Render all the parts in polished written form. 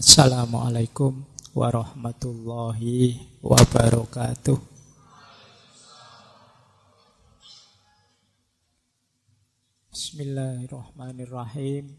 Assalamualaikum warahmatullahi wabarakatuh. Bismillahirrahmanirrahim.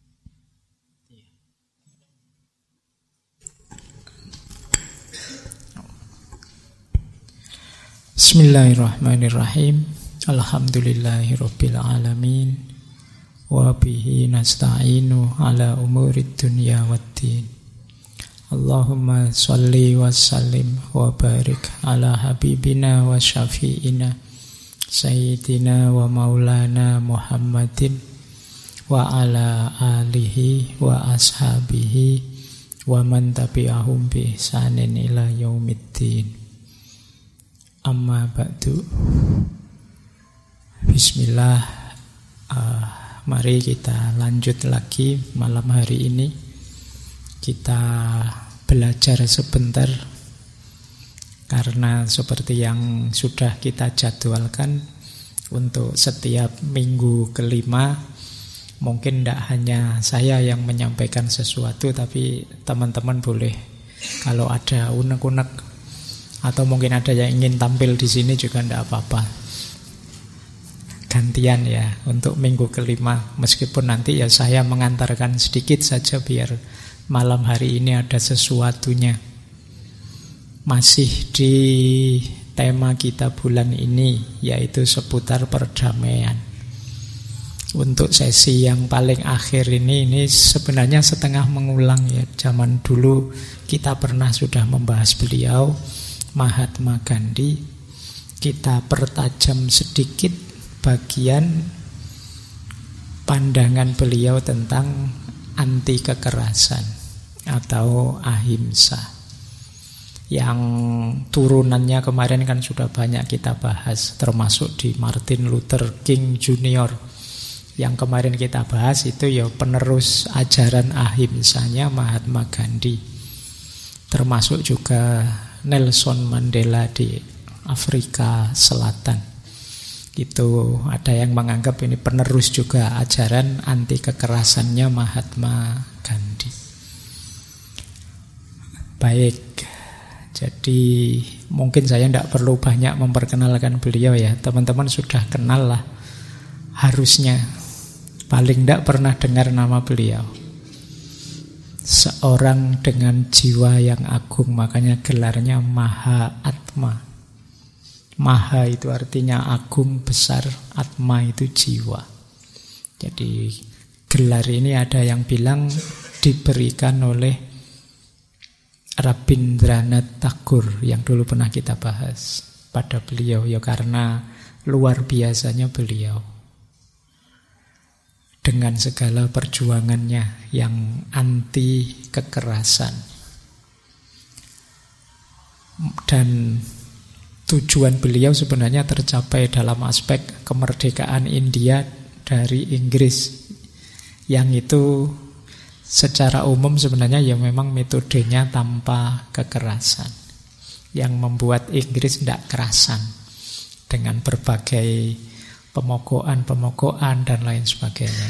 Bismillahirrahmanirrahim. Alhamdulillahirabbil alamin. Wa bihi nasta'inu ala umurid dunya waddin. Allahumma sholli wa sallim wa barik ala habibina wa syafi'ina sayyidina wa maulana Muhammadin wa ala alihi wa ashabihi wa man tabi'ahum bi ihsanin ila yaumiddin. Amma ba'du. Bismillah. Mari kita lanjut lagi malam hari ini. Kita belajar sebentar, karena seperti yang sudah kita jadwalkan untuk setiap minggu kelima, mungkin tidak hanya saya yang menyampaikan sesuatu, tapi teman-teman boleh, kalau ada unek-unek atau mungkin ada yang ingin tampil di sini juga tidak apa-apa. Gantian ya untuk minggu kelima, meskipun nanti ya saya mengantarkan sedikit saja biar malam hari ini ada sesuatunya. Masih di tema kita bulan ini, yaitu seputar perdamaian. Untuk sesi yang paling akhir ini sebenarnya setengah mengulang ya. Zaman dulu kita pernah sudah membahas beliau, Mahatma Gandhi. Kita pertajam sedikit bagian pandangan beliau tentang anti kekerasan atau ahimsa, yang turunannya kemarin kan sudah banyak kita bahas, termasuk di Martin Luther King Jr. Yang kemarin kita bahas itu ya penerus ajaran ahimsanya Mahatma Gandhi, termasuk juga Nelson Mandela di Afrika Selatan. Itu ada yang menganggap ini penerus juga ajaran anti kekerasannya Mahatma Gandhi. Baik, jadi mungkin saya tidak perlu banyak memperkenalkan beliau ya. Teman-teman sudah kenal lah, harusnya. Paling tidak pernah dengar nama beliau. Seorang dengan jiwa yang agung, makanya gelarnya Maha Atma. Maha itu artinya agung, besar, Atma itu jiwa. Jadi gelar ini ada yang bilang diberikan oleh Rabindranath Tagore yang dulu pernah kita bahas pada beliau, ya karena luar biasanya beliau dengan segala perjuangannya yang anti kekerasan. Dan tujuan beliau sebenarnya tercapai dalam aspek kemerdekaan India dari Inggris, yang itu secara umum sebenarnya ya memang metodenya tanpa kekerasan, yang membuat Inggris tidak kerasan dengan berbagai pemogokan dan lain sebagainya.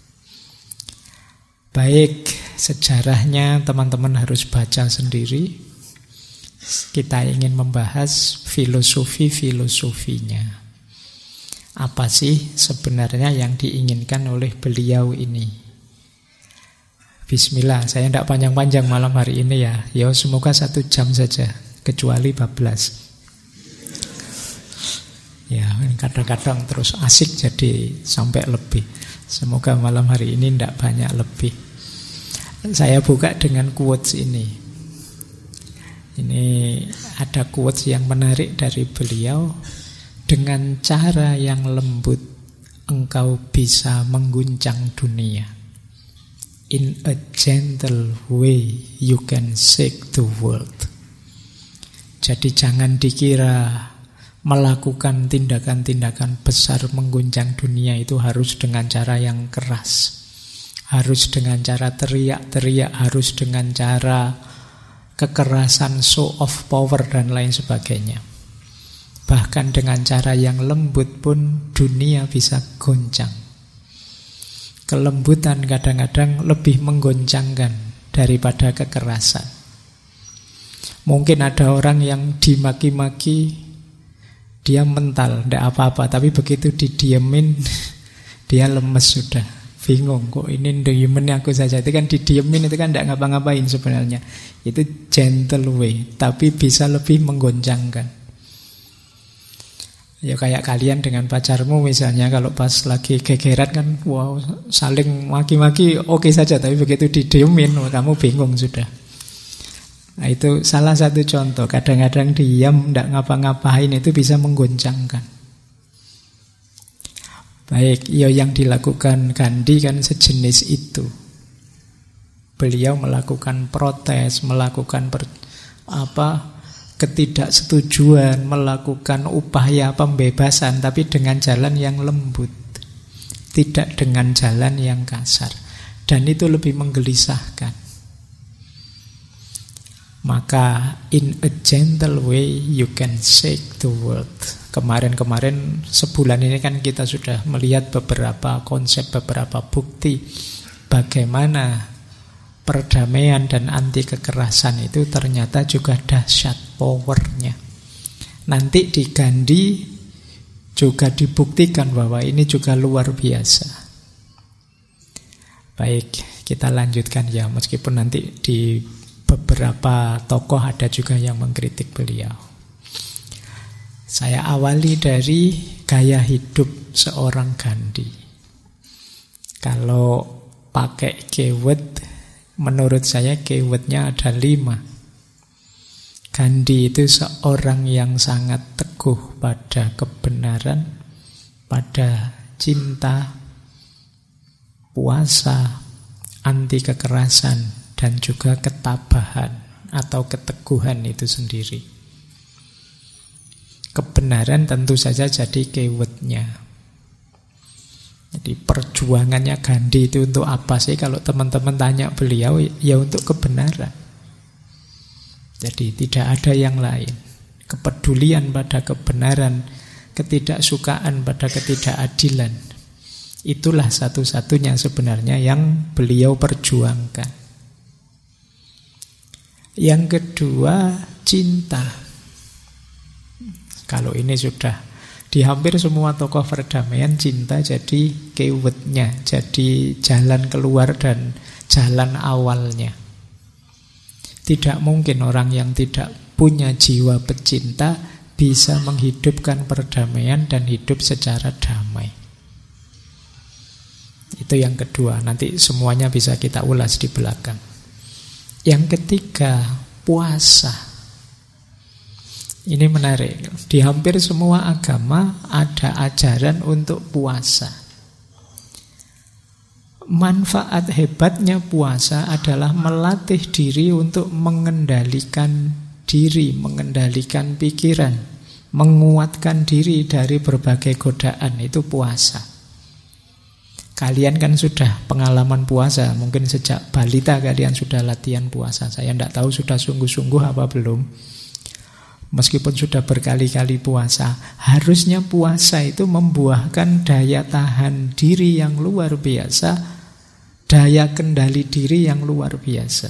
Baik, sejarahnya teman-teman harus baca sendiri. Kita ingin membahas filosofinya. Apa sih sebenarnya yang diinginkan oleh beliau ini? Bismillah, saya tidak panjang-panjang malam hari ini ya. Ya semoga 1 jam saja, kecuali bablas. Ya kadang-kadang terus asik jadi sampai lebih. Semoga malam hari ini tidak banyak lebih. Saya buka dengan quotes ini. Ini ada quotes yang menarik dari beliau. Dengan cara yang lembut engkau bisa mengguncang dunia. In a gentle way you can shake the world. Jadi jangan dikira melakukan tindakan-tindakan besar mengguncang dunia itu harus dengan cara yang keras, harus dengan cara teriak-teriak, harus dengan cara kekerasan, show of power dan lain sebagainya. Bahkan dengan cara yang lembut pun dunia bisa goncang. Kelembutan kadang-kadang lebih menggoncangkan daripada kekerasan. Mungkin ada orang yang dimaki-maki, dia mental, tidak apa-apa, tapi begitu didiemin, dia lemes sudah, bingung, kok ini diemin aku saja. Itu kan didiemin, itu kan tidak ngapa-ngapain sebenarnya. Itu gentle way, tapi bisa lebih menggoncangkan. Ya kayak kalian dengan pacarmu misalnya, kalau pas lagi gegeran kan, wow, saling maki-maki oke saja, tapi begitu didiemin, kamu bingung sudah. Nah, itu salah satu contoh. Kadang-kadang diam, tidak ngapa-ngapain, itu bisa menggoncangkan. Baik, ya yang dilakukan Gandhi kan sejenis itu. Beliau melakukan protes, melakukan ketidaksetujuan, melakukan upaya pembebasan, tapi dengan jalan yang lembut, tidak dengan jalan yang kasar. Dan itu lebih menggelisahkan. Maka in a gentle way you can shake the world. Kemarin-kemarin sebulan ini kan kita sudah melihat beberapa konsep, beberapa bukti bagaimana perdamaian dan anti kekerasan itu ternyata juga dahsyat powernya. Nanti di Gandhi juga dibuktikan bahwa ini juga luar biasa. Baik, kita lanjutkan ya, meskipun nanti di beberapa tokoh ada juga yang mengkritik beliau. Saya awali dari gaya hidup seorang Gandhi. Kalau pakai keyword, menurut saya keywordnya ada 5. Gandhi itu seorang yang sangat teguh pada kebenaran, pada cinta, puasa, anti kekerasan, dan juga ketabahan atau keteguhan itu sendiri. Kebenaran tentu saja jadi keywordnya. Jadi perjuangannya Gandhi itu untuk apa sih? Kalau teman-teman tanya beliau, ya untuk kebenaran. Jadi tidak ada yang lain. Kepedulian pada kebenaran, ketidaksukaan pada ketidakadilan, itulah satu-satunya sebenarnya yang beliau perjuangkan. Yang kedua, cinta. Kalau ini sudah di hampir semua tokoh perdamaian, cinta jadi keywordnya, jadi jalan keluar dan jalan awalnya. Tidak mungkin orang yang tidak punya jiwa pecinta bisa menghidupkan perdamaian dan hidup secara damai. Itu yang kedua, nanti semuanya bisa kita ulas di belakang. Yang ketiga, puasa. Ini menarik. Di hampir semua agama ada ajaran untuk puasa. Manfaat hebatnya puasa adalah melatih diri untuk mengendalikan diri, mengendalikan pikiran, menguatkan diri dari berbagai godaan. Itu puasa. Kalian kan sudah pengalaman puasa, mungkin sejak balita kalian sudah latihan puasa. Saya tidak tahu sudah sungguh-sungguh apa belum. Meskipun sudah berkali-kali puasa, harusnya puasa itu membuahkan daya tahan diri yang luar biasa, daya kendali diri yang luar biasa.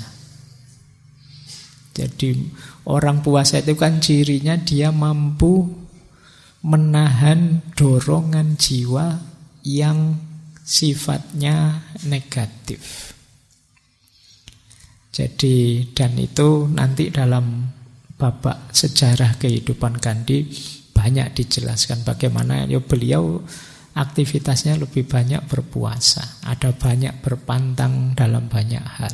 Jadi orang puasa itu kan cirinya dia mampu menahan dorongan jiwa yang sifatnya negatif. Jadi, dan itu nanti dalam babak sejarah kehidupan Gandhi banyak dijelaskan bagaimana beliau aktivitasnya lebih banyak berpuasa, ada banyak berpantang dalam banyak hal.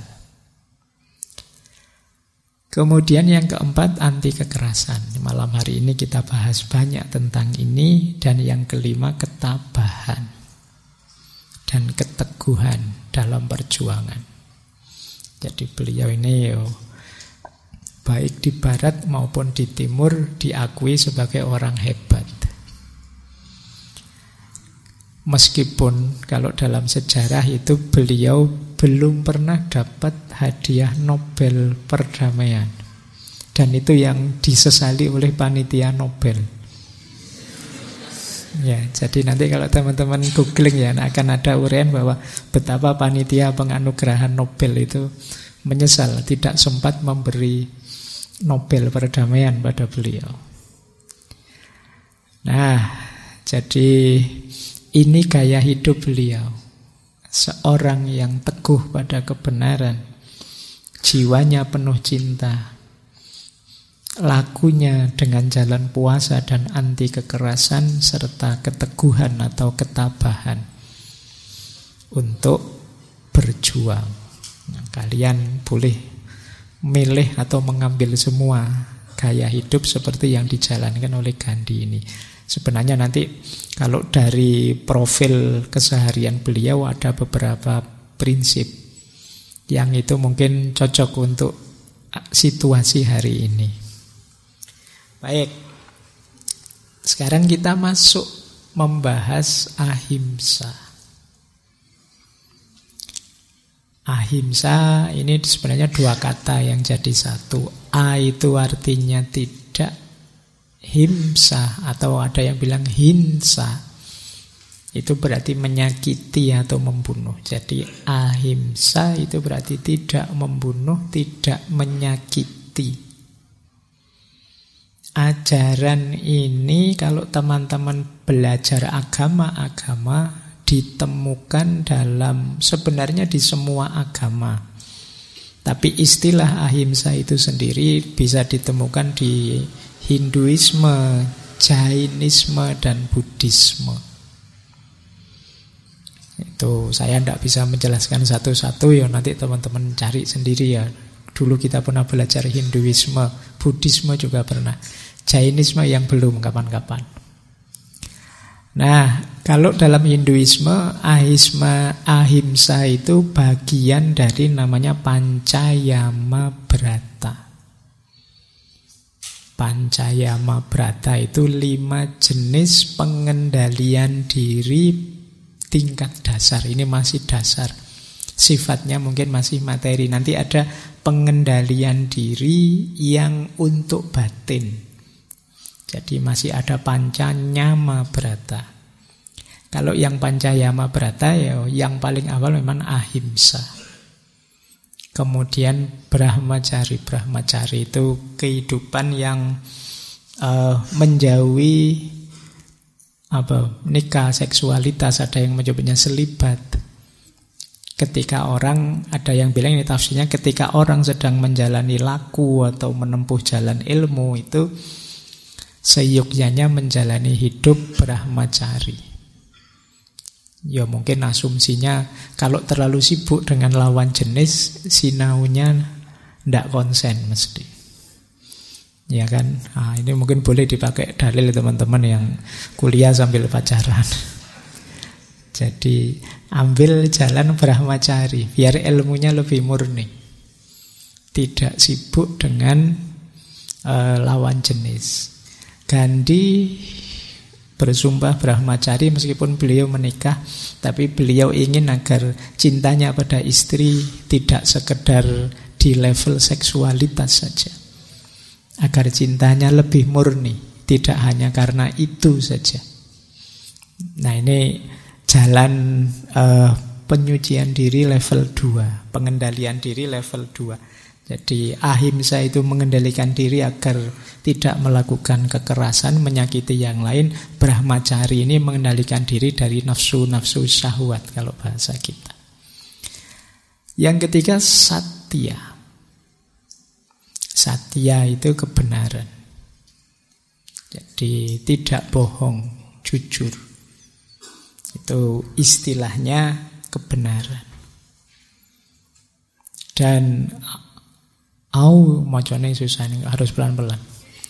Kemudian yang keempat, anti kekerasan. Malam hari ini kita bahas banyak tentang ini. Dan yang kelima, ketabahan dan keteguhan dalam perjuangan. Jadi beliau ini baik di barat maupun di timur diakui sebagai orang hebat. Meskipun kalau dalam sejarah itu beliau belum pernah dapat hadiah Nobel perdamaian. Dan itu yang disesali oleh panitia Nobel. Ya, jadi nanti kalau teman-teman googling ya akan ada uraian bahwa betapa panitia penganugerahan Nobel itu menyesal tidak sempat memberi Nobel perdamaian pada beliau. Nah, jadi ini gaya hidup beliau. Seorang yang teguh pada kebenaran, jiwanya penuh cinta, lakunya dengan jalan puasa dan anti kekerasan, serta keteguhan atau ketabahan untuk berjuang. Nah, kalian boleh milih atau mengambil semua gaya hidup seperti yang dijalankan oleh Gandhi ini. Sebenarnya nanti kalau dari profil keseharian beliau ada beberapa prinsip yang itu mungkin cocok untuk situasi hari ini. Baik, sekarang kita masuk membahas ahimsa. Ahimsa ini sebenarnya dua kata yang jadi satu. A itu artinya tidak, himsa atau ada yang bilang hinsa itu berarti menyakiti atau membunuh. Jadi ahimsa itu berarti tidak membunuh, tidak menyakiti. Ajaran ini kalau teman-teman belajar agama-agama ditemukan dalam sebenarnya di semua agama. Tapi istilah ahimsa itu sendiri bisa ditemukan di Hinduisme, Jainisme, dan Buddhisme. Itu saya tidak bisa menjelaskan satu-satu ya, nanti teman-teman cari sendiri ya. Dulu kita pernah belajar Hinduisme, Buddhisme juga pernah. Jainisme yang belum kapan-kapan. Nah, kalau dalam Hinduisme, ahimsa itu bagian dari namanya Pancayama Brata. Pancayama Brata itu 5 jenis pengendalian diri tingkat dasar. Ini masih dasar. Sifatnya mungkin masih materi. Nanti ada pengendalian diri yang untuk batin. Jadi masih ada Pancayama Brata. Kalau yang Pancayama Brata ya yang paling awal memang ahimsa. Kemudian Brahmacari. Brahmacari itu kehidupan yang menjauhi nikah, seksualitas. Ada yang menyebutnya selibat. Ketika orang, ada yang bilang ini tafsirnya, ketika orang sedang menjalani laku atau menempuh jalan ilmu itu seyogyanya menjalani hidup brahmacari. Ya mungkin asumsinya kalau terlalu sibuk dengan lawan jenis, sinaunya tidak konsen mesti. Ya kan? Nah, ini mungkin boleh dipakai dalil teman-teman yang kuliah sambil pacaran. Jadi ambil jalan brahmacari biar ilmunya lebih murni. Tidak sibuk dengan lawan jenis. Gandhi bersumpah brahmacari meskipun beliau menikah, tapi beliau ingin agar cintanya pada istri tidak sekedar di level seksualitas saja. Agar cintanya lebih murni, tidak hanya karena itu saja. Nah ini jalan penyucian diri level 2, pengendalian diri level 2. Jadi ahimsa itu mengendalikan diri agar tidak melakukan kekerasan, menyakiti yang lain. Brahmacari ini mengendalikan diri dari nafsu-nafsu syahwat kalau bahasa kita. Yang ketiga satya. Satya itu kebenaran. Jadi tidak bohong, jujur. Itu istilahnya kebenaran. Dan macamnya susah ini, harus pelan-pelan.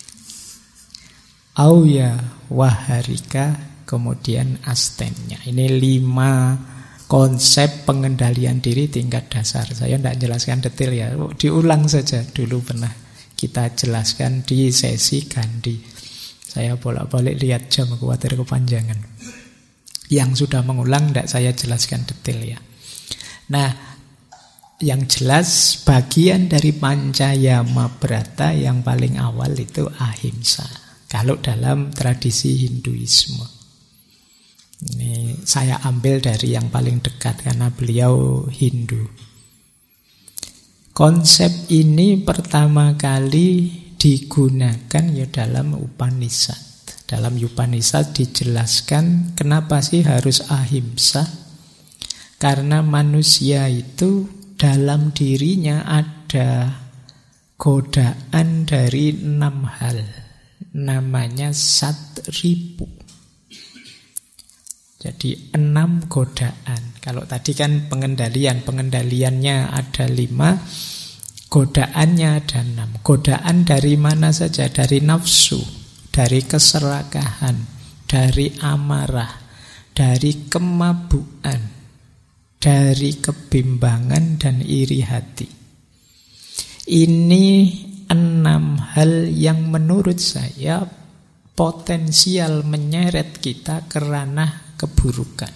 Ya waharika, kemudian astennya. Ini 5 konsep pengendalian diri tingkat dasar. Saya tidak jelaskan detail ya, diulang saja. Dulu pernah kita jelaskan di sesi Gandhi. Saya bolak-balik lihat jam, khawatir kepanjangan. Yang sudah mengulang tidak saya jelaskan detail ya. Nah, yang jelas bagian dari Pancayama Brata yang paling awal itu ahimsa. Kalau dalam tradisi Hinduisme. Ini saya ambil dari yang paling dekat karena beliau Hindu. Konsep ini pertama kali digunakan ya dalam Upanishad. Dalam Upanishad dijelaskan kenapa sih harus ahimsa. Karena manusia itu dalam dirinya ada godaan dari 6 hal. Namanya satripu. Jadi 6 godaan. Kalau tadi kan pengendaliannya ada 5, godaannya ada 6. Godaan dari mana saja? Dari nafsu, dari keserakahan, dari amarah, dari kemabukan, dari kebimbangan dan iri hati. Ini 6 hal yang menurut saya potensial menyeret kita ke ranah keburukan.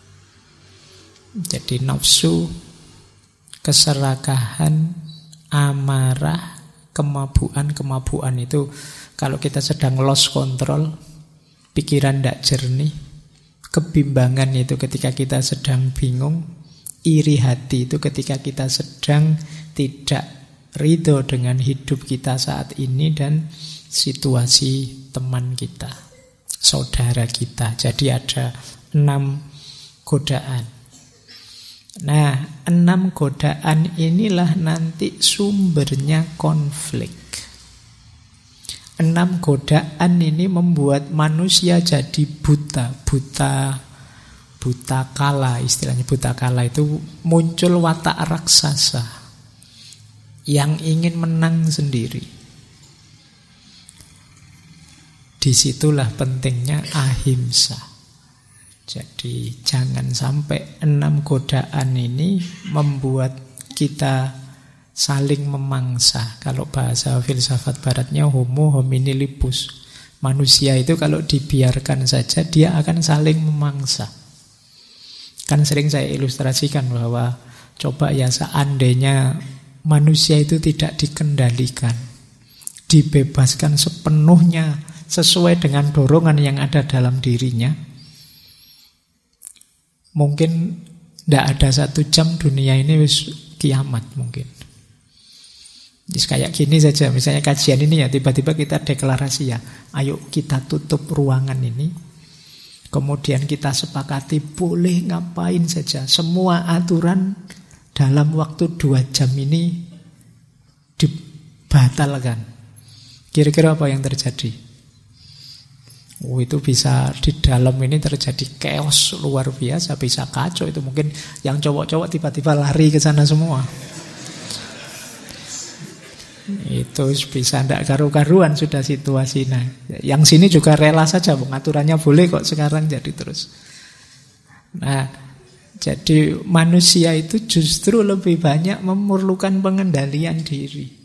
Jadi nafsu, keserakahan, amarah, kemabuan itu kalau kita sedang lost control, pikiran tidak jernih. Kebimbangan itu ketika kita sedang bingung. Iri hati itu ketika kita sedang tidak ridho dengan hidup kita saat ini dan situasi teman kita, saudara kita. Jadi ada 6 godaan. Nah, 6 godaan inilah nanti sumbernya konflik. 6 godaan ini membuat manusia jadi buta kala, istilahnya buta kala itu muncul watak raksasa yang ingin menang sendiri. Disitulah pentingnya ahimsa. Jadi jangan sampai 6 godaan ini membuat kita saling memangsa. Kalau bahasa filsafat baratnya homo homini lupus. Manusia itu kalau dibiarkan saja dia akan saling memangsa. Kan sering saya ilustrasikan bahwa coba ya seandainya manusia itu tidak dikendalikan, dibebaskan sepenuhnya sesuai dengan dorongan yang ada dalam dirinya, mungkin tidak ada 1 jam dunia ini wis kiamat mungkin. Jadi kayak gini saja, misalnya kajian ini ya, tiba-tiba kita deklarasi ya, ayo kita tutup ruangan ini, kemudian kita sepakati boleh ngapain saja, semua aturan dalam waktu 2 jam ini dibatalkan. Kira-kira apa yang terjadi? Itu bisa di dalam ini terjadi chaos luar biasa, bisa kacau itu. Mungkin yang cowok-cowok tiba-tiba lari ke sana semua. Itu bisa tidak karu-karuan sudah situasi. Nah, yang sini juga rela saja, pengaturannya boleh kok sekarang jadi terus. Nah, jadi manusia itu justru lebih banyak memerlukan pengendalian diri.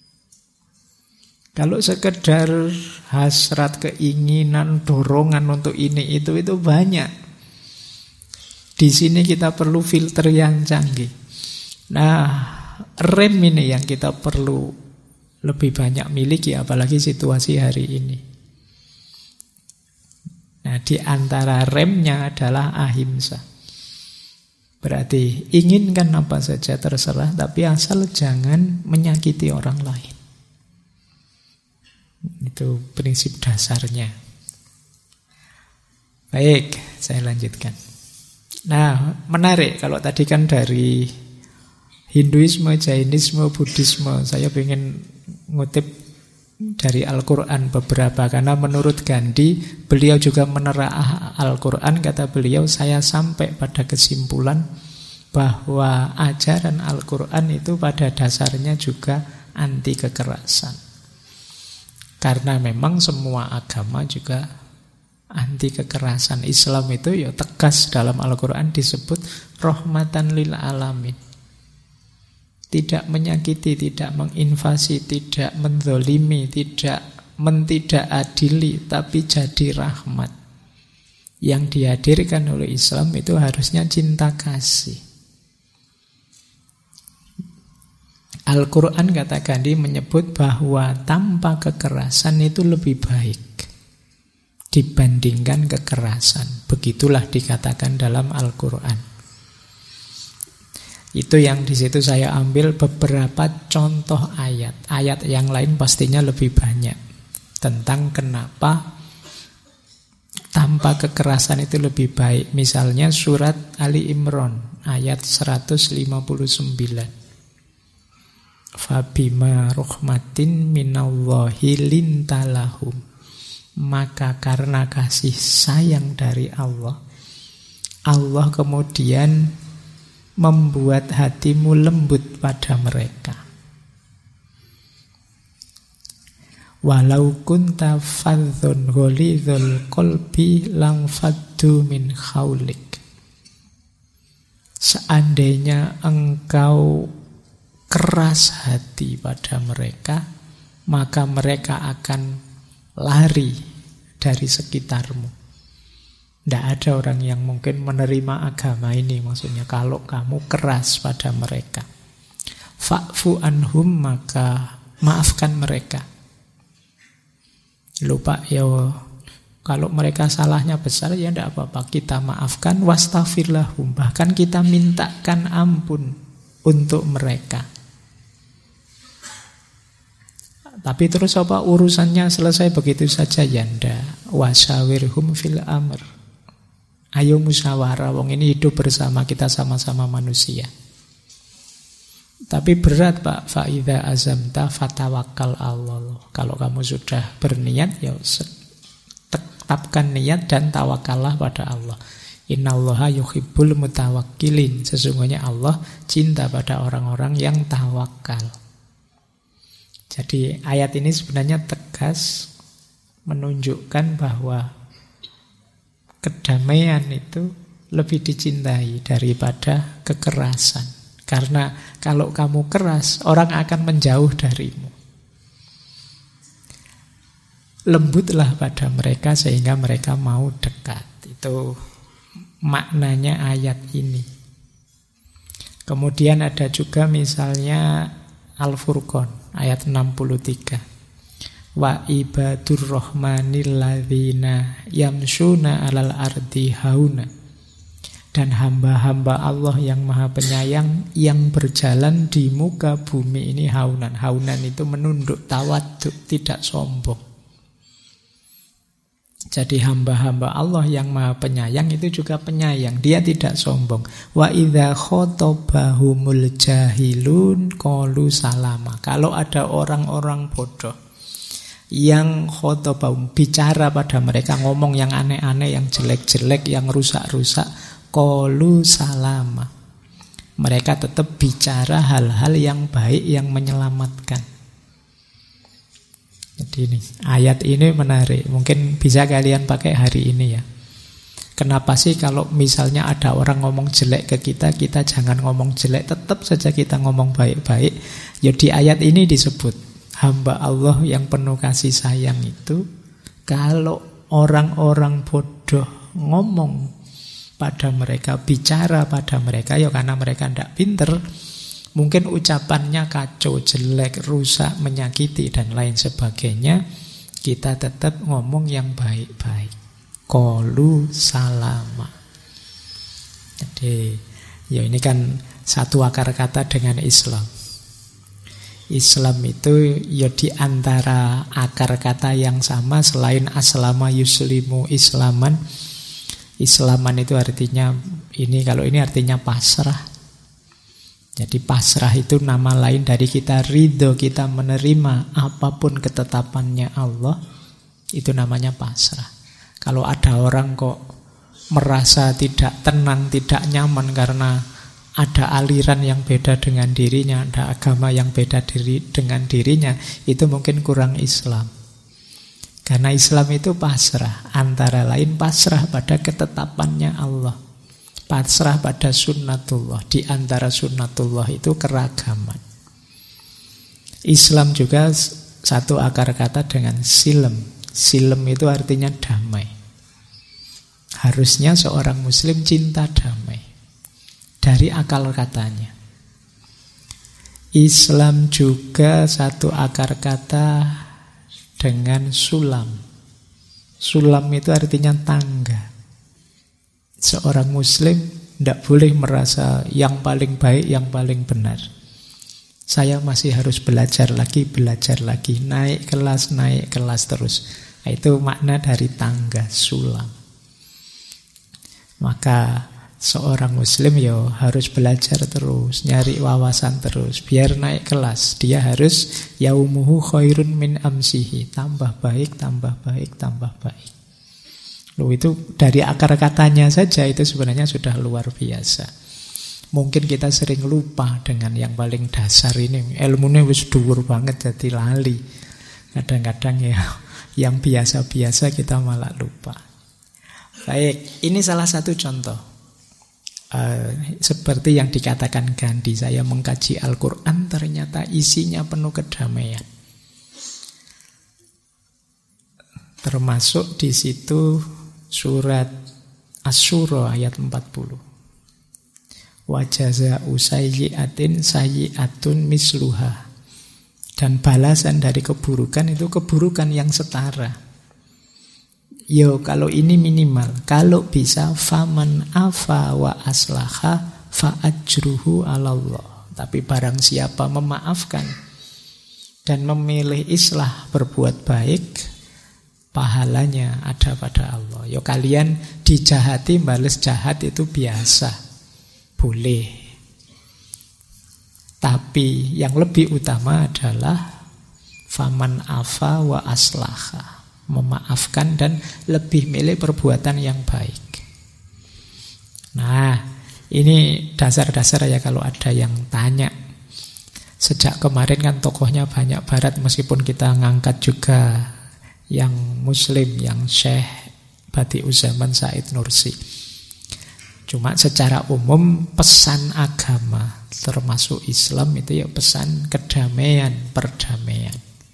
Kalau sekedar hasrat, keinginan, dorongan untuk ini itu banyak. Di sini kita perlu filter yang canggih. Nah, rem ini yang kita perlu lebih banyak miliki, apalagi situasi hari ini. Nah, di antara remnya adalah ahimsa. Berarti inginkan apa saja terserah, tapi asal jangan menyakiti orang lain. Itu prinsip dasarnya. Baik, saya lanjutkan. Nah, menarik kalau tadi kan dari Hinduisme, Jainisme, Buddhisme. Saya ingin ngutip dari Al-Quran beberapa, karena menurut Gandhi, beliau juga menelaah Al-Quran. Kata beliau, saya sampai pada kesimpulan bahwa ajaran Al-Quran itu pada dasarnya juga anti kekerasan. Karena memang semua agama juga anti kekerasan. Islam itu ya tegas dalam Al-Quran disebut rahmatan lil alamin. Tidak menyakiti, tidak menginvasi, tidak menzolimi, tidak mentidakadili, tapi jadi rahmat. Yang dihadirkan oleh Islam itu harusnya cinta kasih. Al-Quran kata Gandhi menyebut bahwa tanpa kekerasan itu lebih baik dibandingkan kekerasan. Begitulah dikatakan dalam Al-Quran. Itu yang di situ saya ambil beberapa contoh ayat. Ayat yang lain pastinya lebih banyak tentang kenapa tanpa kekerasan itu lebih baik. Misalnya surat Ali Imran ayat 159. Fabima rahmatin minallahi lintalahum. Maka karena kasih sayang dari Allah, Allah kemudian membuat hatimu lembut pada mereka. Walau kunta fadhun ghalidhul qalbi lang faddu min khaulik. Seandainya engkau keras hati pada mereka, maka mereka akan lari dari sekitarmu. Tidak ada orang yang mungkin menerima agama ini, maksudnya kalau kamu keras pada mereka. Fa'fu anhum, maka maafkan mereka. Lupa ya, kalau mereka salahnya besar ya tidak apa-apa, kita maafkan. Wastaghfir lahum, bahkan kita mintakan ampun untuk mereka. Tapi terus apa urusannya selesai begitu saja? Ya ndak. Wasawirhum fil amr. Ayo musyawarah, wong ini hidup bersama, kita sama-sama manusia. Tapi berat Pak, fa'idha azamta fatawakkal Allah. Kalau kamu sudah berniat, ya tetapkan niat dan tawakallah pada Allah. Innallaha yuhibbul mutawakkilin. Sesungguhnya Allah cinta pada orang-orang yang tawakal. Jadi ayat ini sebenarnya tegas menunjukkan bahwa kedamaian itu lebih dicintai daripada kekerasan. Karena kalau kamu keras, orang akan menjauh darimu. Lembutlah pada mereka sehingga mereka mau dekat. Itu maknanya ayat ini. Kemudian ada juga misalnya Al-Furqan ayat 63. Wa ibadur rahmanil ladzina yamshuna 'alal ardi hauna. Dan hamba-hamba Allah yang Maha Penyayang yang berjalan di muka bumi ini haunan. Haunan itu menunduk, tawaduk, tidak sombong. Jadi hamba-hamba Allah yang Maha Penyayang itu juga penyayang, dia tidak sombong. Wa idza khotabahumul jahilun qalu salama. Kalau ada orang-orang bodoh yang khotabahum, bicara pada mereka, ngomong yang aneh-aneh, yang jelek-jelek, yang rusak-rusak, qalu salama. Mereka tetap bicara hal-hal yang baik, yang menyelamatkan. Jadi ini, ayat ini menarik. Mungkin bisa kalian pakai hari ini ya. Kenapa sih kalau misalnya ada orang ngomong jelek ke kita, kita jangan ngomong jelek, tetap saja kita ngomong baik-baik. Ya di ayat ini disebut hamba Allah yang penuh kasih sayang itu, kalau orang-orang bodoh ngomong pada mereka, bicara pada mereka, ya karena mereka tidak pinter, mungkin ucapannya kacau, jelek, rusak, menyakiti, dan lain sebagainya, kita tetap ngomong yang baik-baik. Qalu salama. Jadi, ya ini kan satu akar kata dengan Islam. Islam itu ya di antara akar kata yang sama selain aslama yuslimu islaman. Islaman itu artinya ini, kalau ini artinya pasrah. Jadi pasrah itu nama lain dari kita ridho, kita menerima apapun ketetapannya Allah, itu namanya pasrah. Kalau ada orang kok merasa tidak tenang, tidak nyaman karena ada aliran yang beda dengan dirinya, ada agama yang beda dengan dirinya, itu mungkin kurang Islam. Karena Islam itu pasrah, antara lain pasrah pada ketetapannya Allah. Pasrah pada sunnatullah. Di antara sunnatullah itu keragaman. Islam juga satu akar kata dengan silem. Silem itu artinya damai. Harusnya seorang muslim cinta damai. Dari akal katanya. Islam juga satu akar kata dengan sulam. Sulam itu artinya tangga. Seorang muslim Tidak boleh merasa yang paling baik, yang paling benar. Saya masih harus belajar lagi, naik kelas terus. Nah, itu makna dari tangga sulam. Maka seorang muslim ya harus belajar terus, nyari wawasan terus, biar naik kelas. Dia harus yaumuhu khairun min amsihi, tambah baik. Loh, itu dari akar katanya saja itu sebenarnya sudah luar biasa. Mungkin kita sering lupa dengan yang paling dasar ini. Ilmunya wis dhuwur banget jadi lali. Kadang-kadang ya yang biasa-biasa kita malah lupa. Baik, ini salah satu contoh. Seperti yang dikatakan Gandhi, saya mengkaji Al-Quran ternyata isinya penuh kedamaian. Termasuk di situ surat Asy-Syura ayat 40. Wa jazaa'u sayyi'atin sayyi'atun misluha. Dan balasan dari keburukan itu keburukan yang setara. Yo, kalau ini minimal, kalau bisa faman afa wa aslaha fa ajruhu 'alallah. Tapi barang siapa memaafkan dan memilih islah berbuat baik, pahalanya ada pada Allah. Yo, kalian dijahati bales jahat itu biasa. Boleh. Tapi yang lebih utama adalah faman afa wa aslaha, memaafkan dan lebih milih perbuatan yang baik. Nah, ini dasar-dasar ya kalau ada yang tanya. Sejak kemarin kan tokohnya banyak barat, meskipun kita ngangkat juga yang muslim, yang Syekh Badi'uzzaman Said Nursi. Cuma secara umum pesan agama termasuk Islam itu ya pesan kedamaian, perdamaian.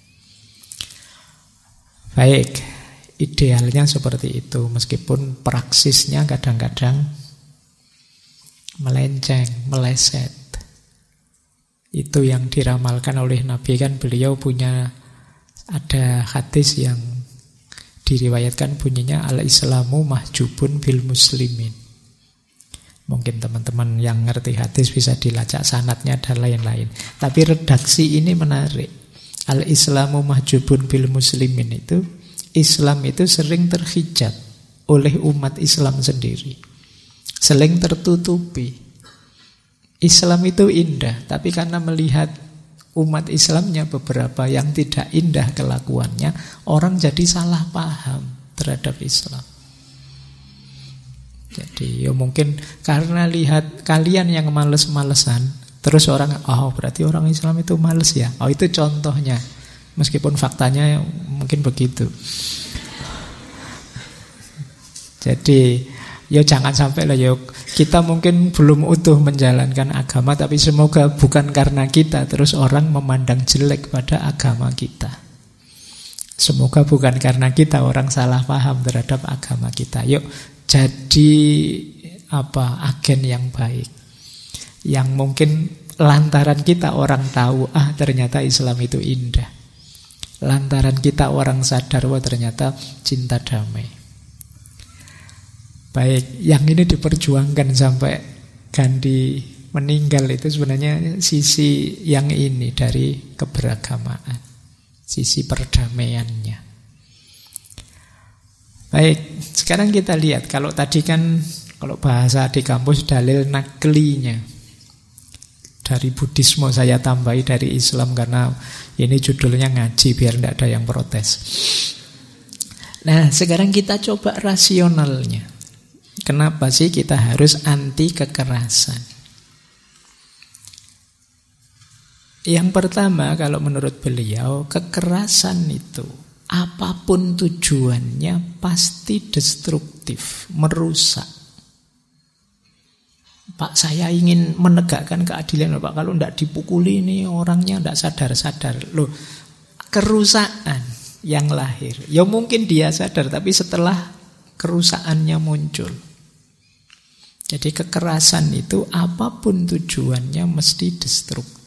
Baik, idealnya seperti itu, meskipun praksisnya kadang-kadang melenceng, meleset. Itu yang diramalkan oleh Nabi, kan beliau punya ada hadis yang diriwayatkan bunyinya al-islamu mahjubun bil muslimin. Mungkin teman-teman yang ngerti hadis bisa dilacak sanadnya dan lain-lain. Tapi redaksi ini menarik. Al-islamu mahjubun bil muslimin itu, Islam itu sering terhijab oleh umat Islam sendiri, sering tertutupi. Islam itu indah, tapi karena melihat umat Islamnya beberapa yang tidak indah kelakuannya, orang jadi salah paham terhadap Islam. Jadi ya mungkin karena lihat kalian yang males-malesan, terus orang, oh berarti orang Islam itu males ya. Oh itu contohnya, meskipun faktanya mungkin begitu. Jadi ya jangan sampai lah ya, kita mungkin belum utuh menjalankan agama, tapi semoga bukan karena kita terus orang memandang jelek pada agama kita. Semoga bukan karena kita orang salah paham terhadap agama kita. Yuk jadi agen yang baik, yang mungkin lantaran kita orang tahu, ternyata Islam itu indah. Lantaran kita orang sadar, wah ternyata cinta damai. Baik, yang ini diperjuangkan sampai Gandhi meninggal itu sebenarnya sisi yang ini dari keberagamaan, sisi perdamaiannya. Baik, sekarang kita lihat, kalau tadi kan kalau bahasa di kampus dalil naklinya dari Buddhisme, saya tambahi dari Islam karena ini judulnya ngaji biar tidak ada yang protes. Nah, sekarang kita coba rasionalnya. Kenapa sih kita harus anti kekerasan? Yang pertama, kalau menurut beliau, kekerasan itu apapun tujuannya pasti destruktif, merusak. Pak, saya ingin menegakkan keadilan, Pak. Kalau tidak dipukuli ini orangnya tidak sadar-sadar. Loh, kerusakan yang lahir. Ya mungkin dia sadar, tapi setelah kerusakannya muncul. Jadi kekerasan itu apapun tujuannya mesti destruktif.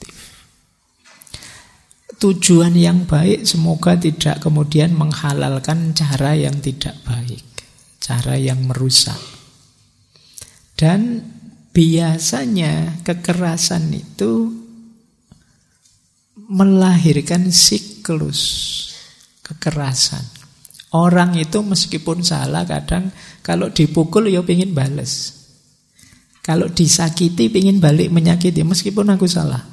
Tujuan yang baik semoga tidak kemudian menghalalkan cara yang tidak baik, cara yang merusak. Dan biasanya kekerasan itu melahirkan siklus kekerasan. Orang itu meskipun salah kadang kalau dipukul ya pengen bales. Kalau disakiti pengen balik menyakiti meskipun aku salah.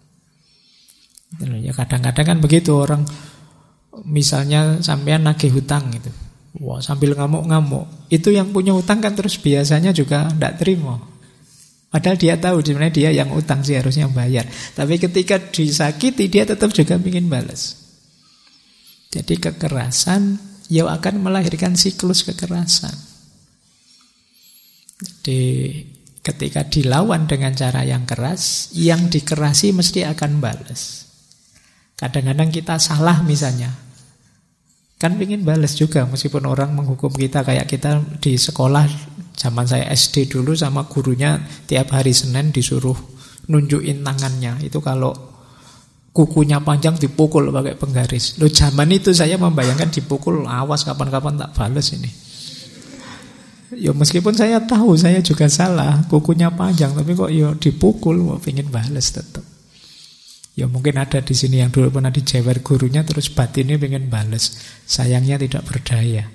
Ya kadang-kadang kan begitu orang, misalnya sampean nagih hutang gitu. Wah, sambil ngamuk-ngamuk. Itu yang punya hutang kan terus biasanya juga tidak terima. Padahal dia tahu sebenarnya dia yang utang sih harusnya bayar. Tapi ketika disakiti dia tetap juga ingin balas. Jadi kekerasan ya akan melahirkan siklus kekerasan. Jadi ketika dilawan dengan cara yang keras, yang dikerasi mesti akan balas. Kadang-kadang kita salah misalnya, kan ingin balas juga meskipun orang menghukum kita. Kayak kita di sekolah zaman saya SD dulu sama gurunya tiap hari Senin disuruh nunjukin tangannya. Itu kalau kukunya panjang dipukul pakai penggaris. Loh, zaman itu saya membayangkan dipukul, awas kapan-kapan tak balas ini. Ya meskipun saya tahu saya juga salah, kukunya panjang, tapi kok ya dipukul, mau pengen balas tetap. Ya mungkin ada di sini yang dulu pernah dijewer gurunya terus batinnya pengen balas. Sayangnya tidak berdaya.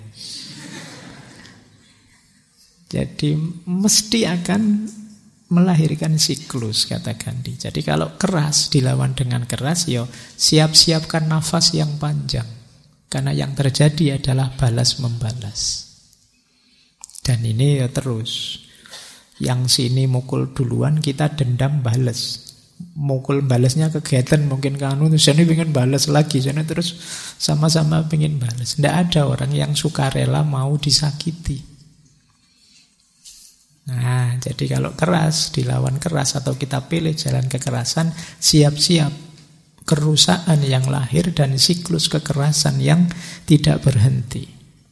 Jadi mesti akan melahirkan siklus, kata Gandhi. Jadi kalau keras dilawan dengan keras, ya siap-siapkan nafas yang panjang. Karena yang terjadi adalah balas membalas. Dan ini ya terus. Yang sini mukul duluan, kita dendam balas. Mukul balasnya kegiatan mungkin kanu, sini pengen balas lagi, sini terus sama-sama pengen balas. Tidak ada orang yang sukarela mau disakiti. Nah, jadi kalau keras, dilawan keras atau kita pilih jalan kekerasan, siap-siap kerusakan yang lahir dan siklus kekerasan yang tidak berhenti.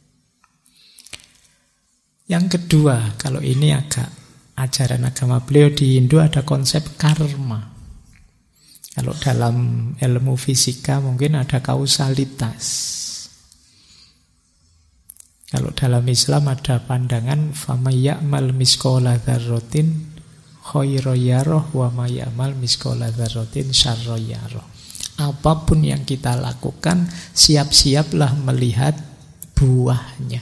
Yang kedua, kalau ini agak ajaran agama beliau di Hindu ada konsep karma. Kalau dalam ilmu fisika mungkin ada kausalitas. Kalau dalam Islam ada pandangan famay ya'mal misqala dzarratin khairan yarah wa may ya'mal misqala dzarratin syarran yarah. Apapun yang kita lakukan, siap-siaplah melihat buahnya.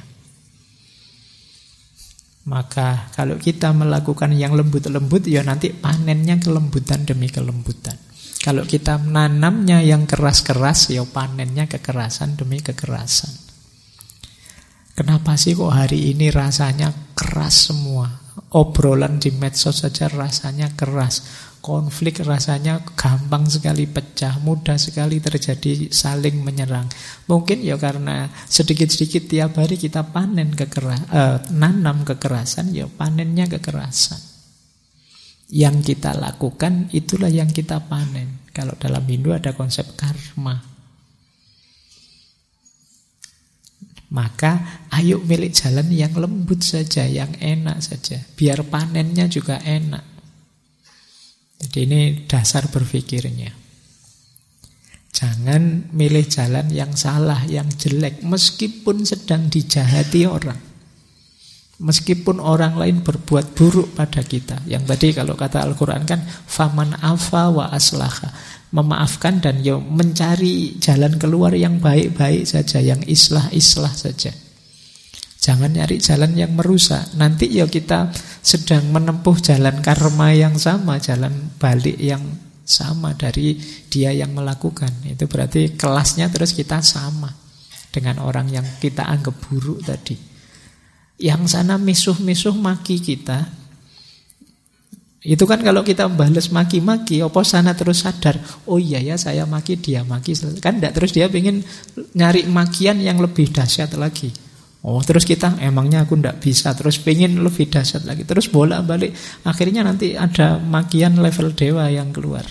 Maka kalau kita melakukan yang lembut-lembut, ya nanti panennya kelembutan demi kelembutan. Kalau kita menanamnya yang keras-keras, ya panennya kekerasan demi kekerasan. Kenapa sih kok hari ini rasanya keras semua? Obrolan di medsos saja rasanya keras. Konflik rasanya gampang sekali pecah, mudah sekali terjadi saling menyerang. Mungkin ya karena sedikit-sedikit tiap hari kita panen nanam kekerasan, ya panennya kekerasan. Yang kita lakukan itulah yang kita panen. Kalau dalam Hindu ada konsep karma. Maka ayo milih jalan yang lembut saja, yang enak saja, biar panennya juga enak. Jadi ini dasar berpikirnya. Jangan milih jalan yang salah, yang jelek, meskipun sedang dijahati orang, meskipun orang lain berbuat buruk pada kita. Yang tadi kalau kata Al-Quran kan faman afa wa aslaha, memaafkan dan ya mencari jalan keluar yang baik-baik saja, yang islah-islah saja. Jangan nyari jalan yang merusak. Nanti ya kita sedang menempuh jalan karma yang sama, jalan balik yang sama dari dia yang melakukan. Itu berarti kelasnya terus kita sama dengan orang yang kita anggap buruk tadi. Yang sana misuh-misuh maki kita, itu kan kalau kita balas maki-maki, apa sana terus sadar, oh iya ya saya maki, dia maki. Kan enggak, terus dia pengen nyari makian yang lebih dahsyat lagi. Oh terus kita, emangnya aku enggak bisa, terus pengen lebih dahsyat lagi. Terus bolak-balik, akhirnya nanti ada makian level dewa yang keluar.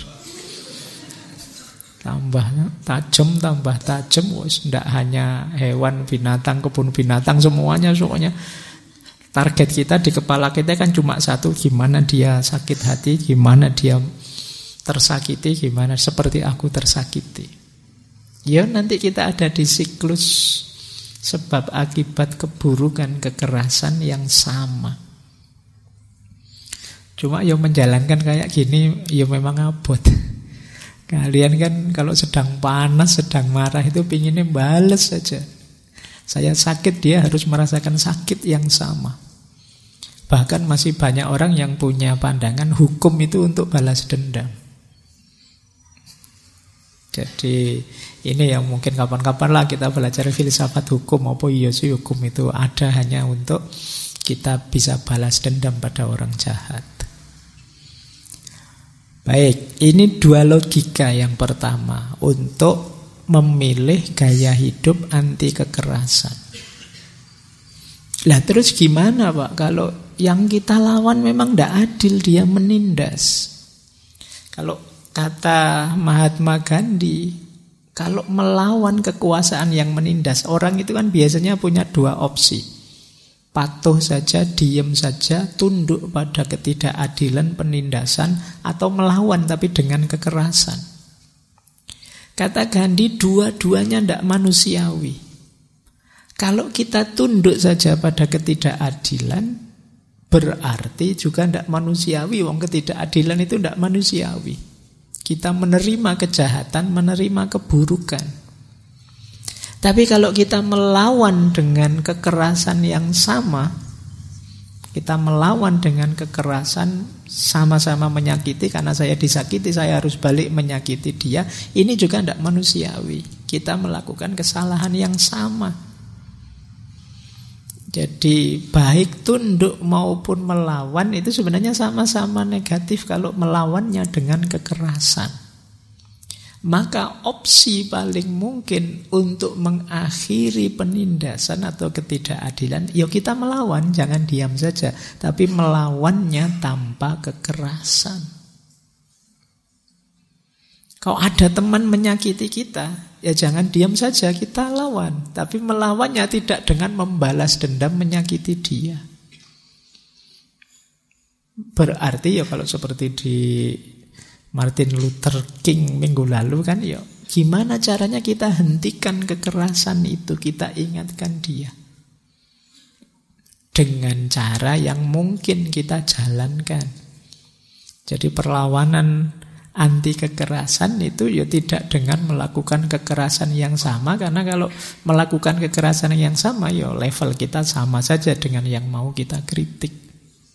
Tambah tajam, enggak hanya hewan, binatang, kebun binatang, semuanya. Target kita di kepala kita kan cuma satu, gimana dia sakit hati, gimana dia tersakiti, gimana seperti aku tersakiti. Ya nanti kita ada di siklus sebab akibat keburukan kekerasan yang sama. Cuma yang menjalankan kayak gini ya memang abot. Kalian kan kalau sedang panas, sedang marah itu pinginnya bales saja. Saya sakit, dia harus merasakan sakit yang sama. Bahkan masih banyak orang yang punya pandangan hukum itu untuk balas dendam. Jadi ini yang mungkin kapan-kapan lah kita belajar filsafat hukum. Apa iya sih hukum itu ada hanya untuk kita bisa balas dendam pada orang jahat. Baik, ini dua logika yang pertama untuk memilih gaya hidup anti kekerasan. Lah terus gimana Pak kalau yang kita lawan memang tidak adil, dia menindas? Kalau kata Mahatma Gandhi, kalau melawan kekuasaan yang menindas, orang itu kan biasanya punya dua opsi. Patuh saja, diam saja, tunduk pada ketidakadilan, penindasan, atau melawan tapi dengan kekerasan. Kata Gandhi, dua-duanya tidak manusiawi. Kalau kita tunduk saja pada ketidakadilan, berarti juga tidak manusiawi. Wong ketidakadilan itu tidak manusiawi. Kita menerima kejahatan, menerima keburukan. Tapi kalau kita melawan dengan kekerasan yang sama, kita melawan dengan kekerasan, sama-sama menyakiti, karena saya disakiti, saya harus balik menyakiti dia, ini juga tidak manusiawi. Kita melakukan kesalahan yang sama. Jadi baik tunduk maupun melawan itu sebenarnya sama-sama negatif kalau melawannya dengan kekerasan. Maka opsi paling mungkin untuk mengakhiri penindasan atau ketidakadilan, ya kita melawan, jangan diam saja, tapi melawannya tanpa kekerasan. Kalau ada teman menyakiti kita, ya jangan diam saja, kita lawan. Tapi melawannya tidak dengan membalas dendam menyakiti dia. Berarti ya kalau seperti di Martin Luther King minggu lalu kan, ya gimana caranya kita hentikan kekerasan itu, kita ingatkan dia. Dengan cara yang mungkin kita jalankan. Jadi perlawanan anti kekerasan itu ya tidak dengan melakukan kekerasan yang sama, karena kalau melakukan kekerasan yang sama ya level kita sama saja dengan yang mau kita kritik.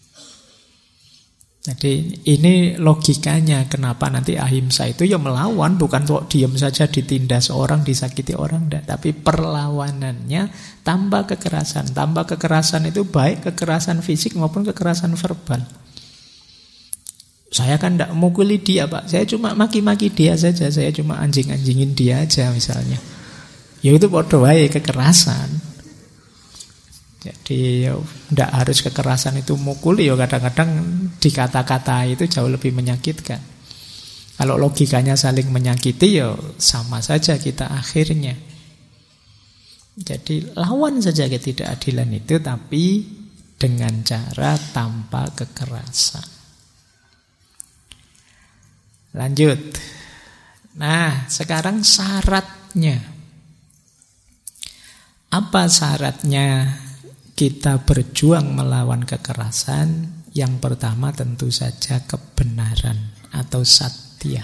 Jadi ini logikanya kenapa nanti ahimsa itu ya melawan, bukan kok diam saja ditindas orang, disakiti orang, enggak, tapi perlawanannya tambah kekerasan. Tambah kekerasan itu baik kekerasan fisik maupun kekerasan verbal. Saya kan tidak mukuli dia Pak, saya cuma maki-maki dia saja, saya cuma anjing-anjingin dia aja misalnya. Ya itu bodoh wae kekerasan. Jadi ya tidak harus kekerasan itu mukuli, ya kadang-kadang dikata-kata itu jauh lebih menyakitkan. Kalau logikanya saling menyakiti ya sama saja kita akhirnya. Jadi lawan saja ketidakadilan itu, tapi dengan cara tanpa kekerasan. Lanjut. Nah, sekarang syaratnya. Apa syaratnya kita berjuang melawan kekerasan? Yang pertama tentu saja kebenaran atau satya.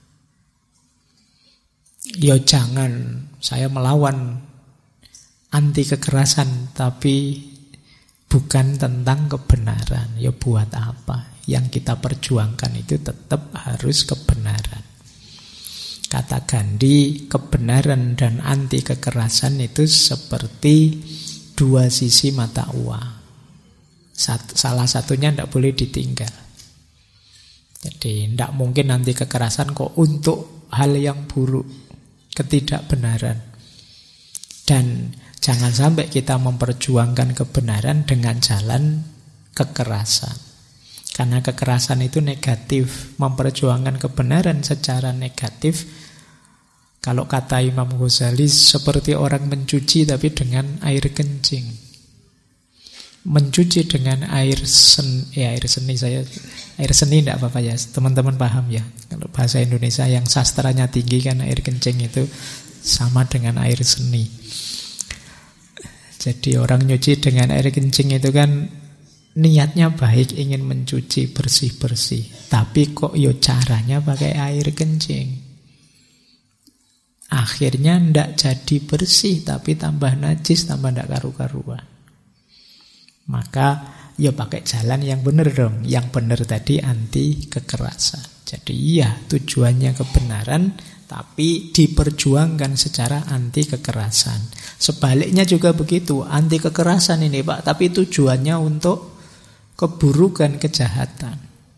Ya jangan saya melawan anti kekerasan tapi bukan tentang kebenaran. Ya buat apa? Yang kita perjuangkan itu tetap harus kebenaran. Kata Gandhi, kebenaran dan anti kekerasan itu seperti dua sisi mata uang. Salah satunya tidak boleh ditinggal. Jadi tidak mungkin anti kekerasan kok untuk hal yang buruk, ketidakbenaran. Dan jangan sampai kita memperjuangkan kebenaran dengan jalan kekerasan. Karena kekerasan itu negatif. Memperjuangkan kebenaran secara negatif, kalau kata Imam Ghazali, seperti orang mencuci tapi dengan air kencing. Mencuci dengan air seni tidak apa-apa ya, teman-teman paham ya. Kalau bahasa Indonesia yang sastranya tinggi kan air kencing itu sama dengan air seni. Jadi orang nyuci dengan air kencing itu kan niatnya baik, ingin mencuci bersih-bersih, tapi kok yo caranya pakai air kencing. Akhirnya ndak jadi bersih, tapi tambah najis, tambah ndak karu-karuan. Maka ya pakai jalan yang benar dong. Yang benar tadi anti kekerasan. Jadi iya, tujuannya kebenaran, tapi diperjuangkan secara anti kekerasan. Sebaliknya juga begitu, anti kekerasan ini Pak, tapi tujuannya untuk keburukan, kejahatan.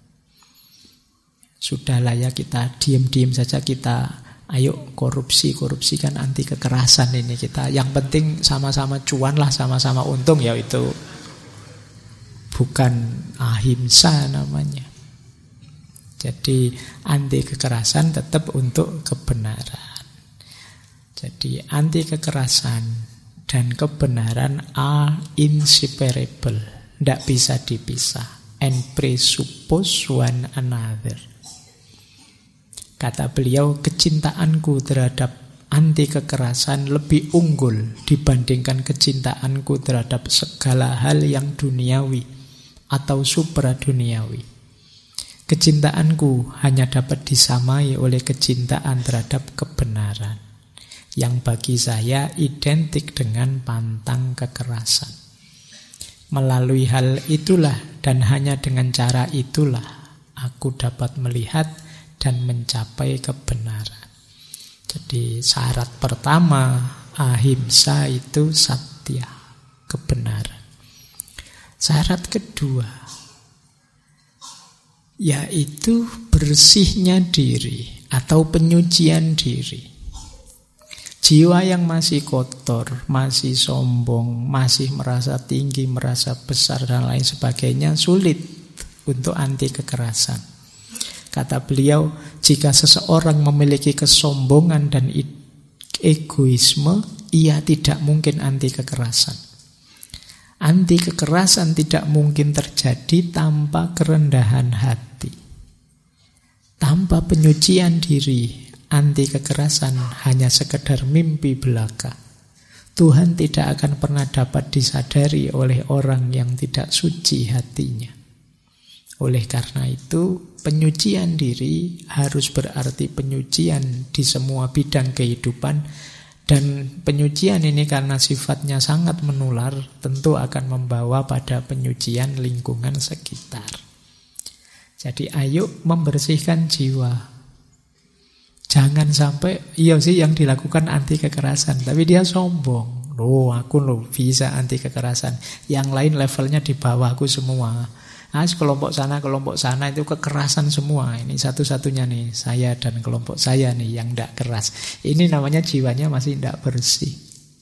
Sudahlah ya, kita diam-diam saja, kita ayo korupsi kan anti kekerasan ini kita. Yang penting sama-sama cuan lah, sama-sama untung, ya itu bukan ahimsa namanya. Jadi anti kekerasan tetap untuk kebenaran. Jadi anti kekerasan dan kebenaran are inseparable, tidak bisa dipisah, and presuppose one another. Kata beliau, kecintaanku terhadap anti kekerasan lebih unggul dibandingkan kecintaanku terhadap segala hal yang duniawi atau supraduniawi. Kecintaanku hanya dapat disamai oleh kecintaan terhadap kebenaran, yang bagi saya identik dengan pantang kekerasan. Melalui hal itulah dan hanya dengan cara itulah aku dapat melihat dan mencapai kebenaran. Jadi syarat pertama ahimsa itu satya, kebenaran. Syarat kedua yaitu bersihnya diri atau penyucian diri. Jiwa yang masih kotor, masih sombong, masih merasa tinggi, merasa besar dan lain sebagainya, sulit untuk anti kekerasan. Kata beliau, jika seseorang memiliki kesombongan dan egoisme, ia tidak mungkin anti kekerasan. Anti kekerasan tidak mungkin terjadi tanpa kerendahan hati. Tanpa penyucian diri, anti kekerasan hanya sekedar mimpi belaka. Tuhan tidak akan pernah dapat disadari oleh orang yang tidak suci hatinya. Oleh karena itu, penyucian diri harus berarti penyucian di semua bidang kehidupan. Dan penyucian ini karena sifatnya sangat menular, tentu akan membawa pada penyucian lingkungan sekitar. Jadi ayo membersihkan jiwa. Jangan sampai, iya sih yang dilakukan anti kekerasan, tapi dia sombong. Loh, aku loh bisa anti kekerasan. Yang lain levelnya di bawahku semua. Kelompok sana itu kekerasan semua. Ini satu-satunya nih, saya dan kelompok saya nih yang tidak keras. Ini namanya jiwanya masih tidak bersih.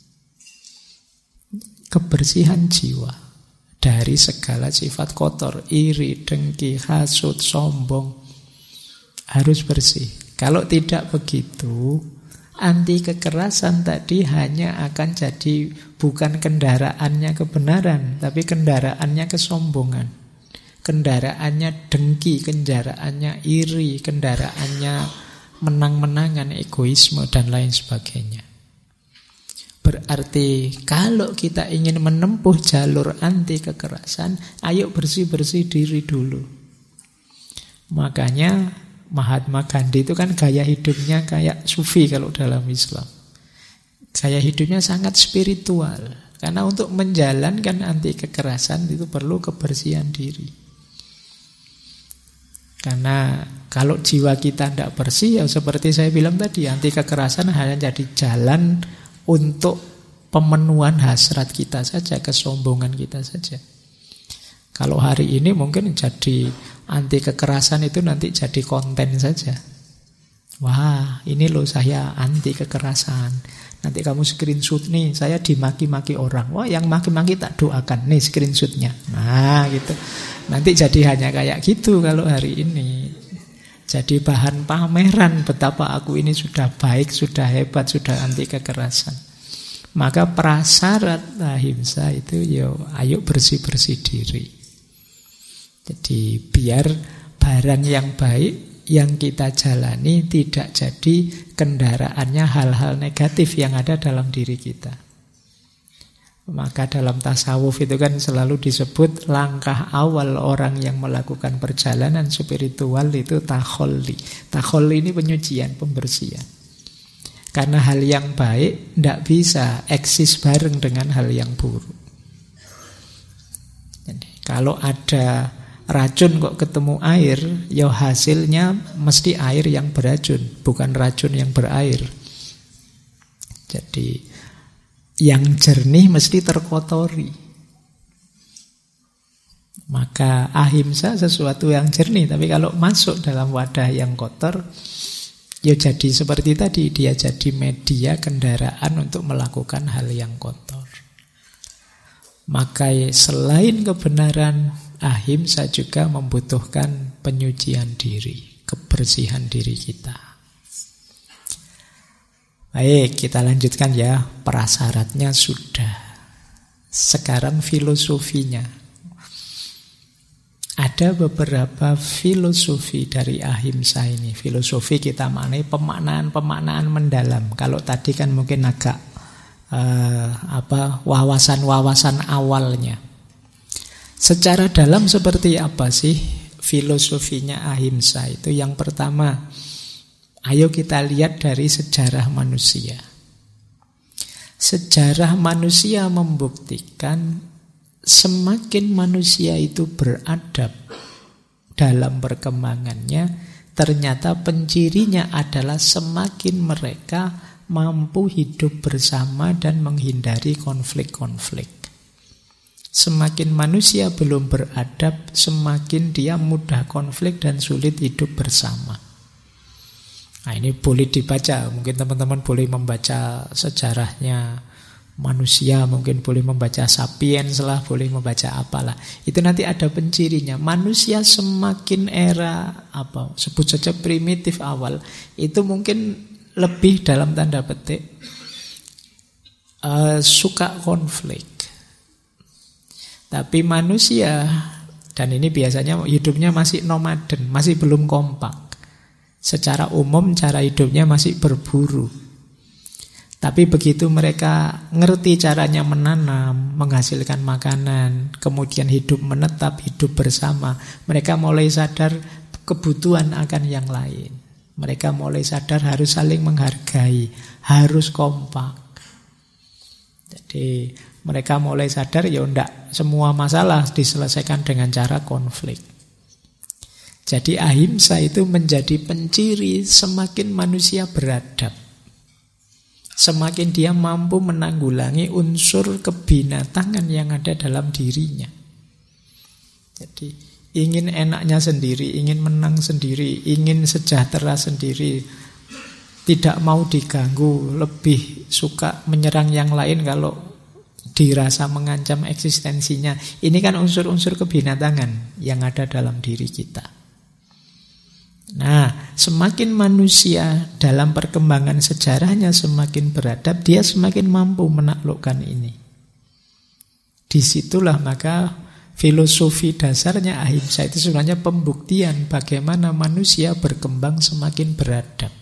Kebersihan jiwa dari segala sifat kotor, iri, dengki, hasut, sombong, harus bersih. Kalau tidak begitu, anti kekerasan tadi hanya akan jadi bukan kendaraannya kebenaran, tapi kendaraannya kesombongan. Kendaraannya dengki, kendaraannya iri, kendaraannya menang-menangan, egoisme, dan lain sebagainya. Berarti kalau kita ingin menempuh jalur anti kekerasan, ayo bersih-bersih diri dulu. Makanya Mahatma Gandhi itu kan gaya hidupnya kayak sufi kalau dalam Islam. Gaya hidupnya sangat spiritual. Karena untuk menjalankan anti kekerasan itu perlu kebersihan diri. Karena kalau jiwa kita tidak bersih, ya seperti saya bilang tadi, anti kekerasan hanya jadi jalan untuk pemenuhan hasrat kita saja, kesombongan kita saja. Kalau hari ini mungkin jadi anti kekerasan itu nanti jadi konten saja. Wah, ini loh saya anti kekerasan. Nanti kamu screenshot nih, saya dimaki-maki orang. Wah, yang maki-maki tak doakan, nih screenshotnya. Nah, gitu. Nanti jadi hanya kayak gitu kalau hari ini. Jadi bahan pameran betapa aku ini sudah baik, sudah hebat, sudah anti kekerasan. Maka prasyarat ahimsa itu ayo bersih-bersih diri. Jadi biar barang yang baik yang kita jalani tidak jadi kendaraannya hal-hal negatif yang ada dalam diri kita. Maka dalam tasawuf itu kan selalu disebut langkah awal orang yang melakukan perjalanan spiritual itu takholli. Takholli ini penyucian, pembersihan. Karena hal yang baik tidak bisa eksis bareng dengan hal yang buruk. Jadi, kalau ada racun kok ketemu air, ya hasilnya mesti air yang beracun, bukan racun yang berair. Jadi yang jernih mesti terkotori. Maka ahimsa sesuatu yang jernih, tapi kalau masuk dalam wadah yang kotor, ya jadi seperti tadi, dia jadi media kendaraan untuk melakukan hal yang kotor. Maka selain kebenaran, ahimsa juga membutuhkan penyucian diri, kebersihan diri kita. Baik, kita lanjutkan ya. Prasyaratnya sudah. Sekarang filosofinya. Ada beberapa filosofi dari ahimsa ini. Filosofi kita maknai pemaknaan mendalam. Kalau tadi kan mungkin agak wawasan-wawasan awalnya. Secara dalam seperti apa sih filosofinya ahimsa itu? Yang pertama, ayo kita lihat dari sejarah manusia. Sejarah manusia membuktikan semakin manusia itu beradab dalam perkembangannya, ternyata pencirinya adalah semakin mereka mampu hidup bersama dan menghindari konflik-konflik. Semakin manusia belum beradab, semakin dia mudah konflik dan sulit hidup bersama. Nah, ini boleh dibaca, mungkin teman-teman boleh membaca sejarahnya manusia, mungkin boleh membaca Sapiens lah, boleh membaca apalah. Itu nanti ada pencirinya. Manusia semakin era sebut saja primitif awal, itu mungkin lebih dalam tanda petik suka konflik. Tapi manusia, dan ini biasanya hidupnya masih nomaden, masih belum kompak. Secara umum cara hidupnya masih berburu. Tapi begitu mereka ngerti caranya menanam, menghasilkan makanan, kemudian hidup menetap, hidup bersama, mereka mulai sadar kebutuhan akan yang lain. Mereka mulai sadar harus saling menghargai, harus kompak. Jadi mereka mulai sadar ya enggak semua masalah diselesaikan dengan cara konflik. Jadi ahimsa itu menjadi penciri semakin manusia beradab, semakin dia mampu menanggulangi unsur kebinatangan yang ada dalam dirinya. Jadi ingin enaknya sendiri, ingin menang sendiri, ingin sejahtera sendiri, tidak mau diganggu, lebih suka menyerang yang lain kalau dirasa mengancam eksistensinya. Ini kan unsur-unsur kebinatangan yang ada dalam diri kita. Nah, semakin manusia dalam perkembangan sejarahnya semakin beradab, dia semakin mampu menaklukkan ini. Disitulah maka filosofi dasarnya ahimsa itu sebenarnya pembuktian bagaimana manusia berkembang semakin beradab.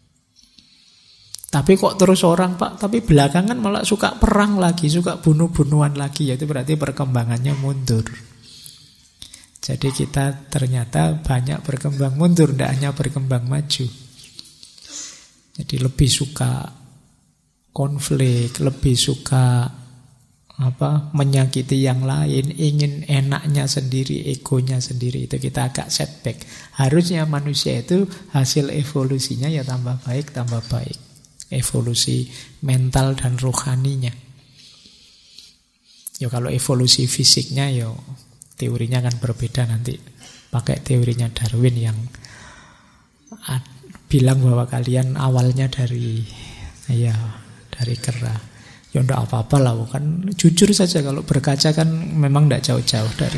Tapi kok terus orang Pak, tapi belakangan malah suka perang lagi, suka bunuh-bunuhan lagi, ya itu berarti perkembangannya mundur. Jadi kita ternyata banyak berkembang mundur, tidak hanya berkembang maju. Jadi lebih suka konflik, lebih suka menyakiti yang lain, ingin enaknya sendiri, egonya sendiri. Itu kita agak setback. Harusnya manusia itu hasil evolusinya ya tambah baik, evolusi mental dan rohaninya. Ya kalau evolusi fisiknya ya teorinya kan berbeda, nanti pakai teorinya Darwin yang bilang bahwa kalian awalnya dari kera. Ya enggak apa-apa lah, kan jujur saja, kalau berkaca kan memang enggak jauh-jauh dari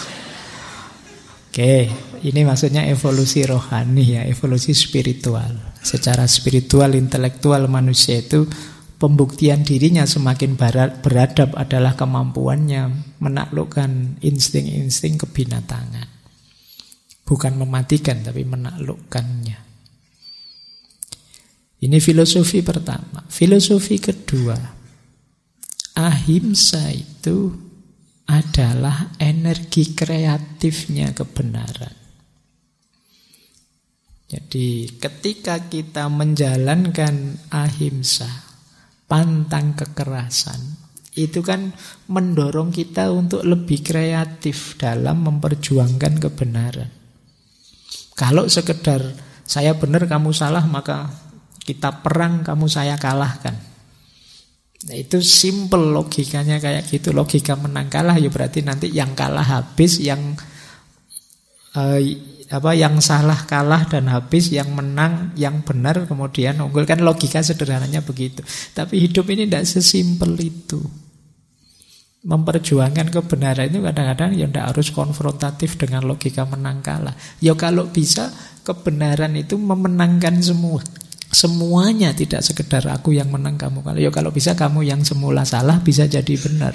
Oke, ini maksudnya evolusi rohani ya, evolusi spiritual. Secara spiritual, intelektual manusia itu pembuktian dirinya semakin beradab adalah kemampuannya menaklukkan insting-insting kebinatangan. Bukan mematikan, tapi menaklukkannya. Ini filosofi pertama. Filosofi kedua, ahimsa itu adalah energi kreatifnya kebenaran. Jadi ketika kita menjalankan ahimsa, pantang kekerasan, itu kan mendorong kita untuk lebih kreatif dalam memperjuangkan kebenaran. Kalau sekedar saya benar kamu salah, maka kita perang, kamu saya kalahkan. Nah, itu simple logikanya kayak gitu. Logika menang kalah ya berarti nanti yang kalah habis, yang salah kalah dan habis, yang menang yang benar kemudian unggul. Kan logika sederhananya begitu. Tapi hidup ini tidak sesimpel itu. Memperjuangkan kebenaran itu kadang-kadang ya tidak harus konfrontatif dengan logika menang kalah. Ya kalau bisa kebenaran itu memenangkan semua. Semuanya, tidak sekedar aku yang menang kamu kalah. Ya kalau bisa kamu yang semula salah bisa jadi benar.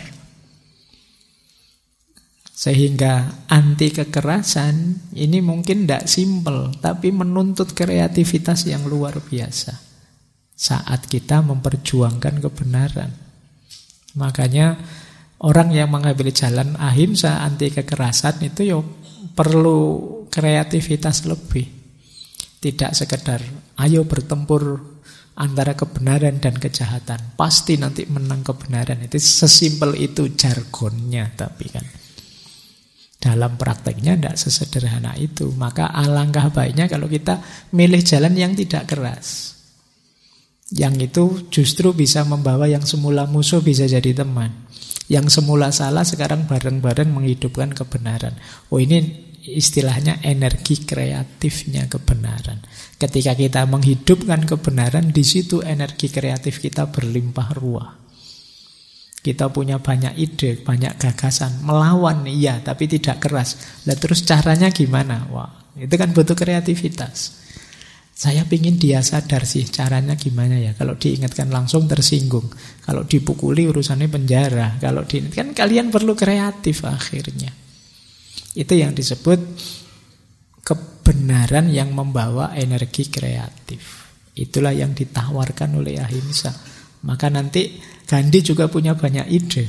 Sehingga anti kekerasan ini mungkin tidak simpel, tapi menuntut kreativitas yang luar biasa saat kita memperjuangkan kebenaran. Makanya orang yang mengambil jalan ahimsa, anti kekerasan itu ya perlu kreativitas lebih. Tidak sekedar ayo bertempur antara kebenaran dan kejahatan, pasti nanti menang kebenaran. Itu sesimpel itu jargonnya, tapi kan dalam prakteknya tidak sesederhana itu. Maka alangkah baiknya kalau kita milih jalan yang tidak keras, yang itu justru bisa membawa yang semula musuh bisa jadi teman, yang semula salah sekarang bareng-bareng menghidupkan kebenaran. Oh, ini istilahnya energi kreatifnya kebenaran. Ketika kita menghidupkan kebenaran, di situ energi kreatif kita berlimpah ruah. Kita punya banyak ide, banyak gagasan, melawan iya, tapi tidak keras. Lah terus caranya gimana? Wah, itu kan butuh kreativitas. Saya pingin dia sadar sih, caranya gimana ya? Kalau diingatkan langsung tersinggung. Kalau dipukuli urusannya penjara. Kalau diingatkan, kalian perlu kreatif akhirnya. Itu yang disebut kebenaran yang membawa energi kreatif. Itulah yang ditawarkan oleh ahimsa. Maka nanti Gandhi juga punya banyak ide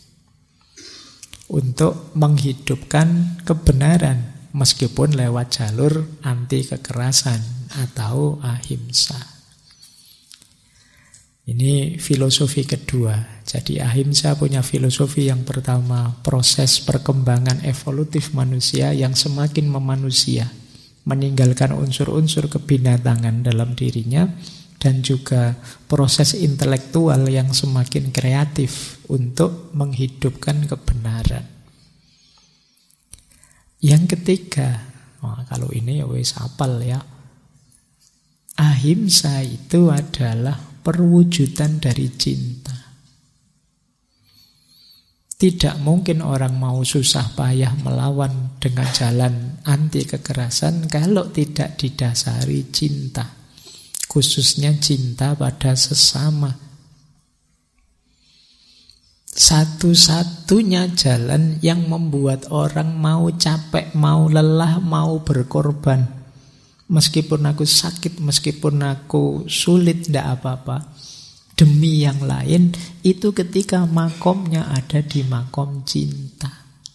untuk menghidupkan kebenaran, meskipun lewat jalur anti kekerasan atau ahimsa. Ini filosofi kedua. Jadi ahimsa punya filosofi yang pertama, proses perkembangan evolutif manusia yang semakin memanusia, meninggalkan unsur-unsur kebinatangan dalam dirinya, dan juga proses intelektual yang semakin kreatif untuk menghidupkan kebenaran. Yang ketiga, kalau ini ya wis apal ya, ahimsa itu adalah perwujudan dari cinta. Tidak mungkin orang mau susah payah melawan dengan jalan anti kekerasan kalau tidak didasari cinta, khususnya cinta pada sesama. Satu-satunya jalan yang membuat orang mau capek, mau lelah, mau berkorban, meskipun aku sakit, meskipun aku sulit, tidak apa-apa, demi yang lain, itu ketika makomnya ada di makom cinta.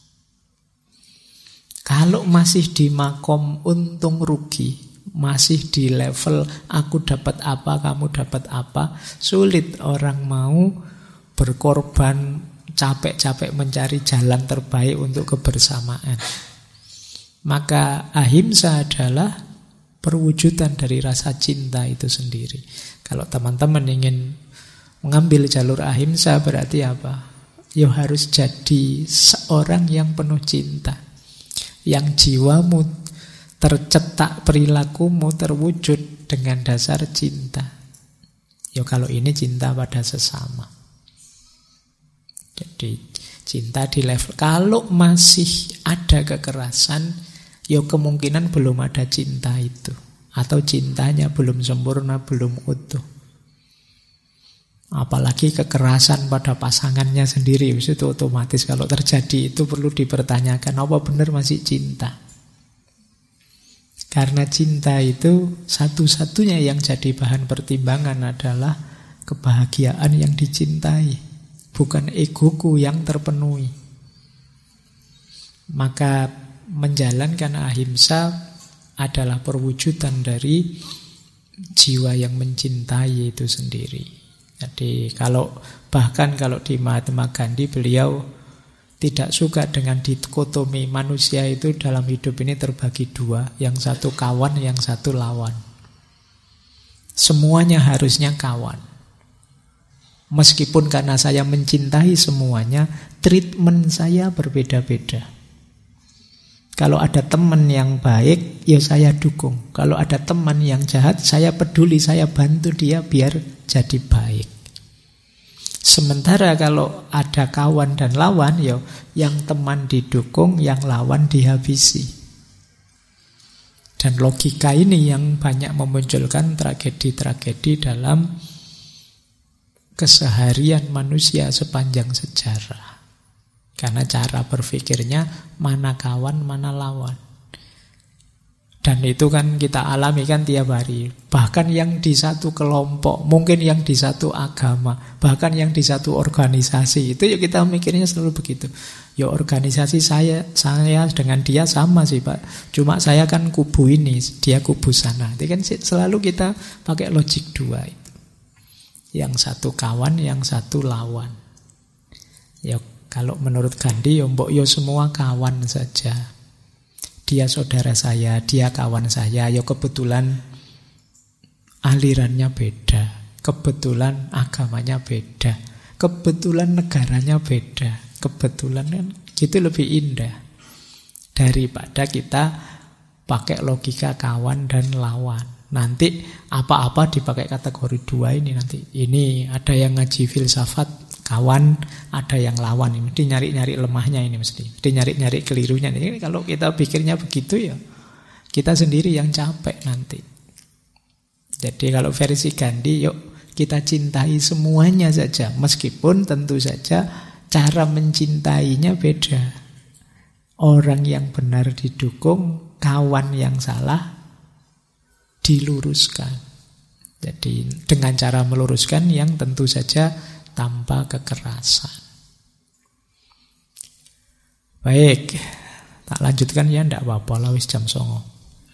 Kalau masih di makom untung rugi, masih di level aku dapat apa, kamu dapat apa, sulit orang mau berkorban, capek-capek mencari jalan terbaik untuk kebersamaan. Maka ahimsa adalah perwujudan dari rasa cinta itu sendiri. Kalau teman-teman ingin mengambil jalur ahimsa berarti apa? Ya harus jadi seorang yang penuh cinta, yang jiwamu tercetak, perilakumu terwujud dengan dasar cinta. Ya kalau ini cinta pada sesama. Jadi cinta di level, kalau masih ada kekerasan, ya kemungkinan belum ada cinta itu, atau cintanya belum sempurna, belum utuh. Apalagi kekerasan pada pasangannya sendiri, itu otomatis kalau terjadi itu perlu dipertanyakan, apa benar masih cinta? Karena cinta itu satu-satunya yang jadi bahan pertimbangan adalah kebahagiaan yang dicintai. bukan egoku yang terpenuhi. Maka menjalankan ahimsa adalah perwujudan dari jiwa yang mencintai itu sendiri. Jadi bahkan kalau di Mahatma Gandhi, beliau tidak suka dengan dikotomi manusia itu dalam hidup ini terbagi dua, yang satu kawan, yang satu lawan. Semuanya harusnya kawan. Meskipun karena saya mencintai semuanya, treatment saya berbeda-beda. Kalau ada teman yang baik, ya saya dukung. Kalau ada teman yang jahat, saya peduli, saya bantu dia biar jadi baik. Sementara kalau ada kawan dan lawan, ya yang teman didukung, yang lawan dihabisi. Dan logika ini yang banyak memunculkan tragedi-tragedi dalam keseharian manusia sepanjang sejarah. Karena cara berpikirnya mana kawan, mana lawan. Dan itu kan kita alami kan tiap hari. Bahkan yang di satu kelompok, mungkin yang di satu agama, bahkan yang di satu organisasi, itu ya kita mikirnya selalu begitu. Ya organisasi saya dengan dia sama sih Pak. Cuma saya kan kubu ini, dia kubu sana. Itu kan selalu kita pakai logik dua itu. Yang satu kawan, yang satu lawan. Ya kalau menurut Gandhi, ya mbok yo semua kawan saja. Dia saudara saya, dia kawan saya. Ya kebetulan alirannya beda, kebetulan agamanya beda, kebetulan negaranya beda, kebetulan kan gitu lebih indah daripada kita pakai logika kawan dan lawan. Nanti apa-apa dipakai kategori dua ini nanti. Ini ada yang ngaji filsafat kawan, ada yang lawan. Ini mesti nyari-nyari lemahnya ini mesti nyari-nyari kelirunya. Ini kalau kita pikirnya begitu ya kita sendiri yang capek nanti. Jadi kalau versi Gandhi, yuk kita cintai semuanya saja. Meskipun tentu saja cara mencintainya beda. Orang yang benar didukung, kawan yang salah diluruskan. Jadi dengan cara meluruskan yang tentu saja tanpa kekerasan. Baik, tak lanjutkan ya, ndak apa-apa lah, wis jam 09.00.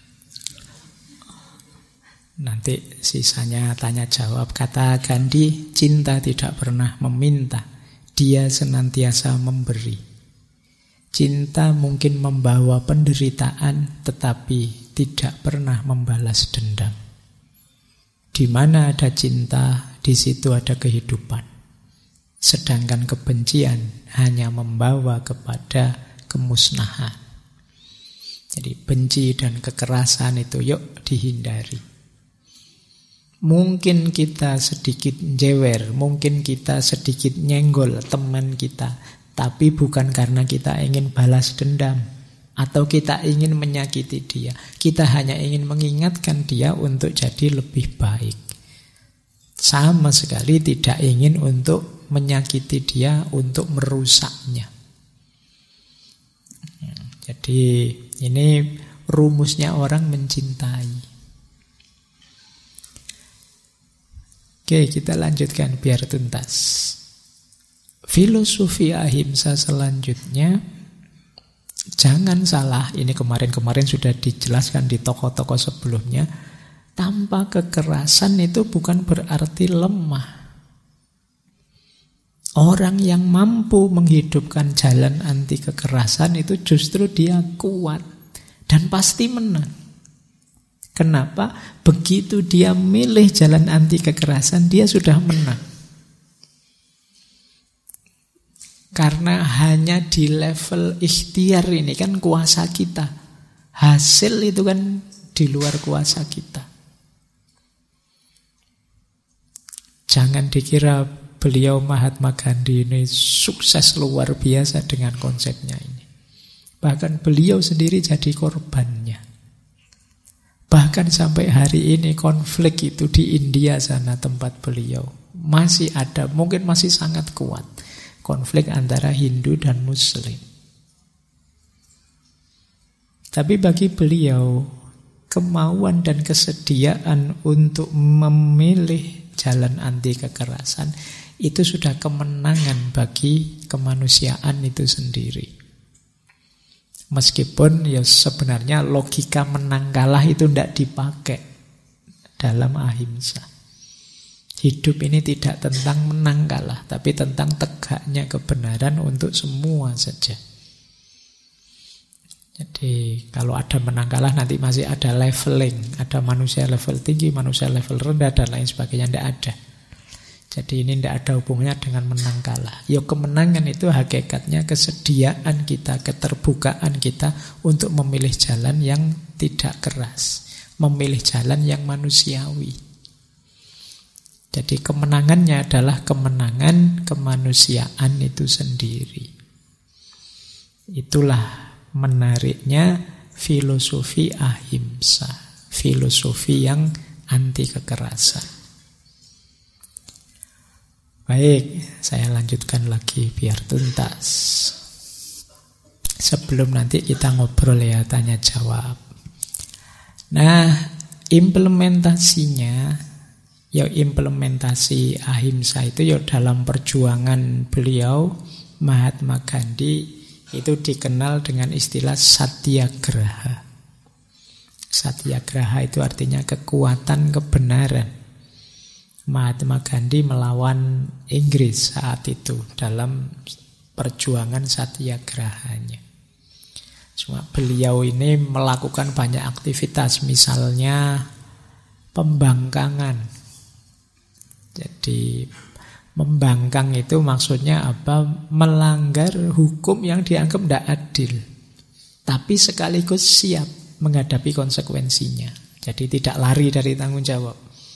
Nanti sisanya tanya jawab. Kata Gandhi, cinta tidak pernah meminta, dia senantiasa memberi. Cinta mungkin membawa penderitaan, tetapi tidak pernah membalas dendam. Di mana ada cinta, di situ ada kehidupan. Sedangkan kebencian hanya membawa kepada kemusnahan. Jadi benci dan kekerasan itu yuk dihindari. Mungkin kita sedikit jewer, mungkin kita sedikit nyenggol teman kita, tapi bukan karena kita ingin balas dendam atau kita ingin menyakiti dia. Kita hanya ingin mengingatkan dia untuk jadi lebih baik. Sama sekali tidak ingin untuk menyakiti dia, untuk merusaknya. Jadi ini rumusnya orang mencintai. Oke, kita lanjutkan biar tuntas. Filosofi ahimsa selanjutnya, jangan salah, ini kemarin-kemarin sudah dijelaskan di tokoh-tokoh sebelumnya, tanpa kekerasan itu bukan berarti lemah. Orang yang mampu menghidupkan jalan anti kekerasan itu justru dia kuat dan pasti menang. Kenapa? Begitu dia milih jalan anti kekerasan, dia sudah menang. Karena hanya di level ikhtiar ini kan kuasa kita. Hasil itu kan di luar kuasa kita. Jangan dikira beliau Mahatma Gandhi ini sukses luar biasa dengan konsepnya ini. Bahkan beliau sendiri jadi korbannya. Bahkan sampai hari ini konflik itu di India sana tempat beliau masih ada, mungkin masih sangat kuat. Konflik antara Hindu dan Muslim. Tapi bagi beliau, kemauan dan kesediaan untuk memilih jalan anti kekerasan itu sudah kemenangan bagi kemanusiaan itu sendiri. Meskipun ya sebenarnya logika menang kalah itu tidak dipakai dalam ahimsa. Hidup ini tidak tentang menang kalah, tapi tentang tegaknya kebenaran untuk semua saja. Jadi kalau ada menang kalah nanti masih ada leveling. Ada manusia level tinggi, manusia level rendah, dan lain sebagainya. Tidak ada. Jadi ini tidak ada hubungannya dengan menang kalah. Ya kemenangan itu hakikatnya kesediaan kita, keterbukaan kita untuk memilih jalan yang tidak keras. Memilih jalan yang manusiawi. Jadi kemenangannya adalah kemenangan kemanusiaan itu sendiri. Itulah menariknya filosofi ahimsa, filosofi yang anti kekerasan. Baik, saya lanjutkan lagi biar tuntas. Sebelum nanti kita ngobrol ya, tanya jawab. Nah, implementasinya, ya implementasi ahimsa itu ya dalam perjuangan beliau, Mahatma Gandhi, itu dikenal dengan istilah satyagraha. Satyagraha itu artinya kekuatan kebenaran. Mahatma Gandhi melawan Inggris saat itu dalam perjuangan satyagrahanya. Cuma beliau ini melakukan banyak aktivitas, misalnya pembangkangan. Jadi membangkang itu maksudnya apa? Melanggar hukum yang dianggap tidak adil, tapi sekaligus siap menghadapi konsekuensinya. Jadi tidak lari dari tanggung jawab.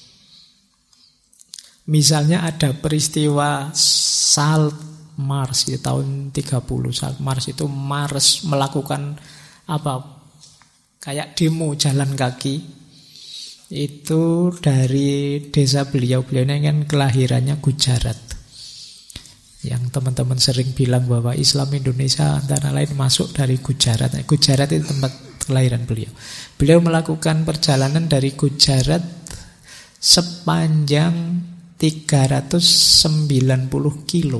Misalnya ada peristiwa Salt March di tahun 30. Salt March itu Mars melakukan apa? Kayak demo jalan kaki. Itu dari desa beliau ini kan kelahirannya Gujarat. Yang teman-teman sering bilang bahwa Islam Indonesia antara lain masuk dari Gujarat. Gujarat itu tempat kelahiran beliau. Beliau melakukan perjalanan dari Gujarat sepanjang 390 kilo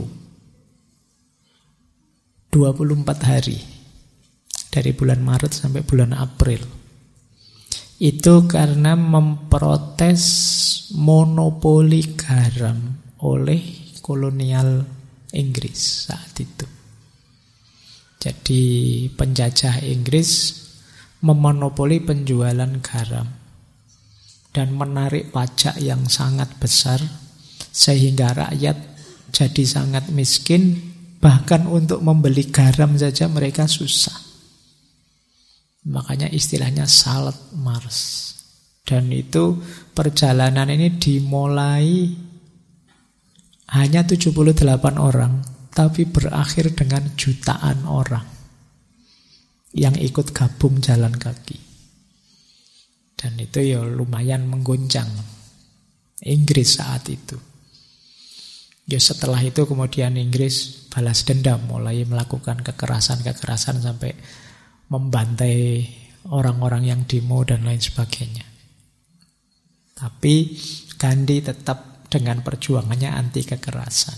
24 hari dari bulan Maret sampai bulan April. Itu karena memprotes monopoli garam oleh kolonial Inggris saat itu. Jadi penjajah Inggris memonopoli penjualan garam dan menarik pajak yang sangat besar, sehingga rakyat jadi sangat miskin. Bahkan untuk membeli garam saja mereka susah. Makanya istilahnya Salt March. Dan itu perjalanan ini dimulai hanya 78 orang, tapi berakhir dengan jutaan orang yang ikut gabung jalan kaki. Dan itu ya lumayan mengguncang Inggris saat itu. Ya setelah itu kemudian Inggris balas dendam, mulai melakukan kekerasan-kekerasan sampai membantai orang-orang yang demo dan lain sebagainya. Tapi Gandhi tetap dengan perjuangannya anti kekerasan.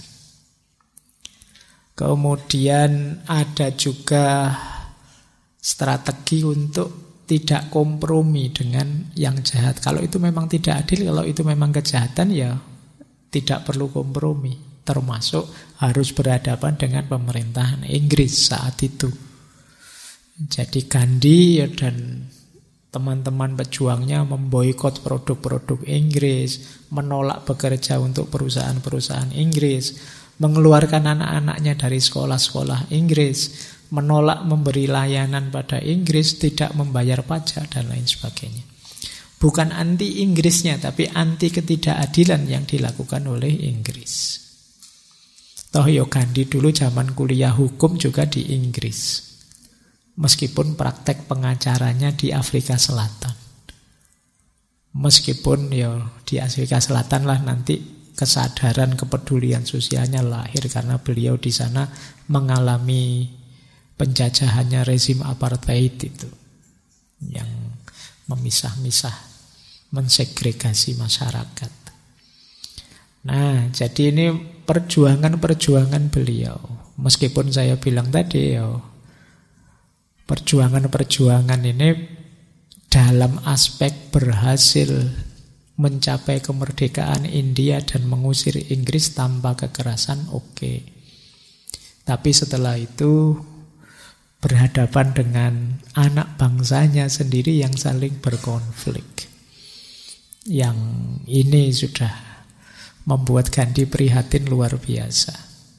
Kemudian ada juga strategi untuk tidak kompromi dengan yang jahat. Kalau itu memang tidak adil, kalau itu memang kejahatan, ya tidak perlu kompromi. Termasuk harus berhadapan dengan pemerintahan Inggris saat itu. Jadi Gandhi dan teman-teman pejuangnya memboikot produk-produk Inggris, menolak bekerja untuk perusahaan-perusahaan Inggris, mengeluarkan anak-anaknya dari sekolah-sekolah Inggris, menolak memberi layanan pada Inggris, tidak membayar pajak dan lain sebagainya. Bukan anti Inggrisnya, tapi anti ketidakadilan yang dilakukan oleh Inggris. Toh yo Gandhi dulu zaman kuliah hukum juga di Inggris. Meskipun praktek pengacaranya di Afrika Selatan. Meskipun ya di Afrika Selatan lah nanti kesadaran kepedulian sosialnya lahir karena beliau di sana mengalami penjajahannya rezim apartheid itu yang memisah-misah, mensegregasi masyarakat. Nah, jadi ini perjuangan-perjuangan beliau. Meskipun saya bilang tadi ya, perjuangan-perjuangan ini dalam aspek berhasil mencapai kemerdekaan India dan mengusir Inggris tanpa kekerasan, oke. Tapi setelah itu berhadapan dengan anak bangsanya sendiri yang saling berkonflik. Yang ini sudah membuat Gandhi prihatin luar biasa.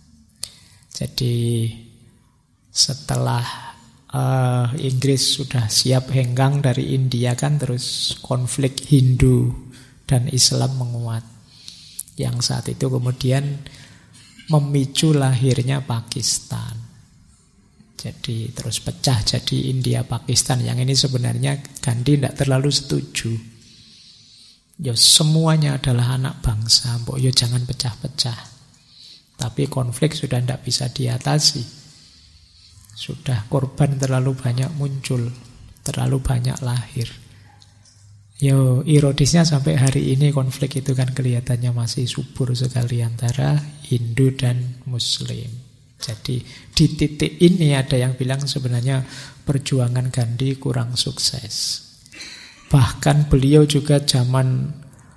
Jadi setelah Inggris sudah siap hengkang dari India kan, terus konflik Hindu dan Islam menguat. Yang saat itu kemudian memicu lahirnya Pakistan. Jadi terus pecah jadi India Pakistan. Yang ini sebenarnya Gandhi tidak terlalu setuju. Ya semuanya adalah anak bangsa, mbok ya jangan pecah-pecah. Tapi konflik sudah tidak bisa diatasi. Sudah korban terlalu banyak muncul, terlalu banyak lahir. Yo, ironisnya sampai hari ini konflik itu kan kelihatannya masih subur sekali antara Hindu dan Muslim. Jadi di titik ini ada yang bilang sebenarnya perjuangan Gandhi kurang sukses. Bahkan beliau juga zaman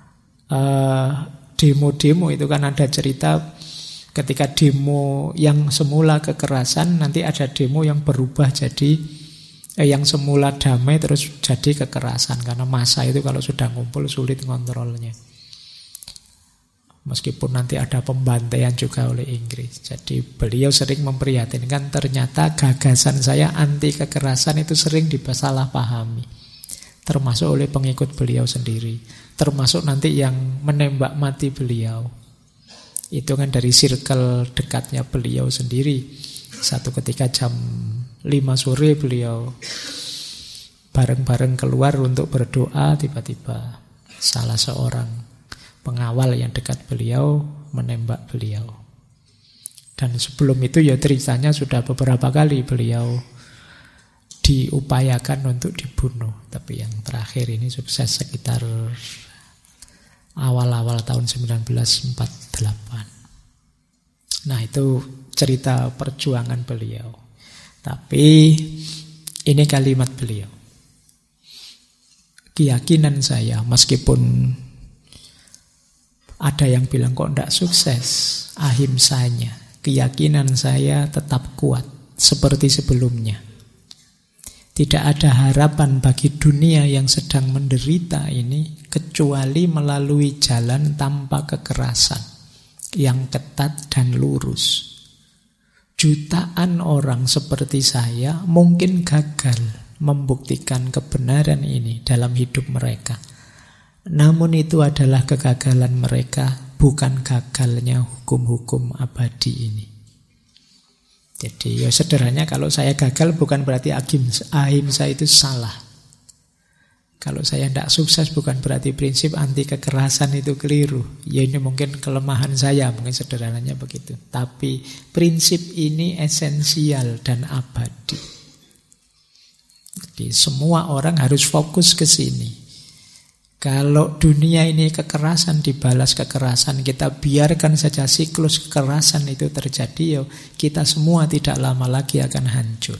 demo-demo itu kan ada cerita ketika demo yang semula kekerasan nanti ada demo yang berubah jadi yang semula damai terus jadi kekerasan. Karena massa itu kalau sudah ngumpul sulit ngontrolnya. Meskipun nanti ada pembantaian juga oleh Inggris. Jadi beliau sering memprihatinkan ternyata gagasan saya anti kekerasan itu sering disalahpahami. Termasuk oleh pengikut beliau sendiri. Termasuk nanti yang menembak mati beliau. Itu kan dari circle dekatnya beliau sendiri. Satu ketika jam 5 sore beliau bareng-bareng keluar untuk berdoa, tiba-tiba salah seorang pengawal yang dekat beliau menembak beliau. Dan sebelum itu ya ceritanya sudah beberapa kali beliau diupayakan untuk dibunuh. Tapi yang terakhir ini sukses sekitar awal-awal tahun 1948. Nah itu cerita perjuangan beliau. Tapi ini kalimat beliau. Keyakinan saya, meskipun ada yang bilang kok tidak sukses ahimsanya, keyakinan saya tetap kuat seperti sebelumnya. Tidak ada harapan bagi dunia yang sedang menderita ini kecuali melalui jalan tanpa kekerasan yang ketat dan lurus. Jutaan orang seperti saya mungkin gagal membuktikan kebenaran ini dalam hidup mereka. Namun itu adalah kegagalan mereka, bukan gagalnya hukum-hukum abadi ini. Jadi ya sederhananya kalau saya gagal bukan berarti ahimsa itu salah. Kalau saya tidak sukses bukan berarti prinsip anti kekerasan itu keliru. Ya ini mungkin kelemahan saya, mungkin sederhananya begitu. Tapi prinsip ini esensial dan abadi. Jadi semua orang harus fokus ke sini. Kalau dunia ini kekerasan dibalas kekerasan, kita biarkan saja siklus kekerasan itu terjadi, ya kita semua tidak lama lagi akan hancur.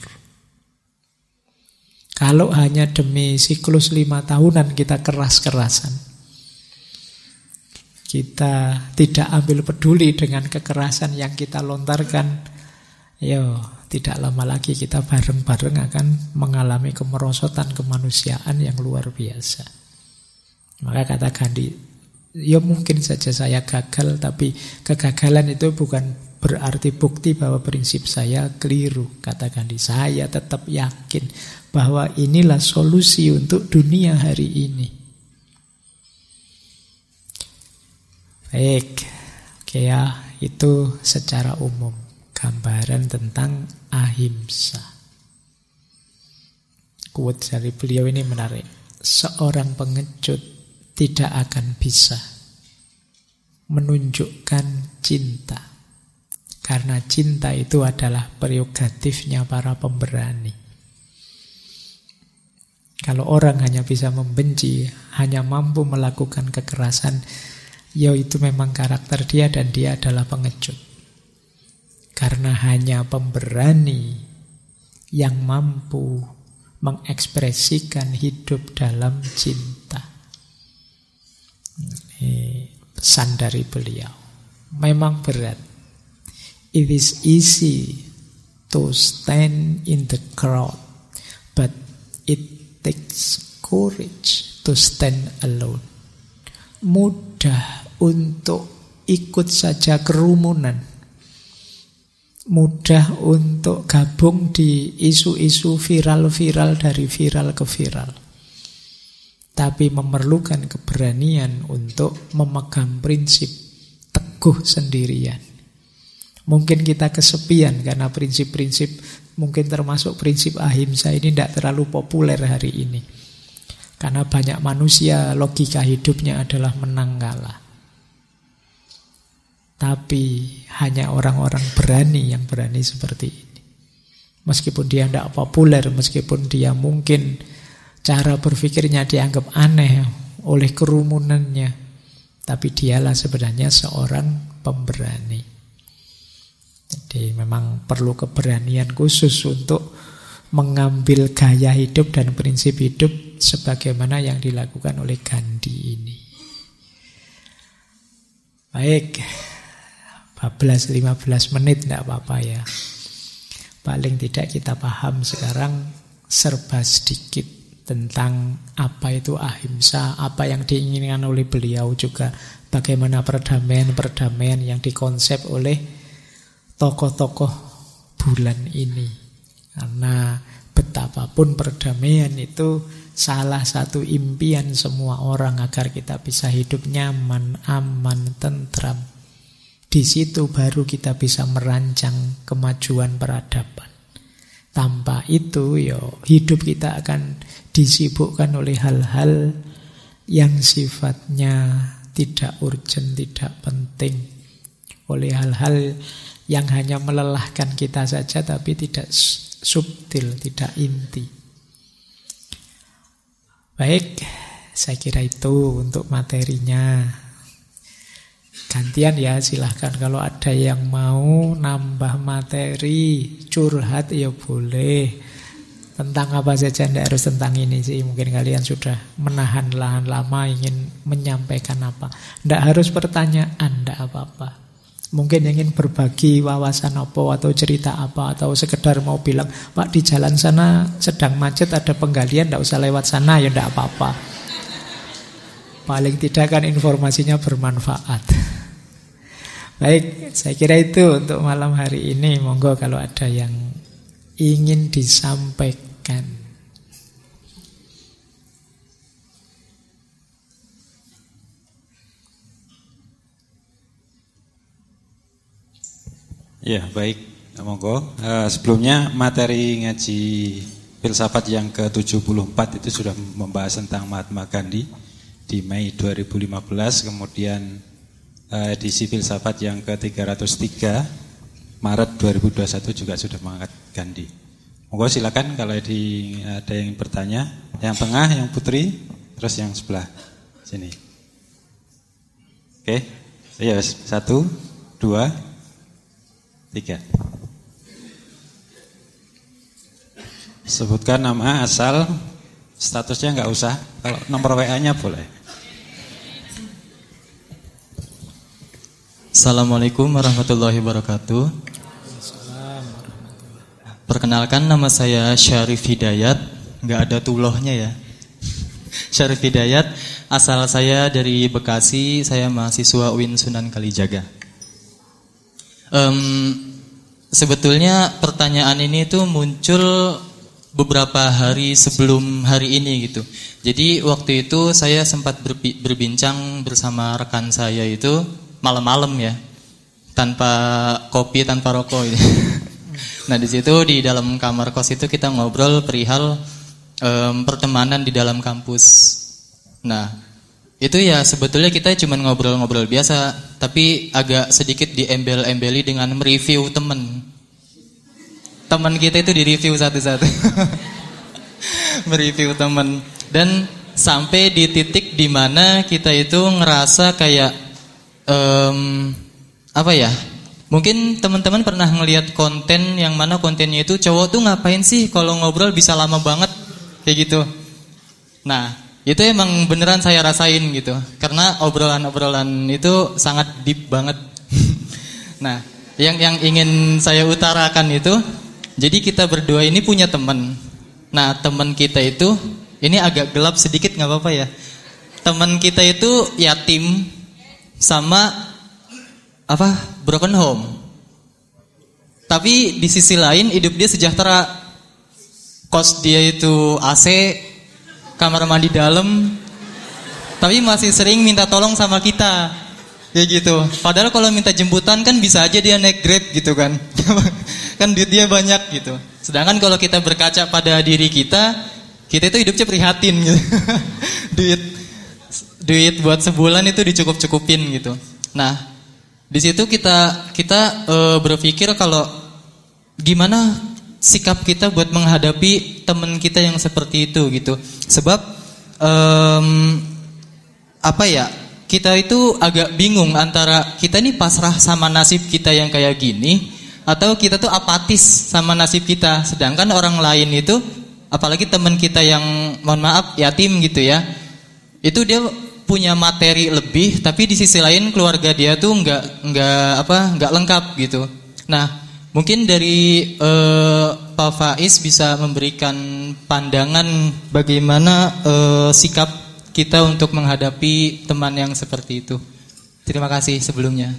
Kalau hanya demi siklus 5 tahunan kita keras-kerasan, kita tidak ambil peduli dengan kekerasan yang kita lontarkan, ya tidak lama lagi kita bareng-bareng akan mengalami kemerosotan kemanusiaan yang luar biasa. Maka kata Gandhi, ya mungkin saja saya gagal, tapi kegagalan itu bukan berarti bukti bahwa prinsip saya keliru. Kata Gandhi, saya tetap yakin bahwa inilah solusi untuk dunia hari ini. Baik, oke ya, itu secara umum gambaran tentang ahimsa. Quote dari beliau ini menarik. Seorang pengecut tidak akan bisa menunjukkan cinta, karena cinta itu adalah prerogatifnya para pemberani. Kalau orang hanya bisa membenci, hanya mampu melakukan kekerasan, Ya itu memang karakter dia dan dia adalah pengecut. Karena hanya pemberani yang mampu mengekspresikan hidup dalam cinta. Ini pesan dari beliau. Memang berat. It is easy to stand in the crowd, but it takes courage to stand alone. Mudah untuk ikut saja kerumunan, mudah untuk gabung di isu-isu viral-viral dari viral ke viral, tapi memerlukan keberanian untuk memegang prinsip teguh sendirian. Mungkin kita kesepian karena prinsip-prinsip, mungkin termasuk prinsip ahimsa ini tidak terlalu populer hari ini. Karena banyak manusia logika hidupnya adalah menang kalah. Tapi hanya orang-orang berani yang berani seperti ini. Meskipun dia tidak populer, meskipun dia mungkin cara berpikirnya dianggap aneh oleh kerumunannya, tapi dialah sebenarnya seorang pemberani. Jadi memang perlu keberanian khusus untuk mengambil gaya hidup dan prinsip hidup sebagaimana yang dilakukan oleh Gandhi ini. Baik, 14-15 menit tidak apa-apa ya. Paling tidak kita paham sekarang serba sedikit tentang apa itu ahimsa, apa yang diinginkan oleh beliau juga, bagaimana perdamaian-perdamaian yang dikonsep oleh tokoh-tokoh bulan ini. Karena betapapun perdamaian itu salah satu impian semua orang agar kita bisa hidup nyaman, aman, tentram. Di situ baru kita bisa merancang kemajuan peradaban. Tanpa itu hidup kita akan disibukkan oleh hal-hal yang sifatnya tidak urgent, tidak penting, oleh hal-hal yang hanya melelahkan kita saja tapi tidak subtil, tidak inti. Baik, saya kira itu untuk materinya. Gantian ya, silahkan kalau ada yang mau nambah materi, curhat ya boleh. Tentang apa saja, tidak harus tentang ini sih. Mungkin kalian sudah menahan lahan lama ingin menyampaikan apa. Tidak harus pertanyaan, tidak apa-apa. Mungkin ingin berbagi wawasan apa atau cerita apa, atau sekedar mau bilang, Pak di jalan sana sedang macet, ada penggalian, tidak usah lewat sana, ya tidak apa-apa. Paling tidak kan informasinya bermanfaat. Baik, saya kira itu untuk malam hari ini. Monggo kalau ada yang ingin disampaikan. Ya, baik. Monggo. Sebelumnya materi ngaji filsafat yang ke-74 itu sudah membahas tentang Mahatma Gandhi di Mei 2015. Kemudian edisi filsafat yang ke-303 Maret 2021 juga sudah mengangkat Gandhi. Monggo silakan kalau ada yang ingin bertanya. Yang tengah, yang putri, terus yang sebelah sini. Oke. Ya, 1, 2, 3. Sebutkan nama, asal, statusnya nggak usah. Kalau nomor WA-nya boleh. Assalamualaikum warahmatullahi wabarakatuh. Perkenalkan, nama saya Syarif Hidayat. Nggak ada tulohnya ya. Syarif Hidayat. Asal saya dari Bekasi. Saya mahasiswa UIN Sunan Kalijaga. Sebetulnya pertanyaan ini tuh muncul beberapa hari sebelum hari ini gitu. Jadi waktu itu saya sempat berbincang bersama rekan saya itu malam-malam ya, tanpa kopi, tanpa rokok gitu. Nah di situ di dalam kamar kos itu kita ngobrol perihal pertemanan di dalam kampus. Nah itu ya sebetulnya kita cuma ngobrol-ngobrol biasa, tapi agak sedikit diembel-embeli dengan mereview teman kita itu direview satu-satu. Mereview teman. Dan sampai di titik di mana kita itu ngerasa kayak apa ya? Mungkin teman-teman pernah ngelihat konten yang mana kontennya itu cowok tuh ngapain sih kalau ngobrol bisa lama banget kayak gitu. Nah, itu emang beneran saya rasain gitu. Karena obrolan-obrolan itu sangat deep banget. Nah, yang ingin saya utarakan itu, jadi kita berdua ini punya teman. Nah, teman kita itu ini agak gelap sedikit nggak apa-apa ya. Teman kita itu yatim sama broken home. Tapi di sisi lain hidup dia sejahtera. Kos dia itu AC, kamar mandi dalam. Tapi masih sering minta tolong sama kita. Ya gitu. Padahal kalau minta jemputan kan bisa aja dia naik Grab gitu kan. Kan duit dia banyak gitu. Sedangkan kalau kita berkaca pada diri kita itu hidupnya prihatin gitu. duit buat sebulan itu dicukup-cukupin gitu. Nah, di situ kita berpikir kalau gimana sikap kita buat menghadapi teman kita yang seperti itu gitu. Sebab kita itu agak bingung antara kita ini pasrah sama nasib kita yang kayak gini atau kita tuh apatis sama nasib kita. Sedangkan orang lain itu, apalagi teman kita yang mohon maaf yatim gitu ya, itu dia punya materi lebih, tapi di sisi lain keluarga dia tuh nggak lengkap gitu. Nah, mungkin dari Pak Faiz bisa memberikan pandangan bagaimana sikap kita untuk menghadapi teman yang seperti itu. Terima kasih sebelumnya.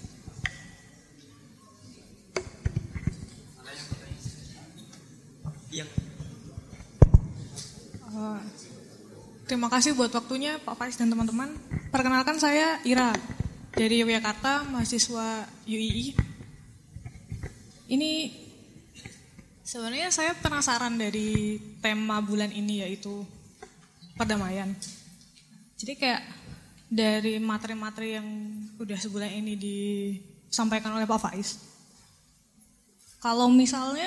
Terima kasih buat waktunya Pak Faiz dan teman-teman. Perkenalkan saya Ira dari Yogyakarta, mahasiswa UII. Ini sebenarnya saya penasaran dari tema bulan ini, yaitu perdamaian. Jadi kayak dari materi-materi yang udah sebulan ini disampaikan oleh Pak Faiz, kalau misalnya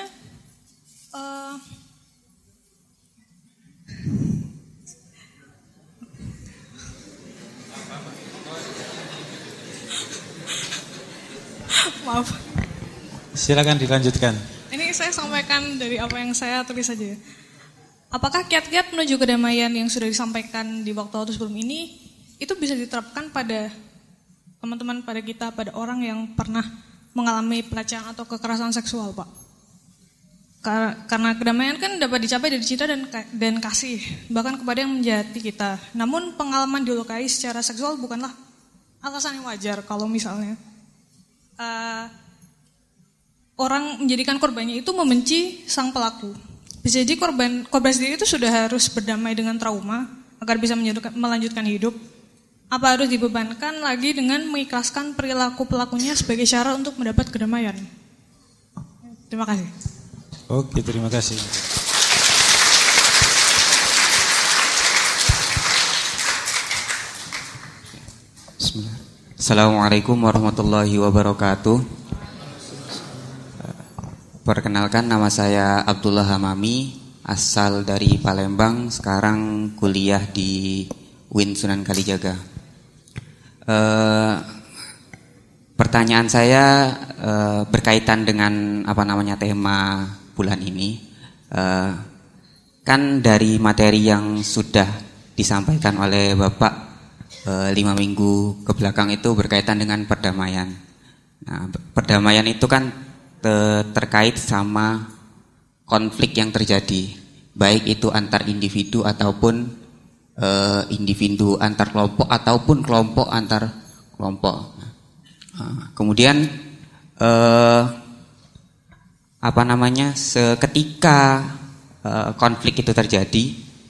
maaf, silakan dilanjutkan. Ini saya sampaikan dari apa yang saya tulis saja. Apakah kiat-kiat menuju kedamaian yang sudah disampaikan di waktu sebelum ini itu bisa diterapkan pada teman-teman, pada kita, pada orang yang pernah mengalami pelecehan atau kekerasan seksual, Pak? Karena kedamaian kan dapat dicapai dari cinta dan kasih, bahkan kepada yang menjati kita. Namun pengalaman dilukai secara seksual bukanlah alasan yang wajar kalau misalnya orang menjadikan korbannya itu membenci sang pelaku. Bisa jadi korban sendiri itu sudah harus berdamai dengan trauma agar bisa melanjutkan hidup. Apa harus dibebankan lagi dengan mengikhlaskan perilaku pelakunya sebagai cara untuk mendapat kedamaian? Terima kasih. Oke, terima kasih. Bismillah. Assalamualaikum warahmatullahi wabarakatuh. Perkenalkan, nama saya Abdullah Hamami, asal dari Palembang, sekarang kuliah di UIN Sunan Kalijaga. Pertanyaan saya berkaitan dengan tema bulan ini. Kan dari materi yang sudah disampaikan oleh Bapak 5 minggu ke belakang itu berkaitan dengan perdamaian. Nah, perdamaian itu kan terkait sama konflik yang terjadi, baik itu antar individu ataupun individu antar kelompok ataupun kelompok antar kelompok. Kemudian seketika konflik itu terjadi,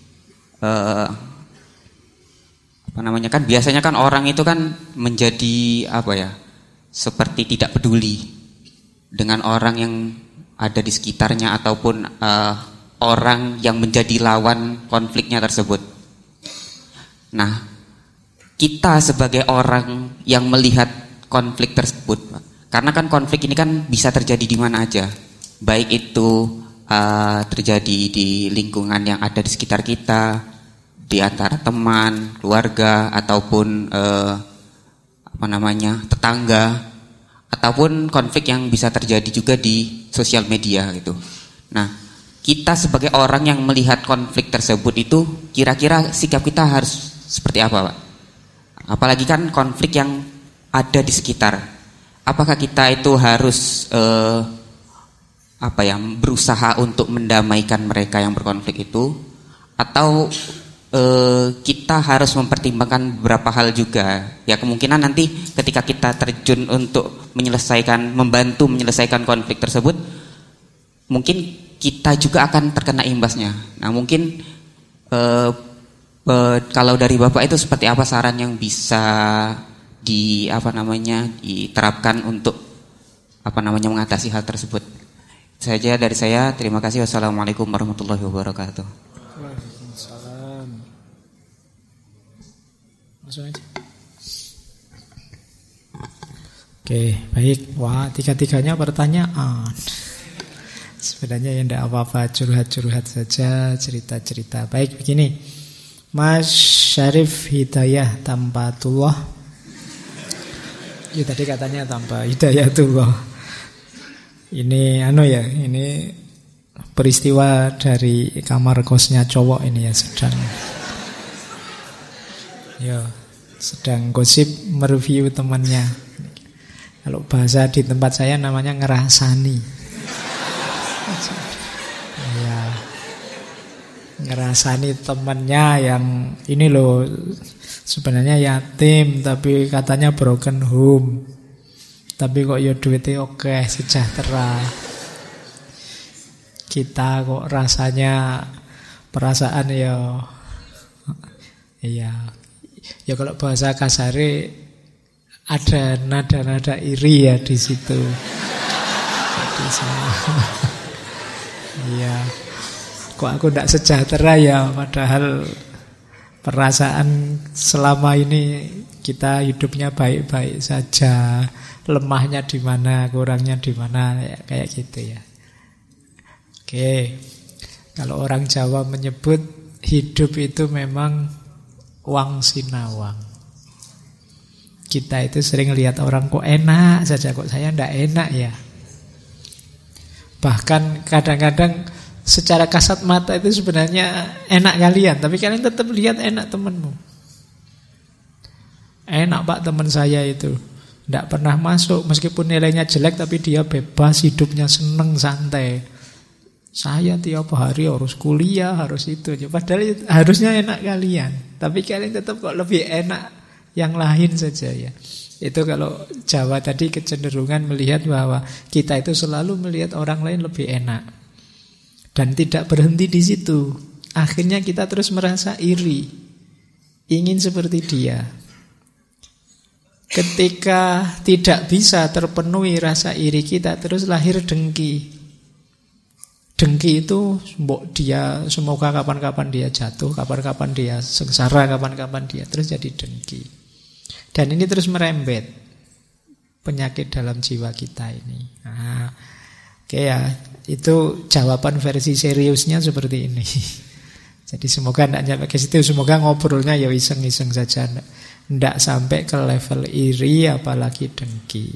kan biasanya kan orang itu kan menjadi seperti tidak peduli dengan orang yang ada di sekitarnya ataupun orang yang menjadi lawan konfliknya tersebut. Nah, kita sebagai orang yang melihat konflik tersebut, karena kan konflik ini kan bisa terjadi di mana aja, baik itu terjadi di lingkungan yang ada di sekitar kita, di antara teman, keluarga, ataupun tetangga, ataupun konflik yang bisa terjadi juga di sosial media gitu. Nah, kita sebagai orang yang melihat konflik tersebut itu kira-kira sikap kita harus seperti apa, Pak? Apalagi kan konflik yang ada di sekitar. Apakah kita itu harus berusaha untuk mendamaikan mereka yang berkonflik itu, atau kita harus mempertimbangkan beberapa hal juga? Ya, kemungkinan nanti ketika kita terjun untuk membantu menyelesaikan konflik tersebut, mungkin kita juga akan terkena imbasnya. Nah, mungkin kalau dari Bapak itu seperti apa saran yang bisa diterapkan untuk mengatasi hal tersebut? Saja dari saya, terima kasih. Wassalamualaikum warahmatullahi wabarakatuh. Waalaikumsalam. Langsung aja. Oke, baik. Wah, tiga-tiganya pertanyaan. Sebenarnya ya tidak apa-apa, curhat-curhat saja, cerita-cerita. Baik, begini. Mas Syarif Hidayah Tampatullah. Ya tadi katanya tanpa Hidayatullah. Ini ini peristiwa dari kamar kosnya cowok ini ya, sedang gosip mereview temannya. Kalau bahasa di tempat saya namanya ngerasani. Ya, ngerasani temannya yang ini loh, sebenarnya yatim tapi katanya broken home, tapi kok ya duitnya oke, sejahtera. Kita kok rasanya perasaan ya kalau bahasa kasare ada nada-nada iri ya di situ. Jadi kok aku tidak sejahtera ya, padahal perasaan selama ini kita hidupnya baik-baik saja. Lemahnya di mana, kurangnya di mana, kayak gitu ya. Oke, kalau orang Jawa menyebut hidup itu memang wang sinawang. Kita itu sering lihat orang kok enak saja, kok saya tidak enak ya. Bahkan kadang-kadang secara kasat mata itu sebenarnya enak kalian, tapi kalian tetap lihat enak temanmu. Enak Pak teman saya itu, tidak pernah masuk, meskipun nilainya jelek tapi dia bebas, hidupnya seneng, santai. Saya tiap hari harus kuliah, harus itu. Padahal harusnya enak kalian, tapi kalian tetap kok lebih enak yang lain saja ya. Itu kalau Jawa tadi kecenderungan melihat bahwa kita itu selalu melihat orang lain lebih enak. Dan tidak berhenti di situ. Akhirnya kita terus merasa iri, ingin seperti dia. Ketika tidak bisa terpenuhi rasa iri kita, terus lahir dengki. Dengki itu dia semoga kapan-kapan dia jatuh, kapan-kapan dia sengsara, kapan-kapan dia, terus jadi dengki. Dan ini terus merembet penyakit dalam jiwa kita ini. Oke ya, itu jawaban versi seriusnya seperti ini. Jadi semoga tidak nyampe ke situ, semoga ngobrolnya ya iseng-iseng saja, tidak sampai ke level iri apalagi dengki.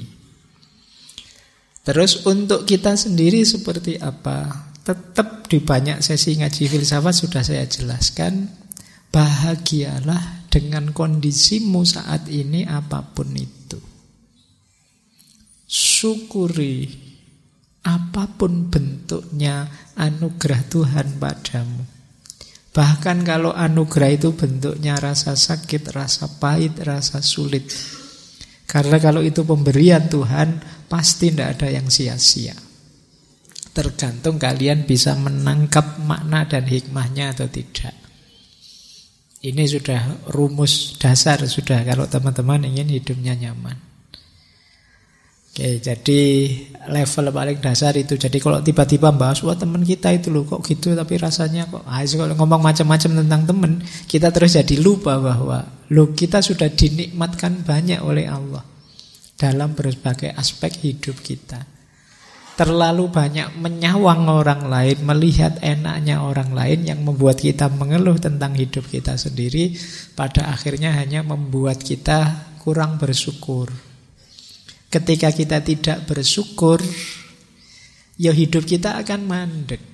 Terus untuk kita sendiri seperti apa? Tetap di banyak sesi ngaji filsafat sudah saya jelaskan, bahagialah dengan kondisimu saat ini apapun itu. Syukuri apapun bentuknya anugerah Tuhan padamu. Bahkan kalau anugerah itu bentuknya rasa sakit, rasa pahit, rasa sulit. Karena kalau itu pemberian Tuhan, pasti tidak ada yang sia-sia. Tergantung kalian bisa menangkap makna dan hikmahnya atau tidak. Ini sudah rumus dasar sudah kalau teman-teman ingin hidupnya nyaman. Oke, jadi level paling dasar itu. Jadi kalau tiba-tiba bahas, wah teman kita itu loh kok gitu, tapi rasanya kok kalau ngomong macam-macam tentang teman, kita terus jadi lupa bahwa loh kita sudah dinikmatkan banyak oleh Allah dalam berbagai aspek hidup kita. Terlalu banyak menyawang orang lain, melihat enaknya orang lain yang membuat kita mengeluh tentang hidup kita sendiri, pada akhirnya hanya membuat kita kurang bersyukur. Ketika kita tidak bersyukur, ya hidup kita akan mandek.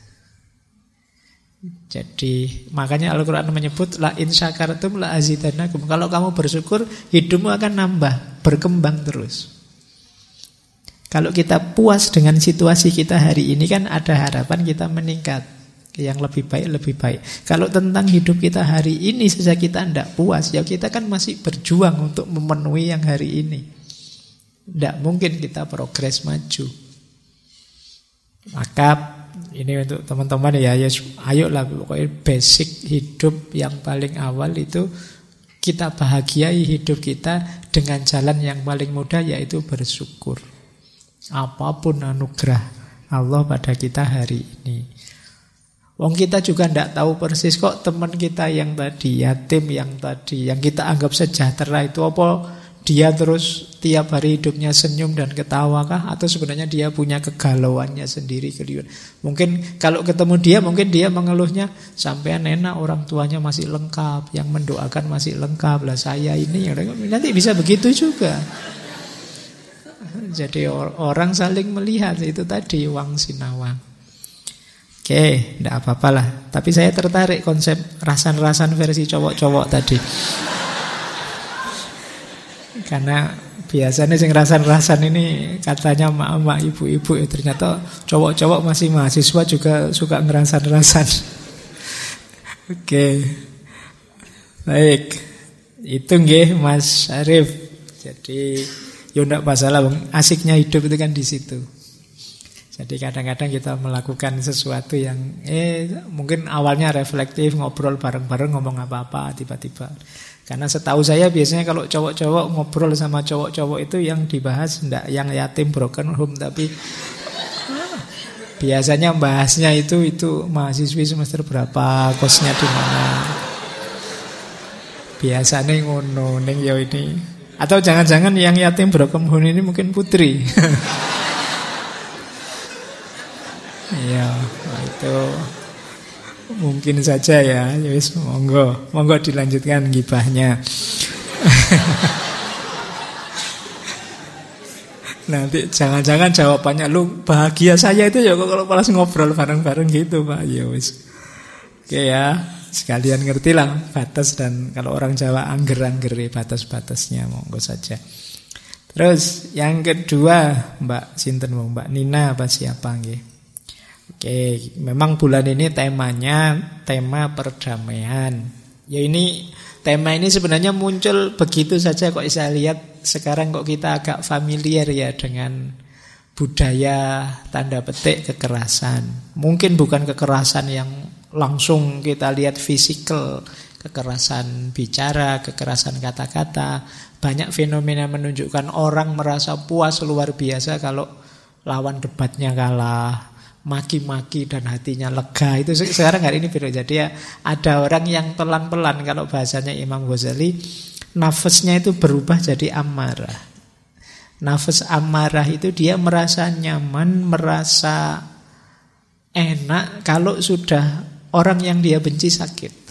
Jadi makanya Al-Quran menyebut la in syakartum la azidannakum. Kalau kamu bersyukur, hidupmu akan nambah, berkembang terus. Kalau kita puas dengan situasi kita hari ini, kan ada harapan kita meningkat, yang lebih baik. Kalau tentang hidup kita hari ini saja kita tidak puas, ya kita kan masih berjuang untuk memenuhi yang hari ini. Tidak mungkin kita progres maju. Maka ini untuk teman-teman ya, ayolah, pokoknya basic hidup yang paling awal itu kita bahagiai hidup kita dengan jalan yang paling mudah, yaitu bersyukur. Apapun anugerah Allah pada kita hari ini. Wong kita juga tidak tahu persis kok teman kita yang tadi, yatim yang tadi, yang kita anggap sejahtera itu apa dia terus tiap hari hidupnya senyum dan ketawa kah? Atau sebenarnya dia punya kegalauannya sendiri. Mungkin kalau ketemu dia, mungkin dia mengeluhnya, sampean enak orang tuanya masih lengkap, yang mendoakan masih lengkap, lah saya ini. Nanti bisa begitu juga. Jadi orang saling melihat, itu tadi wang sinawang. Oke, tidak apa-apalah. Tapi saya tertarik konsep rasan-rasan versi cowok-cowok tadi. Karena biasanya sing rasan-rasan ini katanya emak-emak, ibu-ibu, ternyata cowok-cowok masih mahasiswa juga suka ngerasan-rasan. Oke. Baik. Itu nggih Mas Arif. Jadi ya ndak masalah, asiknya hidup itu kan di situ. Jadi kadang-kadang kita melakukan sesuatu yang mungkin awalnya reflektif, ngobrol bareng-bareng, ngomong apa-apa, tiba-tiba. Karena setahu saya biasanya kalau cowok-cowok ngobrol sama cowok-cowok itu yang dibahas ndak yang yatim broken home, tapi biasanya bahasnya itu mahasiswi semester berapa, kosnya di mana. Biasanya ngono ning ya ini. Atau jangan-jangan yang yatim broken home ini mungkin putri. Iya, itu mungkin saja ya. Yes, monggo dilanjutkan gibahnya. Nanti jangan-jangan jawabannya lu bahagia saya itu ya kalau malas ngobrol bareng-bareng gitu, Pak. Ya wis. Oke ya, sekalian ngertilah batas, dan kalau orang Jawa angger-angger batas-batasnya, monggo saja. Terus yang kedua, Mbak sinten wong, Mbak Nina apa siapa nggih? Oke, memang bulan ini temanya tema perdamaian. Ya ini tema ini sebenarnya muncul begitu saja kok, saya lihat sekarang kok kita agak familiar ya dengan budaya tanda petik kekerasan. Mungkin bukan kekerasan yang langsung kita lihat fisikal, kekerasan bicara, kekerasan kata-kata. Banyak fenomena menunjukkan orang merasa puas luar biasa kalau lawan debatnya kalah, maki-maki dan hatinya lega. Itu sekarang hari ini beda. Jadi ya ada orang yang pelan-pelan, kalau bahasanya Imam Ghazali, nafasnya itu berubah jadi amarah. Nafas amarah itu dia merasa nyaman, merasa enak kalau sudah orang yang dia benci sakit.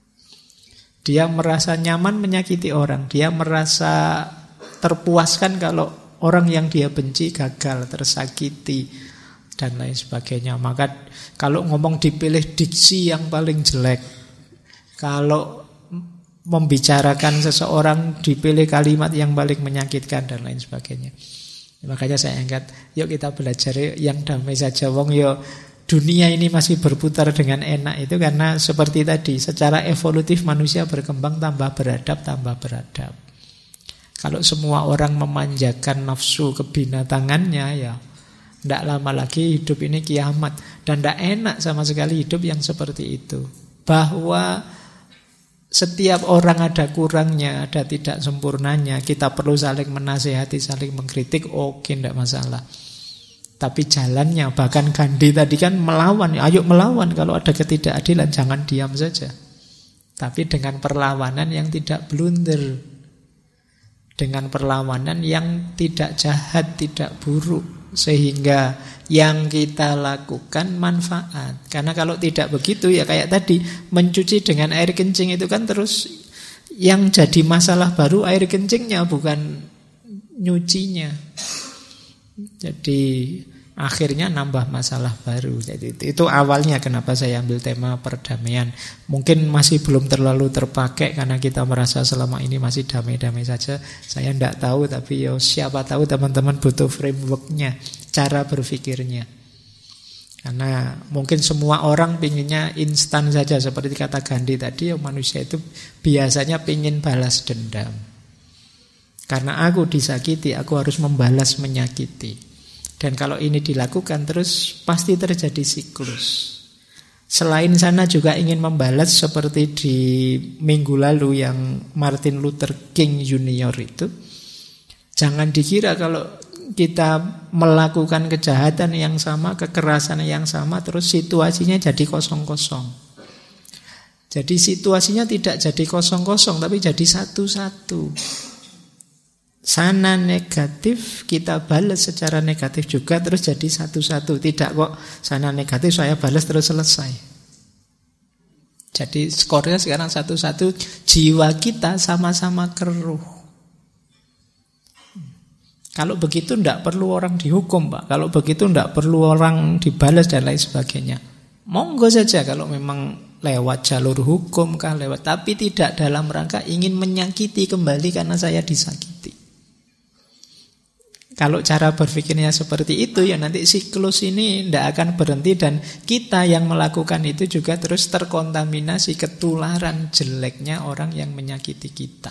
Dia merasa nyaman menyakiti orang. Dia merasa terpuaskan kalau orang yang dia benci gagal, tersakiti, dan lain sebagainya. Maka kalau ngomong dipilih diksi yang paling jelek, kalau membicarakan seseorang dipilih kalimat yang paling menyakitkan, dan lain sebagainya. Makanya saya angkat, yuk kita belajar yang damai saja. Wong yo dunia ini masih berputar dengan enak itu karena seperti tadi, secara evolutif manusia berkembang tambah beradab. Kalau semua orang memanjakan nafsu kebinatangannya, ya tidak lama lagi hidup ini kiamat. Dan tidak enak sama sekali hidup yang seperti itu. Bahwa setiap orang ada kurangnya, ada tidak sempurnanya. Kita perlu saling menasihati, saling mengkritik, oke, tidak masalah. Tapi jalannya, bahkan Gandhi tadi kan melawan. Ayo melawan, kalau ada ketidakadilan jangan diam saja. Tapi dengan perlawanan yang tidak blunder, dengan perlawanan yang tidak jahat, tidak buruk, sehingga yang kita lakukan manfaat. Karena kalau tidak begitu ya kayak tadi, mencuci dengan air kencing itu kan terus Yang jadi masalah baru air kencingnya, bukan nyucinya. Jadi akhirnya nambah masalah baru. Jadi itu awalnya kenapa saya ambil tema perdamaian. Mungkin masih belum terlalu terpakai karena kita merasa selama ini masih damai-damai saja. Saya tidak tahu, tapi ya siapa tahu teman-teman butuh frameworknya, cara berpikirnya. Karena mungkin semua orang pinginnya instan saja. Seperti kata Gandhi tadi, ya manusia itu biasanya pingin balas dendam. Karena aku disakiti, aku harus membalas menyakiti. Dan kalau ini dilakukan terus pasti terjadi siklus. Selain sana juga ingin membalas seperti di minggu lalu yang Martin Luther King Junior itu. Jangan dikira kalau kita melakukan kejahatan yang sama, kekerasan yang sama, terus situasinya jadi kosong-kosong. Jadi situasinya tidak jadi kosong-kosong, tapi jadi satu-satu. Sana negatif, kita balas secara negatif juga, terus jadi satu-satu. Tidak kok sana negatif, saya balas terus selesai. Jadi skornya sekarang satu-satu. Jiwa kita sama-sama keruh. Kalau begitu tidak perlu orang dihukum, Pak. Kalau begitu tidak perlu orang dibalas dan lain sebagainya. Monggo saja kalau memang lewat jalur hukum kah lewat, tapi tidak dalam rangka ingin menyakiti kembali karena saya disakiti. Kalau cara berpikirnya seperti itu, ya nanti siklus ini tidak akan berhenti dan kita yang melakukan itu juga terus terkontaminasi ketularan jeleknya orang yang menyakiti kita.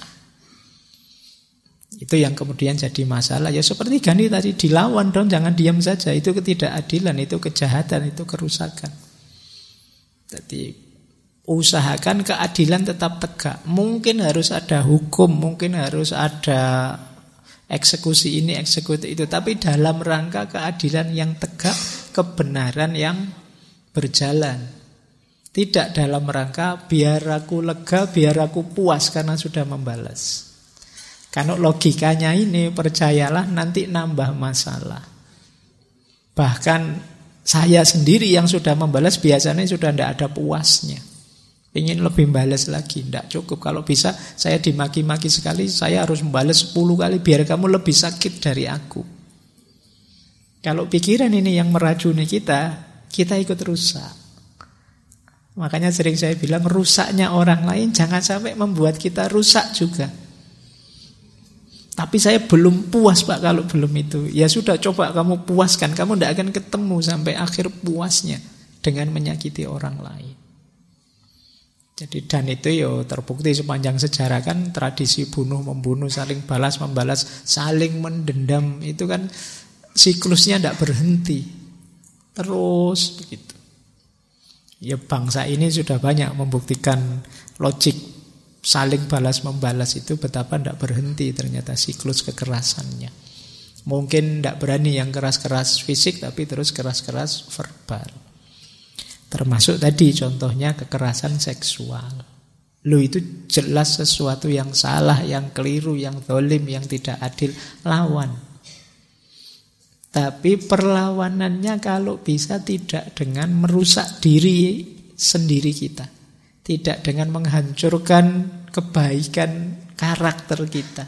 Itu yang kemudian jadi masalah. Ya seperti Gandhi tadi, dilawan dong, jangan diam saja. Itu ketidakadilan, itu kejahatan, itu kerusakan. Jadi usahakan keadilan tetap tegak. Mungkin harus ada hukum, mungkin harus ada eksekusi ini, eksekusi itu, tapi dalam rangka keadilan yang tegak, kebenaran yang berjalan. Tidak dalam rangka biar aku lega, biar aku puas karena sudah membalas. Karena logikanya ini, percayalah, nanti nambah masalah. Bahkan saya sendiri yang sudah membalas biasanya sudah tidak ada puasnya. Ingin lebih balas lagi, tidak cukup. Kalau bisa saya dimaki-maki sekali, saya harus membalas 10 kali biar kamu lebih sakit dari aku. Kalau pikiran ini yang meracuni kita ikut rusak. Makanya sering saya bilang, rusaknya orang lain jangan sampai membuat kita rusak juga. Tapi saya belum puas, Pak, kalau belum itu. Ya sudah, coba kamu puaskan. Kamu tidak akan ketemu sampai akhir puasnya dengan menyakiti orang lain. Jadi dan itu ya terbukti sepanjang sejarah kan, tradisi bunuh-membunuh, saling balas-membalas, saling mendendam, itu kan siklusnya tidak berhenti. Terus begitu. Ya bangsa ini sudah banyak membuktikan logik saling balas-membalas itu betapa tidak berhenti ternyata siklus kekerasannya. Mungkin tidak berani yang keras-keras fisik, tapi terus keras-keras verbal. Termasuk tadi contohnya kekerasan seksual. Lu itu jelas sesuatu yang salah, yang keliru, yang zalim, yang tidak adil. Lawan. Tapi perlawanannya kalau bisa tidak dengan merusak diri sendiri kita. Tidak dengan menghancurkan kebaikan karakter kita.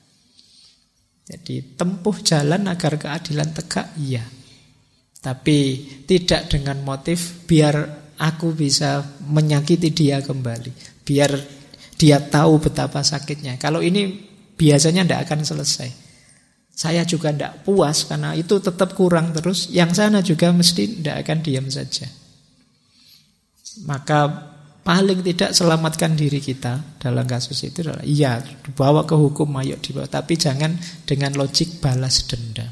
Jadi tempuh jalan agar keadilan tegak, iya. Tapi tidak dengan motif biar aku bisa menyakiti dia kembali, biar dia tahu betapa sakitnya. Kalau ini biasanya tidak akan selesai. Saya juga tidak puas karena itu tetap kurang terus. Yang sana juga mesti tidak akan diam saja. Maka paling tidak selamatkan diri kita dalam kasus itu adalah iya, dibawa ke hukum, ayo dibawa, tapi jangan dengan logik balas dendam.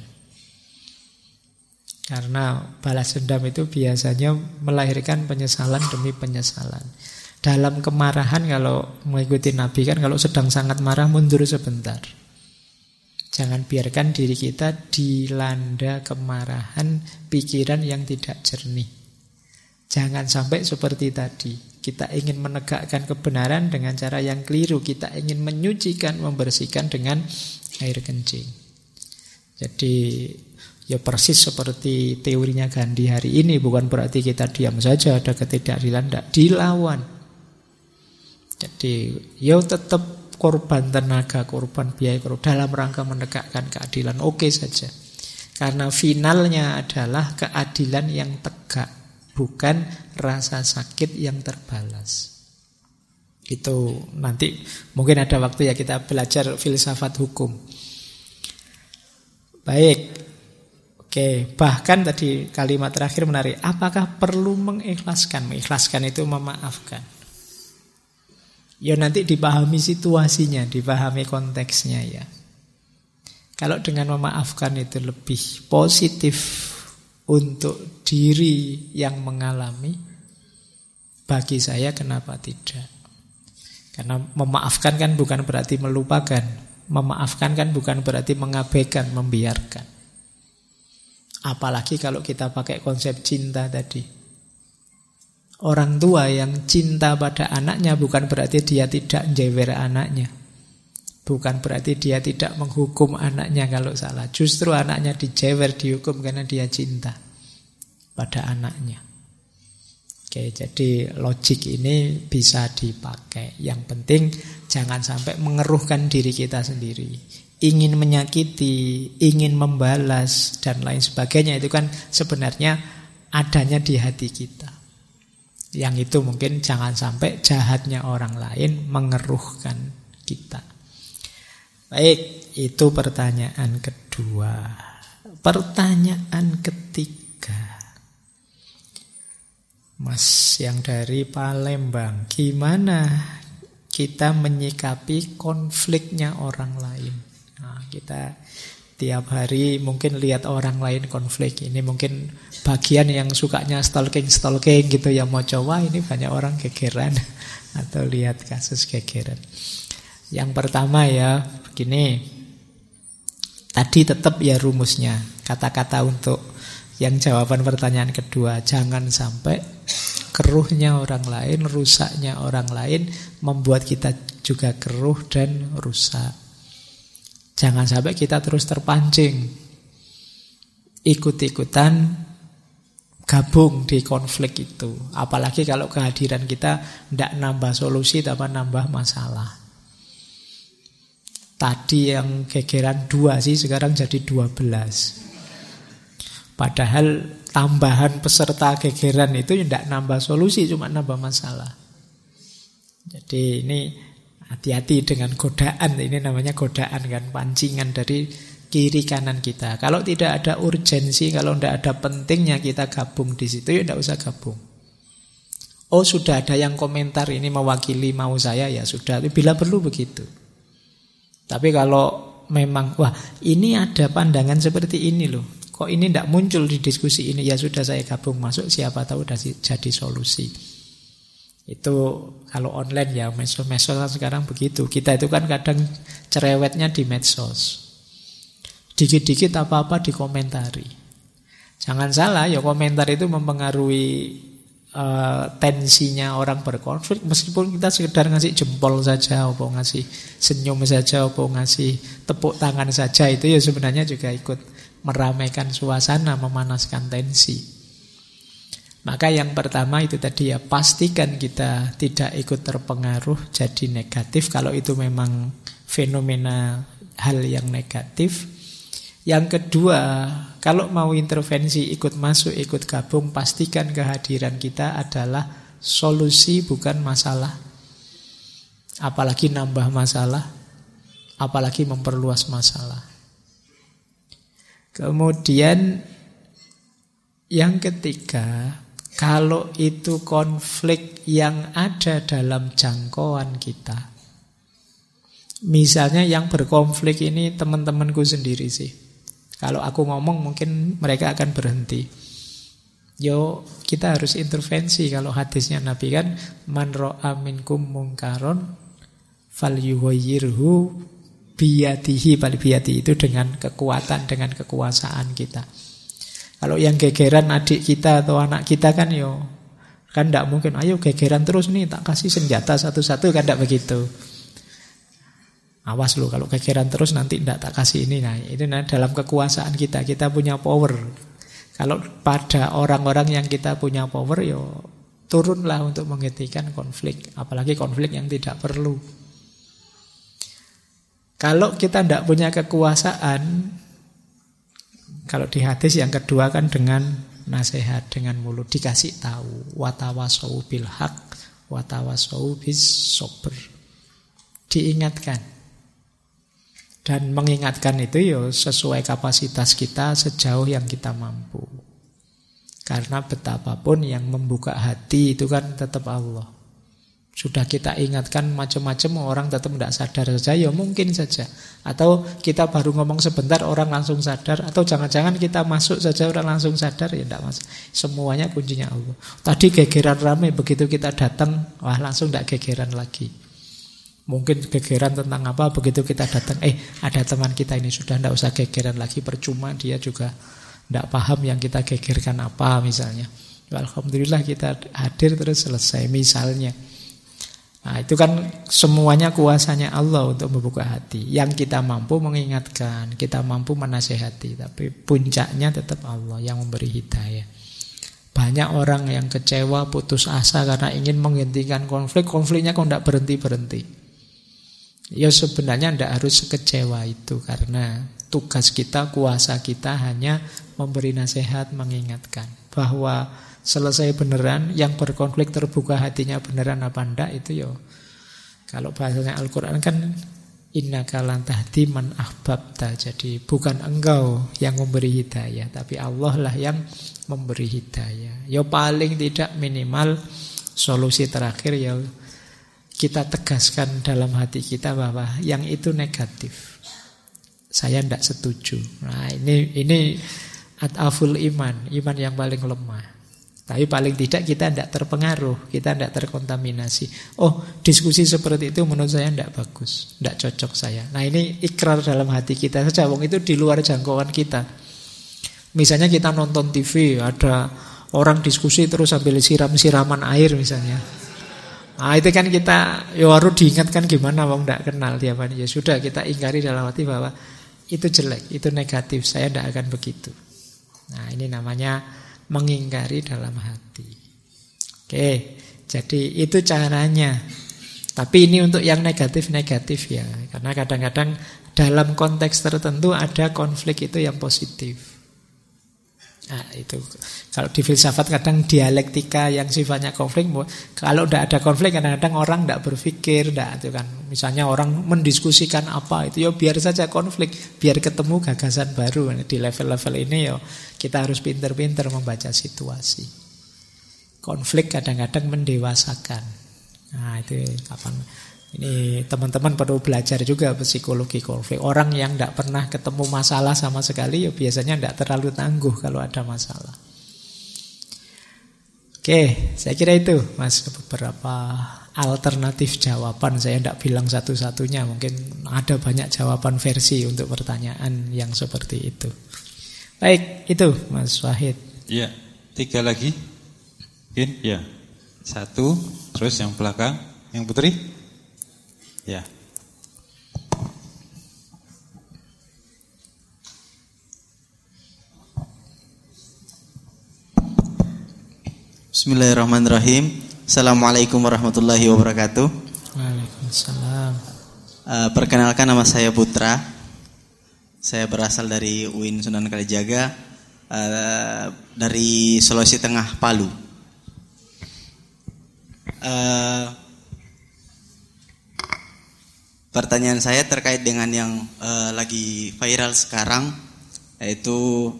Karena balas dendam itu biasanya melahirkan penyesalan demi penyesalan. Dalam kemarahan, kalau mengikuti Nabi kan, kalau sedang sangat marah mundur sebentar. Jangan biarkan diri kita dilanda kemarahan, pikiran yang tidak jernih. Jangan sampai seperti tadi. Kita ingin menegakkan kebenaran dengan cara yang keliru. Kita ingin menyucikan, membersihkan dengan air kencing. Jadi ya persis seperti teorinya Gandhi hari ini. Bukan berarti kita diam saja, ada ketidakadilan, tidak, dilawan. Jadi ya tetap korban tenaga, korban biaya, dalam rangka menegakkan keadilan, oke saja. Karena finalnya adalah keadilan yang tegak, bukan rasa sakit yang terbalas. Itu nanti mungkin ada waktu ya kita belajar filsafat hukum. Baik. Oke, bahkan tadi kalimat terakhir menarik. Apakah perlu mengikhlaskan? Mengikhlaskan itu memaafkan. Ya nanti dipahami situasinya, dipahami konteksnya ya. Kalau dengan memaafkan itu lebih positif untuk diri yang mengalami, bagi saya kenapa tidak? Karena memaafkan kan bukan berarti melupakan. Memaafkan kan bukan berarti mengabaikan, membiarkan. Apalagi kalau kita pakai konsep cinta tadi. Orang tua yang cinta pada anaknya bukan berarti dia tidak menjewer anaknya. Bukan berarti dia tidak menghukum anaknya kalau salah. Justru anaknya dijewer, dihukum karena dia cinta pada anaknya. Oke, jadi logik ini bisa dipakai. Yang penting jangan sampai mengeruhkan diri kita sendiri. Ingin menyakiti, ingin membalas, dan lain sebagainya. Itu kan sebenarnya adanya di hati kita. Yang itu mungkin jangan sampai jahatnya orang lain mengeruhkan kita. Baik, itu pertanyaan kedua. Pertanyaan ketiga, Mas yang dari Palembang, gimana kita menyikapi konfliknya orang lain? Nah, kita tiap hari mungkin lihat orang lain konflik. Ini mungkin bagian yang sukanya stalking gitu ya, mau coba ini banyak orang gegeran atau lihat kasus gegeran. Yang pertama ya begini, tadi tetap ya rumusnya, kata-kata untuk yang jawaban pertanyaan kedua, jangan sampai keruhnya orang lain, rusaknya orang lain membuat kita juga keruh dan rusak. Jangan sampai kita terus terpancing ikut-ikutan gabung di konflik itu. Apalagi kalau kehadiran kita tidak nambah solusi, tapi nambah masalah. Tadi yang gegeran 2 sih, sekarang jadi 12. Padahal tambahan peserta gegeran itu tidak nambah solusi, cuma nambah masalah. Jadi ini hati-hati dengan godaan. Ini namanya godaan kan, pancingan dari kiri kanan kita. Kalau tidak ada urgensi, kalau tidak ada pentingnya kita gabung di situ, ya tidak usah gabung. Oh sudah ada yang komentar ini mewakili mau saya, ya sudah, bila perlu begitu. Tapi kalau memang wah ini ada pandangan seperti ini loh, kok ini tidak muncul di diskusi ini, ya sudah saya gabung masuk, siapa tahu sudah jadi solusi. Itu kalau online ya, medsos kan sekarang begitu. Kita itu kan kadang cerewetnya di medsos, dikit-dikit apa-apa dikomentari. Jangan salah ya, komentar itu mempengaruhi tensinya orang berkonflik. Meskipun kita sekedar ngasih jempol saja, atau ngasih senyum saja, atau ngasih tepuk tangan saja, itu ya sebenarnya juga ikut meramaikan suasana, memanaskan tensi. Maka yang pertama itu tadi ya, pastikan kita tidak ikut terpengaruh jadi negatif kalau itu memang fenomena hal yang negatif. Yang kedua, kalau mau intervensi, ikut masuk, ikut gabung, pastikan kehadiran kita adalah solusi bukan masalah. Apalagi nambah masalah, apalagi memperluas masalah. Kemudian yang ketiga, kalau itu konflik yang ada dalam jangkauan kita. Misalnya yang berkonflik ini teman-temanku sendiri sih. Kalau aku ngomong mungkin mereka akan berhenti. Yo, kita harus intervensi. Kalau hadisnya Nabi kan, man ra'a minkum mungkaron falyughayyirhu biyadihi, biyadihi itu dengan kekuatan, dengan kekuasaan kita. Kalau yang gegeran adik kita atau anak kita kan yo, kan tidak mungkin, ayo gegeran terus nih, tak kasih senjata satu-satu, kan tidak begitu. Awas lo, kalau gegeran terus nanti tidak tak kasih ini. Nah, itu dalam kekuasaan kita, kita punya power. Kalau pada orang-orang yang kita punya power, yo turunlah untuk menghentikan konflik, apalagi konflik yang tidak perlu. Kalau kita tidak punya kekuasaan, kalau di hadis yang kedua kan dengan nasihat, dengan mulut, dikasih tahu, watawasau bil haq, watawasau bis sabr, diingatkan. Dan mengingatkan itu ya sesuai kapasitas kita sejauh yang kita mampu. Karena betapapun yang membuka hati itu kan tetap Allah. Sudah kita ingatkan macam-macam, orang tetap tidak sadar saja, ya mungkin saja. Atau kita baru ngomong sebentar orang langsung sadar, atau jangan-jangan kita masuk saja orang langsung sadar, ya tidak masuk. Semuanya kuncinya Allah. Tadi gegeran ramai, begitu kita datang, wah langsung tidak gegeran lagi. Mungkin gegeran tentang apa, begitu kita datang, ada teman kita ini, sudah tidak usah gegeran lagi, percuma dia juga tidak paham yang kita gegerkan apa misalnya. Alhamdulillah kita hadir terus selesai misalnya. Nah itu kan semuanya kuasanya Allah untuk membuka hati. Yang kita mampu mengingatkan, kita mampu menasehati, tapi puncaknya tetap Allah yang memberi hidayah. Banyak orang yang kecewa, putus asa karena ingin menghentikan konflik, konfliknya kok tidak berhenti-berhenti. Ya sebenarnya tidak harus sekecewa itu, karena tugas kita, kuasa kita hanya memberi nasihat, mengingatkan bahwa selesai beneran, yang berkonflik terbuka hatinya beneran apa enggak, itu ya kalau bahasanya Al-Quran kan innaka lan tahdi man ahbabta. Jadi bukan engkau yang memberi hidayah, tapi Allah lah yang memberi hidayah. Ya paling tidak minimal solusi terakhir ya kita tegaskan dalam hati kita bahwa yang itu negatif, saya tidak setuju. Nah ini adaful iman yang paling lemah. Tapi paling tidak kita tidak terpengaruh, kita tidak terkontaminasi. Oh, diskusi seperti itu menurut saya tidak bagus, tidak cocok saya. Nah ini ikrar dalam hati kita saja, wong itu di luar jangkauan kita. Misalnya kita nonton TV, ada orang diskusi terus sambil siram-siraman air misalnya. Nah itu kan kita ya harus diingatkan gimana, wong tidak kenal dia apa. Ya sudah, kita ingkari dalam hati bahwa itu jelek, itu negatif, saya tidak akan begitu. Nah ini namanya mengingkari dalam hati. Oke, jadi itu caranya. Tapi ini untuk yang negatif-negatif ya. Karena kadang-kadang dalam konteks tertentu ada konflik itu yang positif. Nah itu kalau di filsafat kadang dialektika yang sifatnya konflik. Kalau tidak ada konflik kadang-kadang orang tidak berpikir, tidak itu kan. Misalnya orang mendiskusikan apa itu ya biar saja konflik, biar ketemu gagasan baru. Di level-level ini ya kita harus pintar-pintar membaca situasi. Konflik kadang-kadang mendewasakan. Nah itu kapan? Ini teman-teman perlu belajar juga psikologi konflik. Orang yang tidak pernah ketemu masalah sama sekali ya biasanya tidak terlalu tangguh kalau ada masalah. Oke, saya kira itu Mas, beberapa alternatif jawaban. Saya tidak bilang satu-satunya, mungkin ada banyak jawaban versi untuk pertanyaan yang seperti itu. Baik, itu Mas Wahid. Iya, 3 lagi. Mungkin ya. 1, terus yang belakang, yang Putri. Ya. Bismillahirrahmanirrahim. Assalamualaikum warahmatullahi wabarakatuh. Waalaikumsalam. Perkenalkan, nama saya Putra. Saya berasal dari UIN Sunan Kalijaga, dari Sulawesi Tengah, Palu. Pertanyaan saya terkait dengan yang lagi viral sekarang, yaitu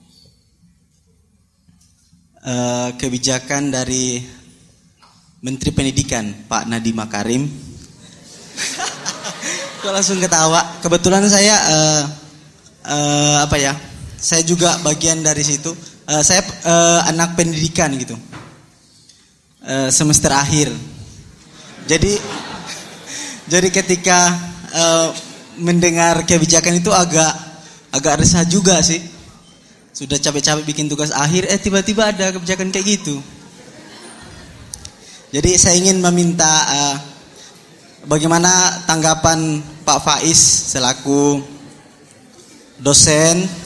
kebijakan dari Menteri Pendidikan Pak Nadiem Makarim. Kok langsung ketawa? Kebetulan saya saya juga bagian dari situ. Saya anak pendidikan gitu, semester akhir. Jadi ketika mendengar kebijakan itu agak resah juga sih. Sudah capek-capek bikin tugas akhir, tiba-tiba ada kebijakan kayak gitu. Jadi saya ingin meminta bagaimana tanggapan Pak Faiz selaku dosen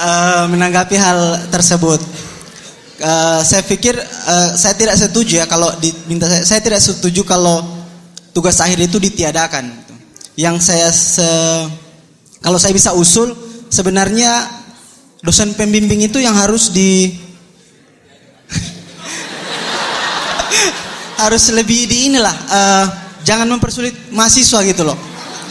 menanggapi hal tersebut. Saya pikir saya tidak setuju ya kalau diminta saya tidak setuju kalau tugas akhir itu ditiadakan. Yang kalau saya bisa usul, sebenarnya dosen pembimbing itu yang harus harus lebih jangan mempersulit mahasiswa gitu loh.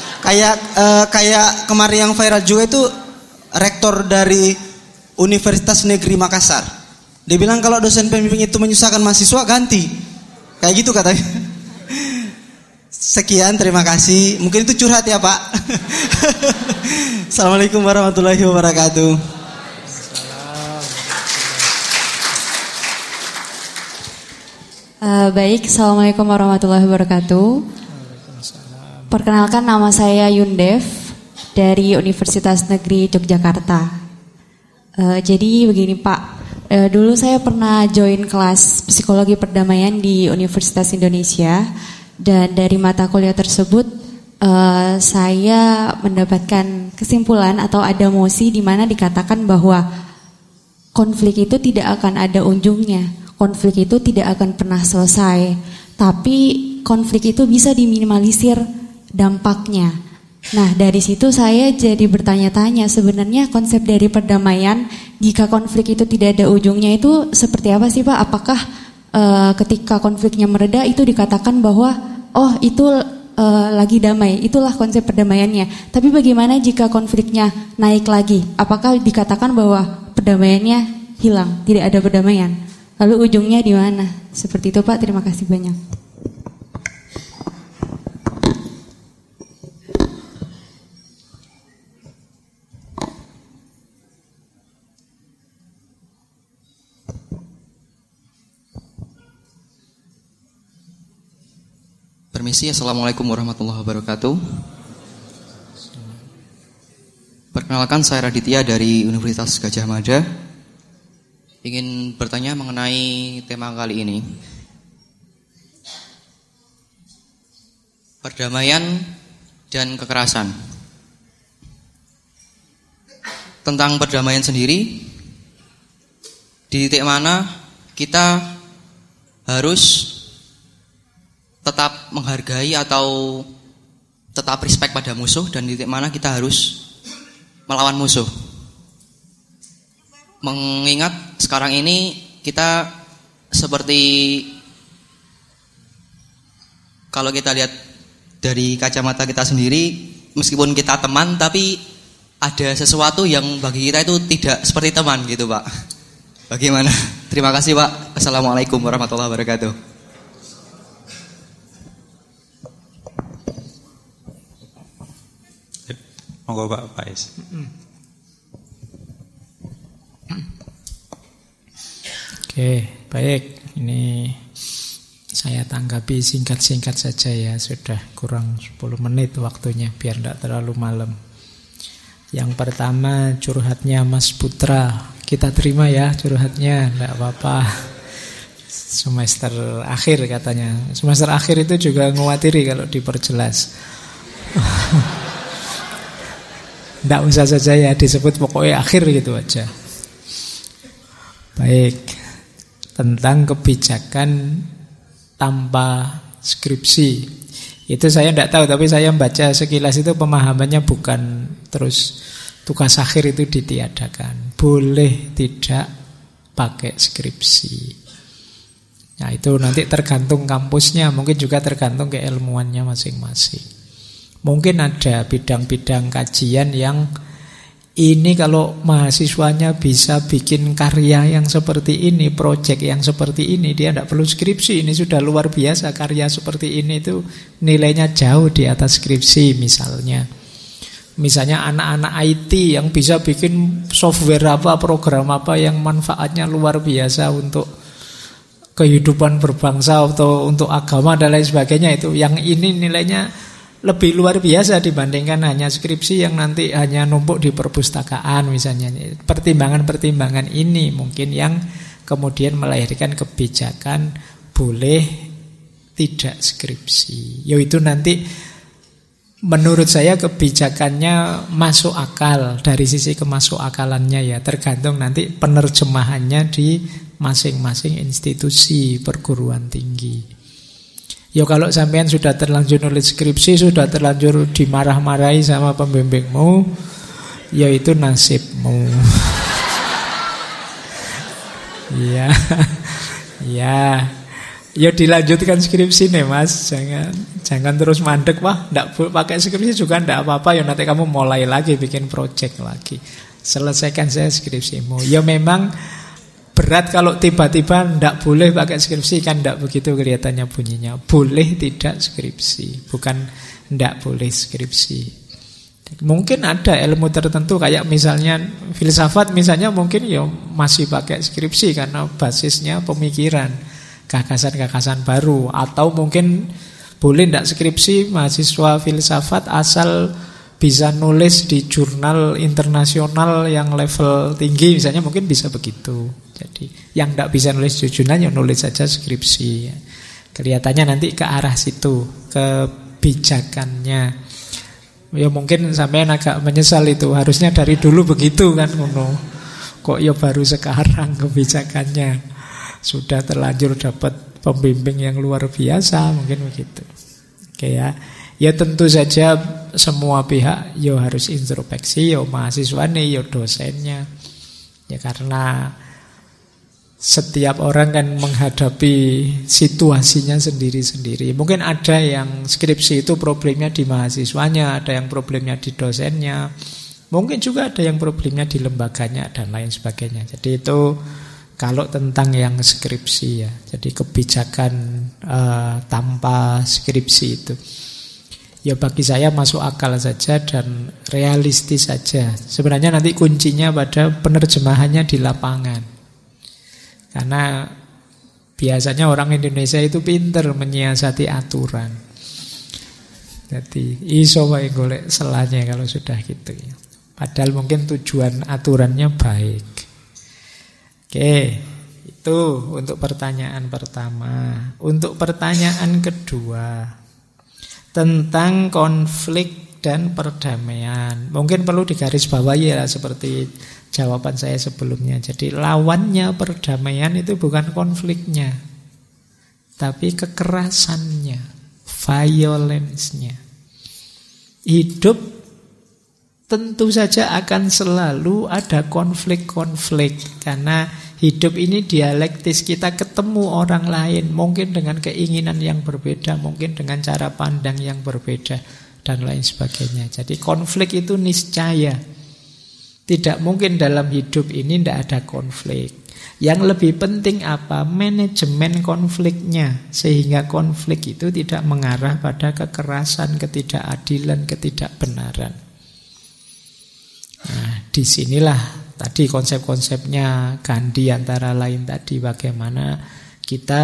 Kayak kemarin yang viral juga itu rektor dari Universitas Negeri Makassar. Dia bilang kalau dosen pembimbing itu menyusahkan mahasiswa, ganti. Kayak gitu katanya. Sekian, terima kasih. Mungkin itu curhat ya Pak. Assalamualaikum warahmatullahi wabarakatuh. Baik, Assalamualaikum warahmatullahi wabarakatuh. Perkenalkan, nama saya Yundev dari Universitas Negeri Yogyakarta. Jadi begini Pak, dulu saya pernah join kelas psikologi perdamaian di Universitas Indonesia. Dan dari mata kuliah tersebut saya mendapatkan kesimpulan atau ada mosi di mana dikatakan bahwa konflik itu tidak akan ada ujungnya, konflik itu tidak akan pernah selesai, tapi konflik itu bisa diminimalisir dampaknya. Nah, dari situ saya jadi bertanya-tanya, sebenarnya konsep dari perdamaian jika konflik itu tidak ada ujungnya itu seperti apa sih Pak? Apakah ketika konfliknya mereda itu dikatakan bahwa oh itu lagi damai, itulah konsep perdamaiannya. Tapi bagaimana jika konfliknya naik lagi? Apakah dikatakan bahwa perdamaiannya hilang, tidak ada perdamaian? Lalu ujungnya di mana? Seperti itu Pak, terima kasih banyak. Permisi, Assalamualaikum warahmatullahi wabarakatuh. Perkenalkan, saya Raditya dari Universitas Gadjah Mada. Ingin bertanya mengenai tema kali ini. Perdamaian dan kekerasan. Tentang perdamaian sendiri, di titik mana kita harus tetap menghargai atau tetap respect pada musuh, dan di titik mana kita harus melawan musuh. Mengingat sekarang ini kita seperti, kalau kita lihat dari kacamata kita sendiri, meskipun kita teman, tapi ada sesuatu yang bagi kita itu tidak seperti teman gitu Pak. Bagaimana? Terima kasih Pak. Assalamualaikum warahmatullahi wabarakatuh. Monggo Pak Faiz. Oke, baik. Ini saya tanggapi singkat-singkat saja ya. Sudah kurang 10 menit waktunya, biar tidak terlalu malam. Yang pertama curhatnya Mas Putra. Kita terima ya curhatnya, tidak apa-apa. Semester akhir katanya. Semester akhir itu juga ngewatiri kalau diperjelas. Tidak usah saja ya disebut, pokoknya akhir gitu aja. Baik, tentang kebijakan tanpa skripsi, itu saya tidak tahu, tapi saya membaca sekilas itu pemahamannya bukan terus tugas akhir itu ditiadakan, boleh tidak pakai skripsi. Nah itu nanti tergantung kampusnya, mungkin juga tergantung keilmuannya masing-masing. Mungkin ada bidang-bidang kajian yang ini kalau mahasiswanya bisa bikin karya yang seperti ini, proyek yang seperti ini, dia tidak perlu skripsi. Ini sudah luar biasa, karya seperti ini itu nilainya jauh di atas skripsi misalnya. Misalnya anak-anak IT yang bisa bikin software apa, program apa yang manfaatnya luar biasa untuk kehidupan berbangsa atau untuk agama dan lain sebagainya, itu yang ini nilainya lebih luar biasa dibandingkan hanya skripsi yang nanti hanya numpuk di perpustakaan misalnya. Pertimbangan-pertimbangan ini mungkin yang kemudian melahirkan kebijakan boleh tidak skripsi. Yaitu nanti menurut saya kebijakannya masuk akal dari sisi kemasuk akalannya ya, tergantung nanti penerjemahannya di masing-masing institusi perguruan tinggi. Ya kalau sampean sudah terlanjur nulis skripsi, sudah terlanjur dimarah-marahi sama pembimbingmu, ya itu nasibmu. Ya, ya, ya dilanjutkan skripsi nih mas, jangan terus mandek, wah, ndak pakai skripsi juga ndak apa-apa, ya nanti kamu mulai lagi bikin project lagi, selesaikan saya skripsimu. Ya memang berat kalau tiba-tiba ndak boleh pakai skripsi, kan ndak begitu kelihatannya bunyinya. Boleh tidak skripsi, bukan ndak boleh skripsi. Mungkin ada ilmu tertentu kayak misalnya filsafat misalnya, mungkin ya masih pakai skripsi karena basisnya pemikiran, gagasan-gagasan baru. Atau mungkin boleh ndak skripsi mahasiswa filsafat asal bisa nulis di jurnal internasional yang level tinggi misalnya, mungkin bisa begitu. Jadi yang tidak bisa nulis di jurnal ya nulis saja skripsi. Kelihatannya nanti ke arah situ kebijakannya. Ya mungkin sampean agak menyesal itu, harusnya dari dulu begitu kan ngono. Kok ya baru sekarang kebijakannya. Sudah terlanjur dapat pembimbing yang luar biasa, mungkin begitu. Oke ya. Ya tentu saja semua pihak ya harus introspeksi, ya mahasiswanya, ya dosennya. Ya karena setiap orang kan menghadapi situasinya sendiri-sendiri. Mungkin ada yang skripsi itu problemnya di mahasiswanya, ada yang problemnya di dosennya, mungkin juga ada yang problemnya di lembaganya dan lain sebagainya. Jadi itu kalau tentang yang skripsi ya. Jadi kebijakan tanpa skripsi itu ya bagi saya masuk akal saja dan realistis saja. Sebenarnya nanti kuncinya pada penerjemahannya di lapangan. Karena biasanya orang Indonesia itu pinter menyiasati aturan. Jadi iso wae golek selanya kalau sudah gitu ya. Padahal mungkin tujuan aturannya baik. Oke, itu untuk pertanyaan pertama. Untuk pertanyaan kedua, tentang konflik dan perdamaian. Mungkin perlu digarisbawahi ya seperti jawaban saya sebelumnya. Jadi lawannya perdamaian itu bukan konfliknya, tapi kekerasannya, violence-nya. Hidup tentu saja akan selalu ada konflik-konflik, karena hidup ini dialektis. Kita ketemu orang lain, mungkin dengan keinginan yang berbeda, mungkin dengan cara pandang yang berbeda, dan lain sebagainya. Jadi konflik itu niscaya. Tidak mungkin dalam hidup ini tidak ada konflik. Yang lebih penting apa? Manajemen konfliknya, sehingga konflik itu tidak mengarah pada kekerasan, ketidakadilan, ketidakbenaran. Nah, disinilah tadi konsep-konsepnya Gandhi antara lain tadi, bagaimana kita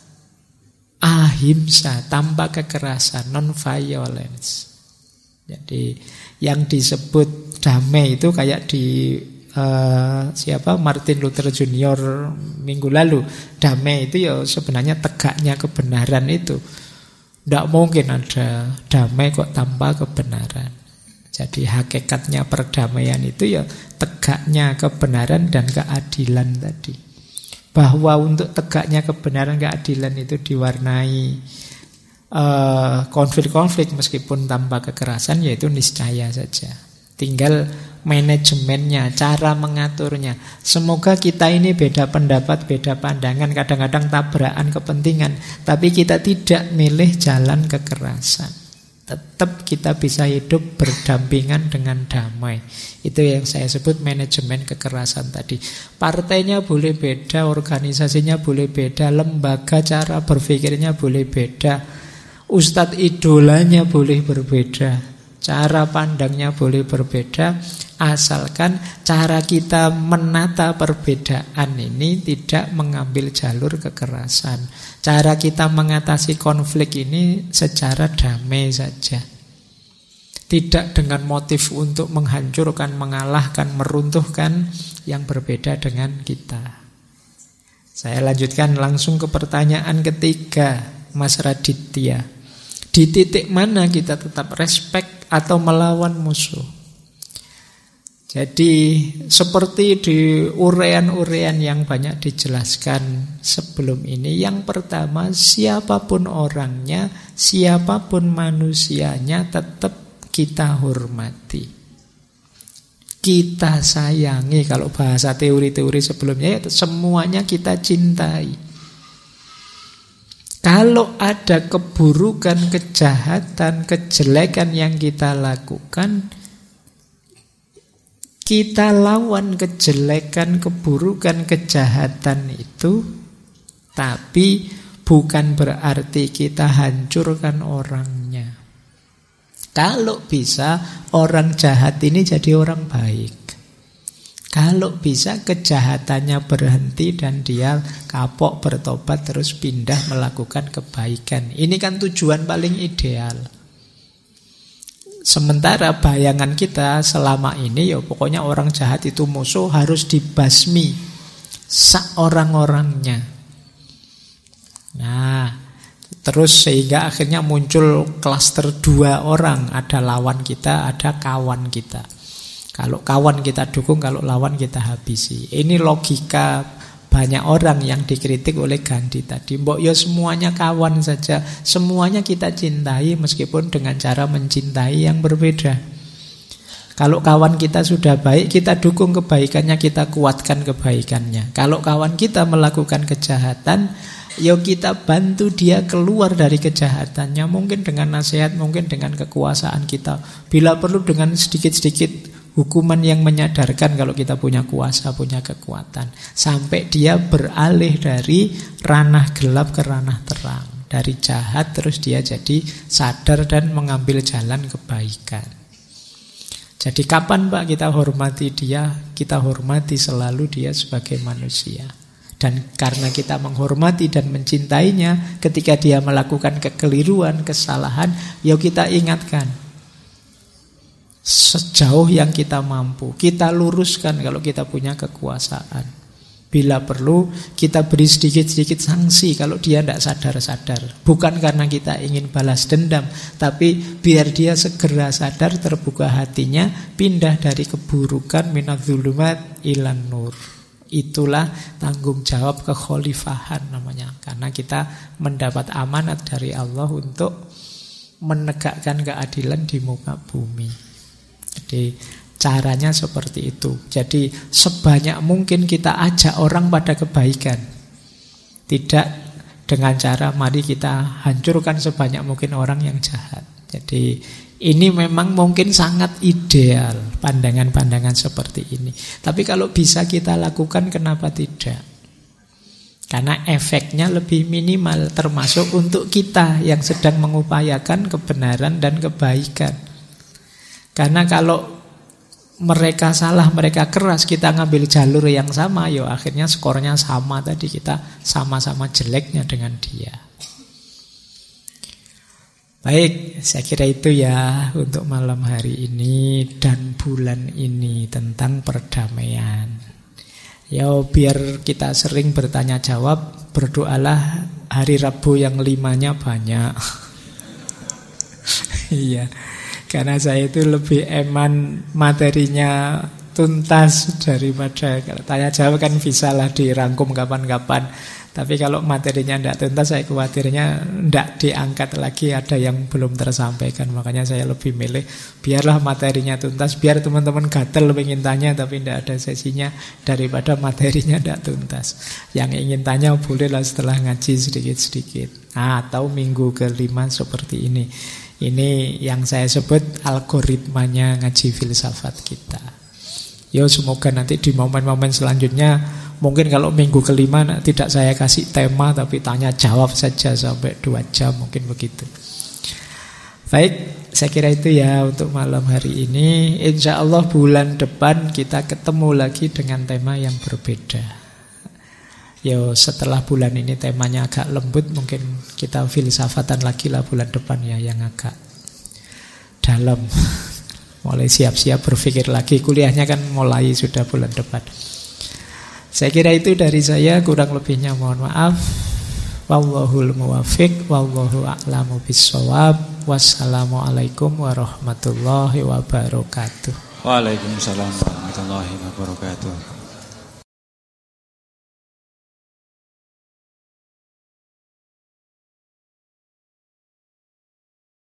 ahimsa, tanpa kekerasan, non-violence. Jadi yang disebut damai itu kayak di Martin Luther Junior minggu lalu. Damai itu ya sebenarnya tegaknya kebenaran itu. Tidak mungkin ada damai kok tanpa kebenaran. Jadi hakikatnya perdamaian itu ya tegaknya kebenaran dan keadilan tadi. Bahwa untuk tegaknya kebenaran keadilan itu diwarnai konflik-konflik meskipun tanpa kekerasan, yaitu niscaya saja. Tinggal manajemennya, cara mengaturnya. Semoga kita ini beda pendapat, beda pandangan, kadang-kadang tabrakan kepentingan, tapi kita tidak milih jalan kekerasan. Tetap kita bisa hidup berdampingan dengan damai. Itu yang saya sebut manajemen kekerasan tadi. Partainya boleh beda, organisasinya boleh beda, lembaga cara berpikirnya boleh beda, ustadz idolanya boleh berbeda, cara pandangnya boleh berbeda, asalkan cara kita menata perbedaan ini tidak mengambil jalur kekerasan. Cara kita mengatasi konflik ini secara damai saja, tidak dengan motif untuk menghancurkan, mengalahkan, meruntuhkan yang berbeda dengan kita. Saya lanjutkan langsung ke pertanyaan ketiga, Mas Raditya. Di titik mana kita tetap respect atau melawan musuh. Jadi seperti di urean-urean yang banyak dijelaskan sebelum ini, yang pertama, siapapun orangnya, siapapun manusianya, tetap kita hormati, kita sayangi. Kalau bahasa teori-teori sebelumnya, ya, semuanya kita cintai. Kalau ada keburukan, kejahatan, kejelekan yang kita lakukan, kita lawan kejelekan, keburukan, kejahatan itu. Tapi bukan berarti kita hancurkan orangnya. Kalau bisa orang jahat ini jadi orang baik. Kalau bisa kejahatannya berhenti dan dia kapok, bertobat, terus pindah melakukan kebaikan. Ini kan tujuan paling ideal. Sementara bayangan kita selama ini, ya pokoknya orang jahat itu musuh, harus dibasmi seorang-orangnya. Nah, terus sehingga akhirnya muncul klaster 2 orang. Ada lawan kita, ada kawan kita. Kalau kawan kita dukung, kalau lawan kita habisi. Ini logika banyak orang yang dikritik oleh Gandhi tadi. Mbok ya semuanya kawan saja, semuanya kita cintai meskipun dengan cara mencintai yang berbeda. Kalau kawan kita sudah baik, kita dukung kebaikannya, kita kuatkan kebaikannya. Kalau kawan kita melakukan kejahatan, ya kita bantu dia keluar dari kejahatannya. Mungkin dengan nasihat, mungkin dengan kekuasaan kita. Bila perlu dengan sedikit-sedikit hukuman yang menyadarkan kalau kita punya kuasa, punya kekuatan. Sampai dia beralih dari ranah gelap ke ranah terang. Dari jahat terus dia jadi sadar dan mengambil jalan kebaikan. Jadi kapan Pak kita hormati dia? Kita hormati selalu dia sebagai manusia. Dan karena kita menghormati dan mencintainya, ketika dia melakukan kekeliruan, kesalahan, ya kita ingatkan. Sejauh yang kita mampu, kita luruskan kalau kita punya kekuasaan. Bila perlu, kita beri sedikit-sedikit sanksi kalau dia tidak sadar-sadar. Bukan karena kita ingin balas dendam, tapi biar dia segera sadar, terbuka hatinya, pindah dari keburukan, minadz-dzulumat ilan nur. Itulah tanggung jawab kekhalifahan namanya. Karena kita mendapat amanat dari Allah untuk menegakkan keadilan di muka bumi. Jadi caranya seperti itu. Jadi sebanyak mungkin kita ajak orang pada kebaikan. Tidak dengan cara mari kita hancurkan sebanyak mungkin orang yang jahat. Jadi ini memang mungkin sangat ideal pandangan-pandangan seperti ini. Tapi kalau bisa kita lakukan, kenapa tidak? Karena efeknya lebih minimal, termasuk untuk kita yang sedang mengupayakan kebenaran dan kebaikan. Karena kalau mereka salah, mereka keras, kita ngambil jalur yang sama, ya akhirnya skornya sama tadi, kita sama-sama jeleknya dengan dia. Baik, saya kira itu ya untuk malam hari ini dan bulan ini tentang perdamaian. Ya biar kita sering bertanya jawab, berdoalah hari Rabu yang 5-nya banyak. Iya. Karena saya itu lebih eman materinya tuntas daripada kalau tanya jawab kan bisa lah dirangkum kapan-kapan. Tapi kalau materinya tidak tuntas, saya khawatirnya tidak diangkat lagi, ada yang belum tersampaikan. Makanya saya lebih milih biarlah materinya tuntas, biar teman-teman gatel ingin tanya tapi tidak ada sesinya, daripada materinya tidak tuntas. Yang ingin tanya bolehlah setelah ngaji sedikit-sedikit, atau minggu ke-5 seperti ini. Ini yang saya sebut algoritmanya ngaji filsafat kita. Yo semoga nanti di momen-momen selanjutnya, mungkin kalau minggu ke-5 tidak saya kasih tema, tapi tanya jawab saja sampai 2 jam, mungkin begitu. Baik, saya kira itu ya untuk malam hari ini. Insya Allah bulan depan kita ketemu lagi dengan tema yang berbeda. Yo setelah bulan ini temanya agak lembut, mungkin kita filsafatan lagi lah bulan depan ya, yang agak dalam. Mulai siap-siap berpikir lagi, kuliahnya kan mulai sudah bulan depan. Saya kira itu dari saya, kurang lebihnya mohon maaf. Wallahul muwaffiq, wallahu a'lamu bissawab. Wassalamualaikum warahmatullahi wabarakatuh. Waalaikumsalam warahmatullahi wabarakatuh.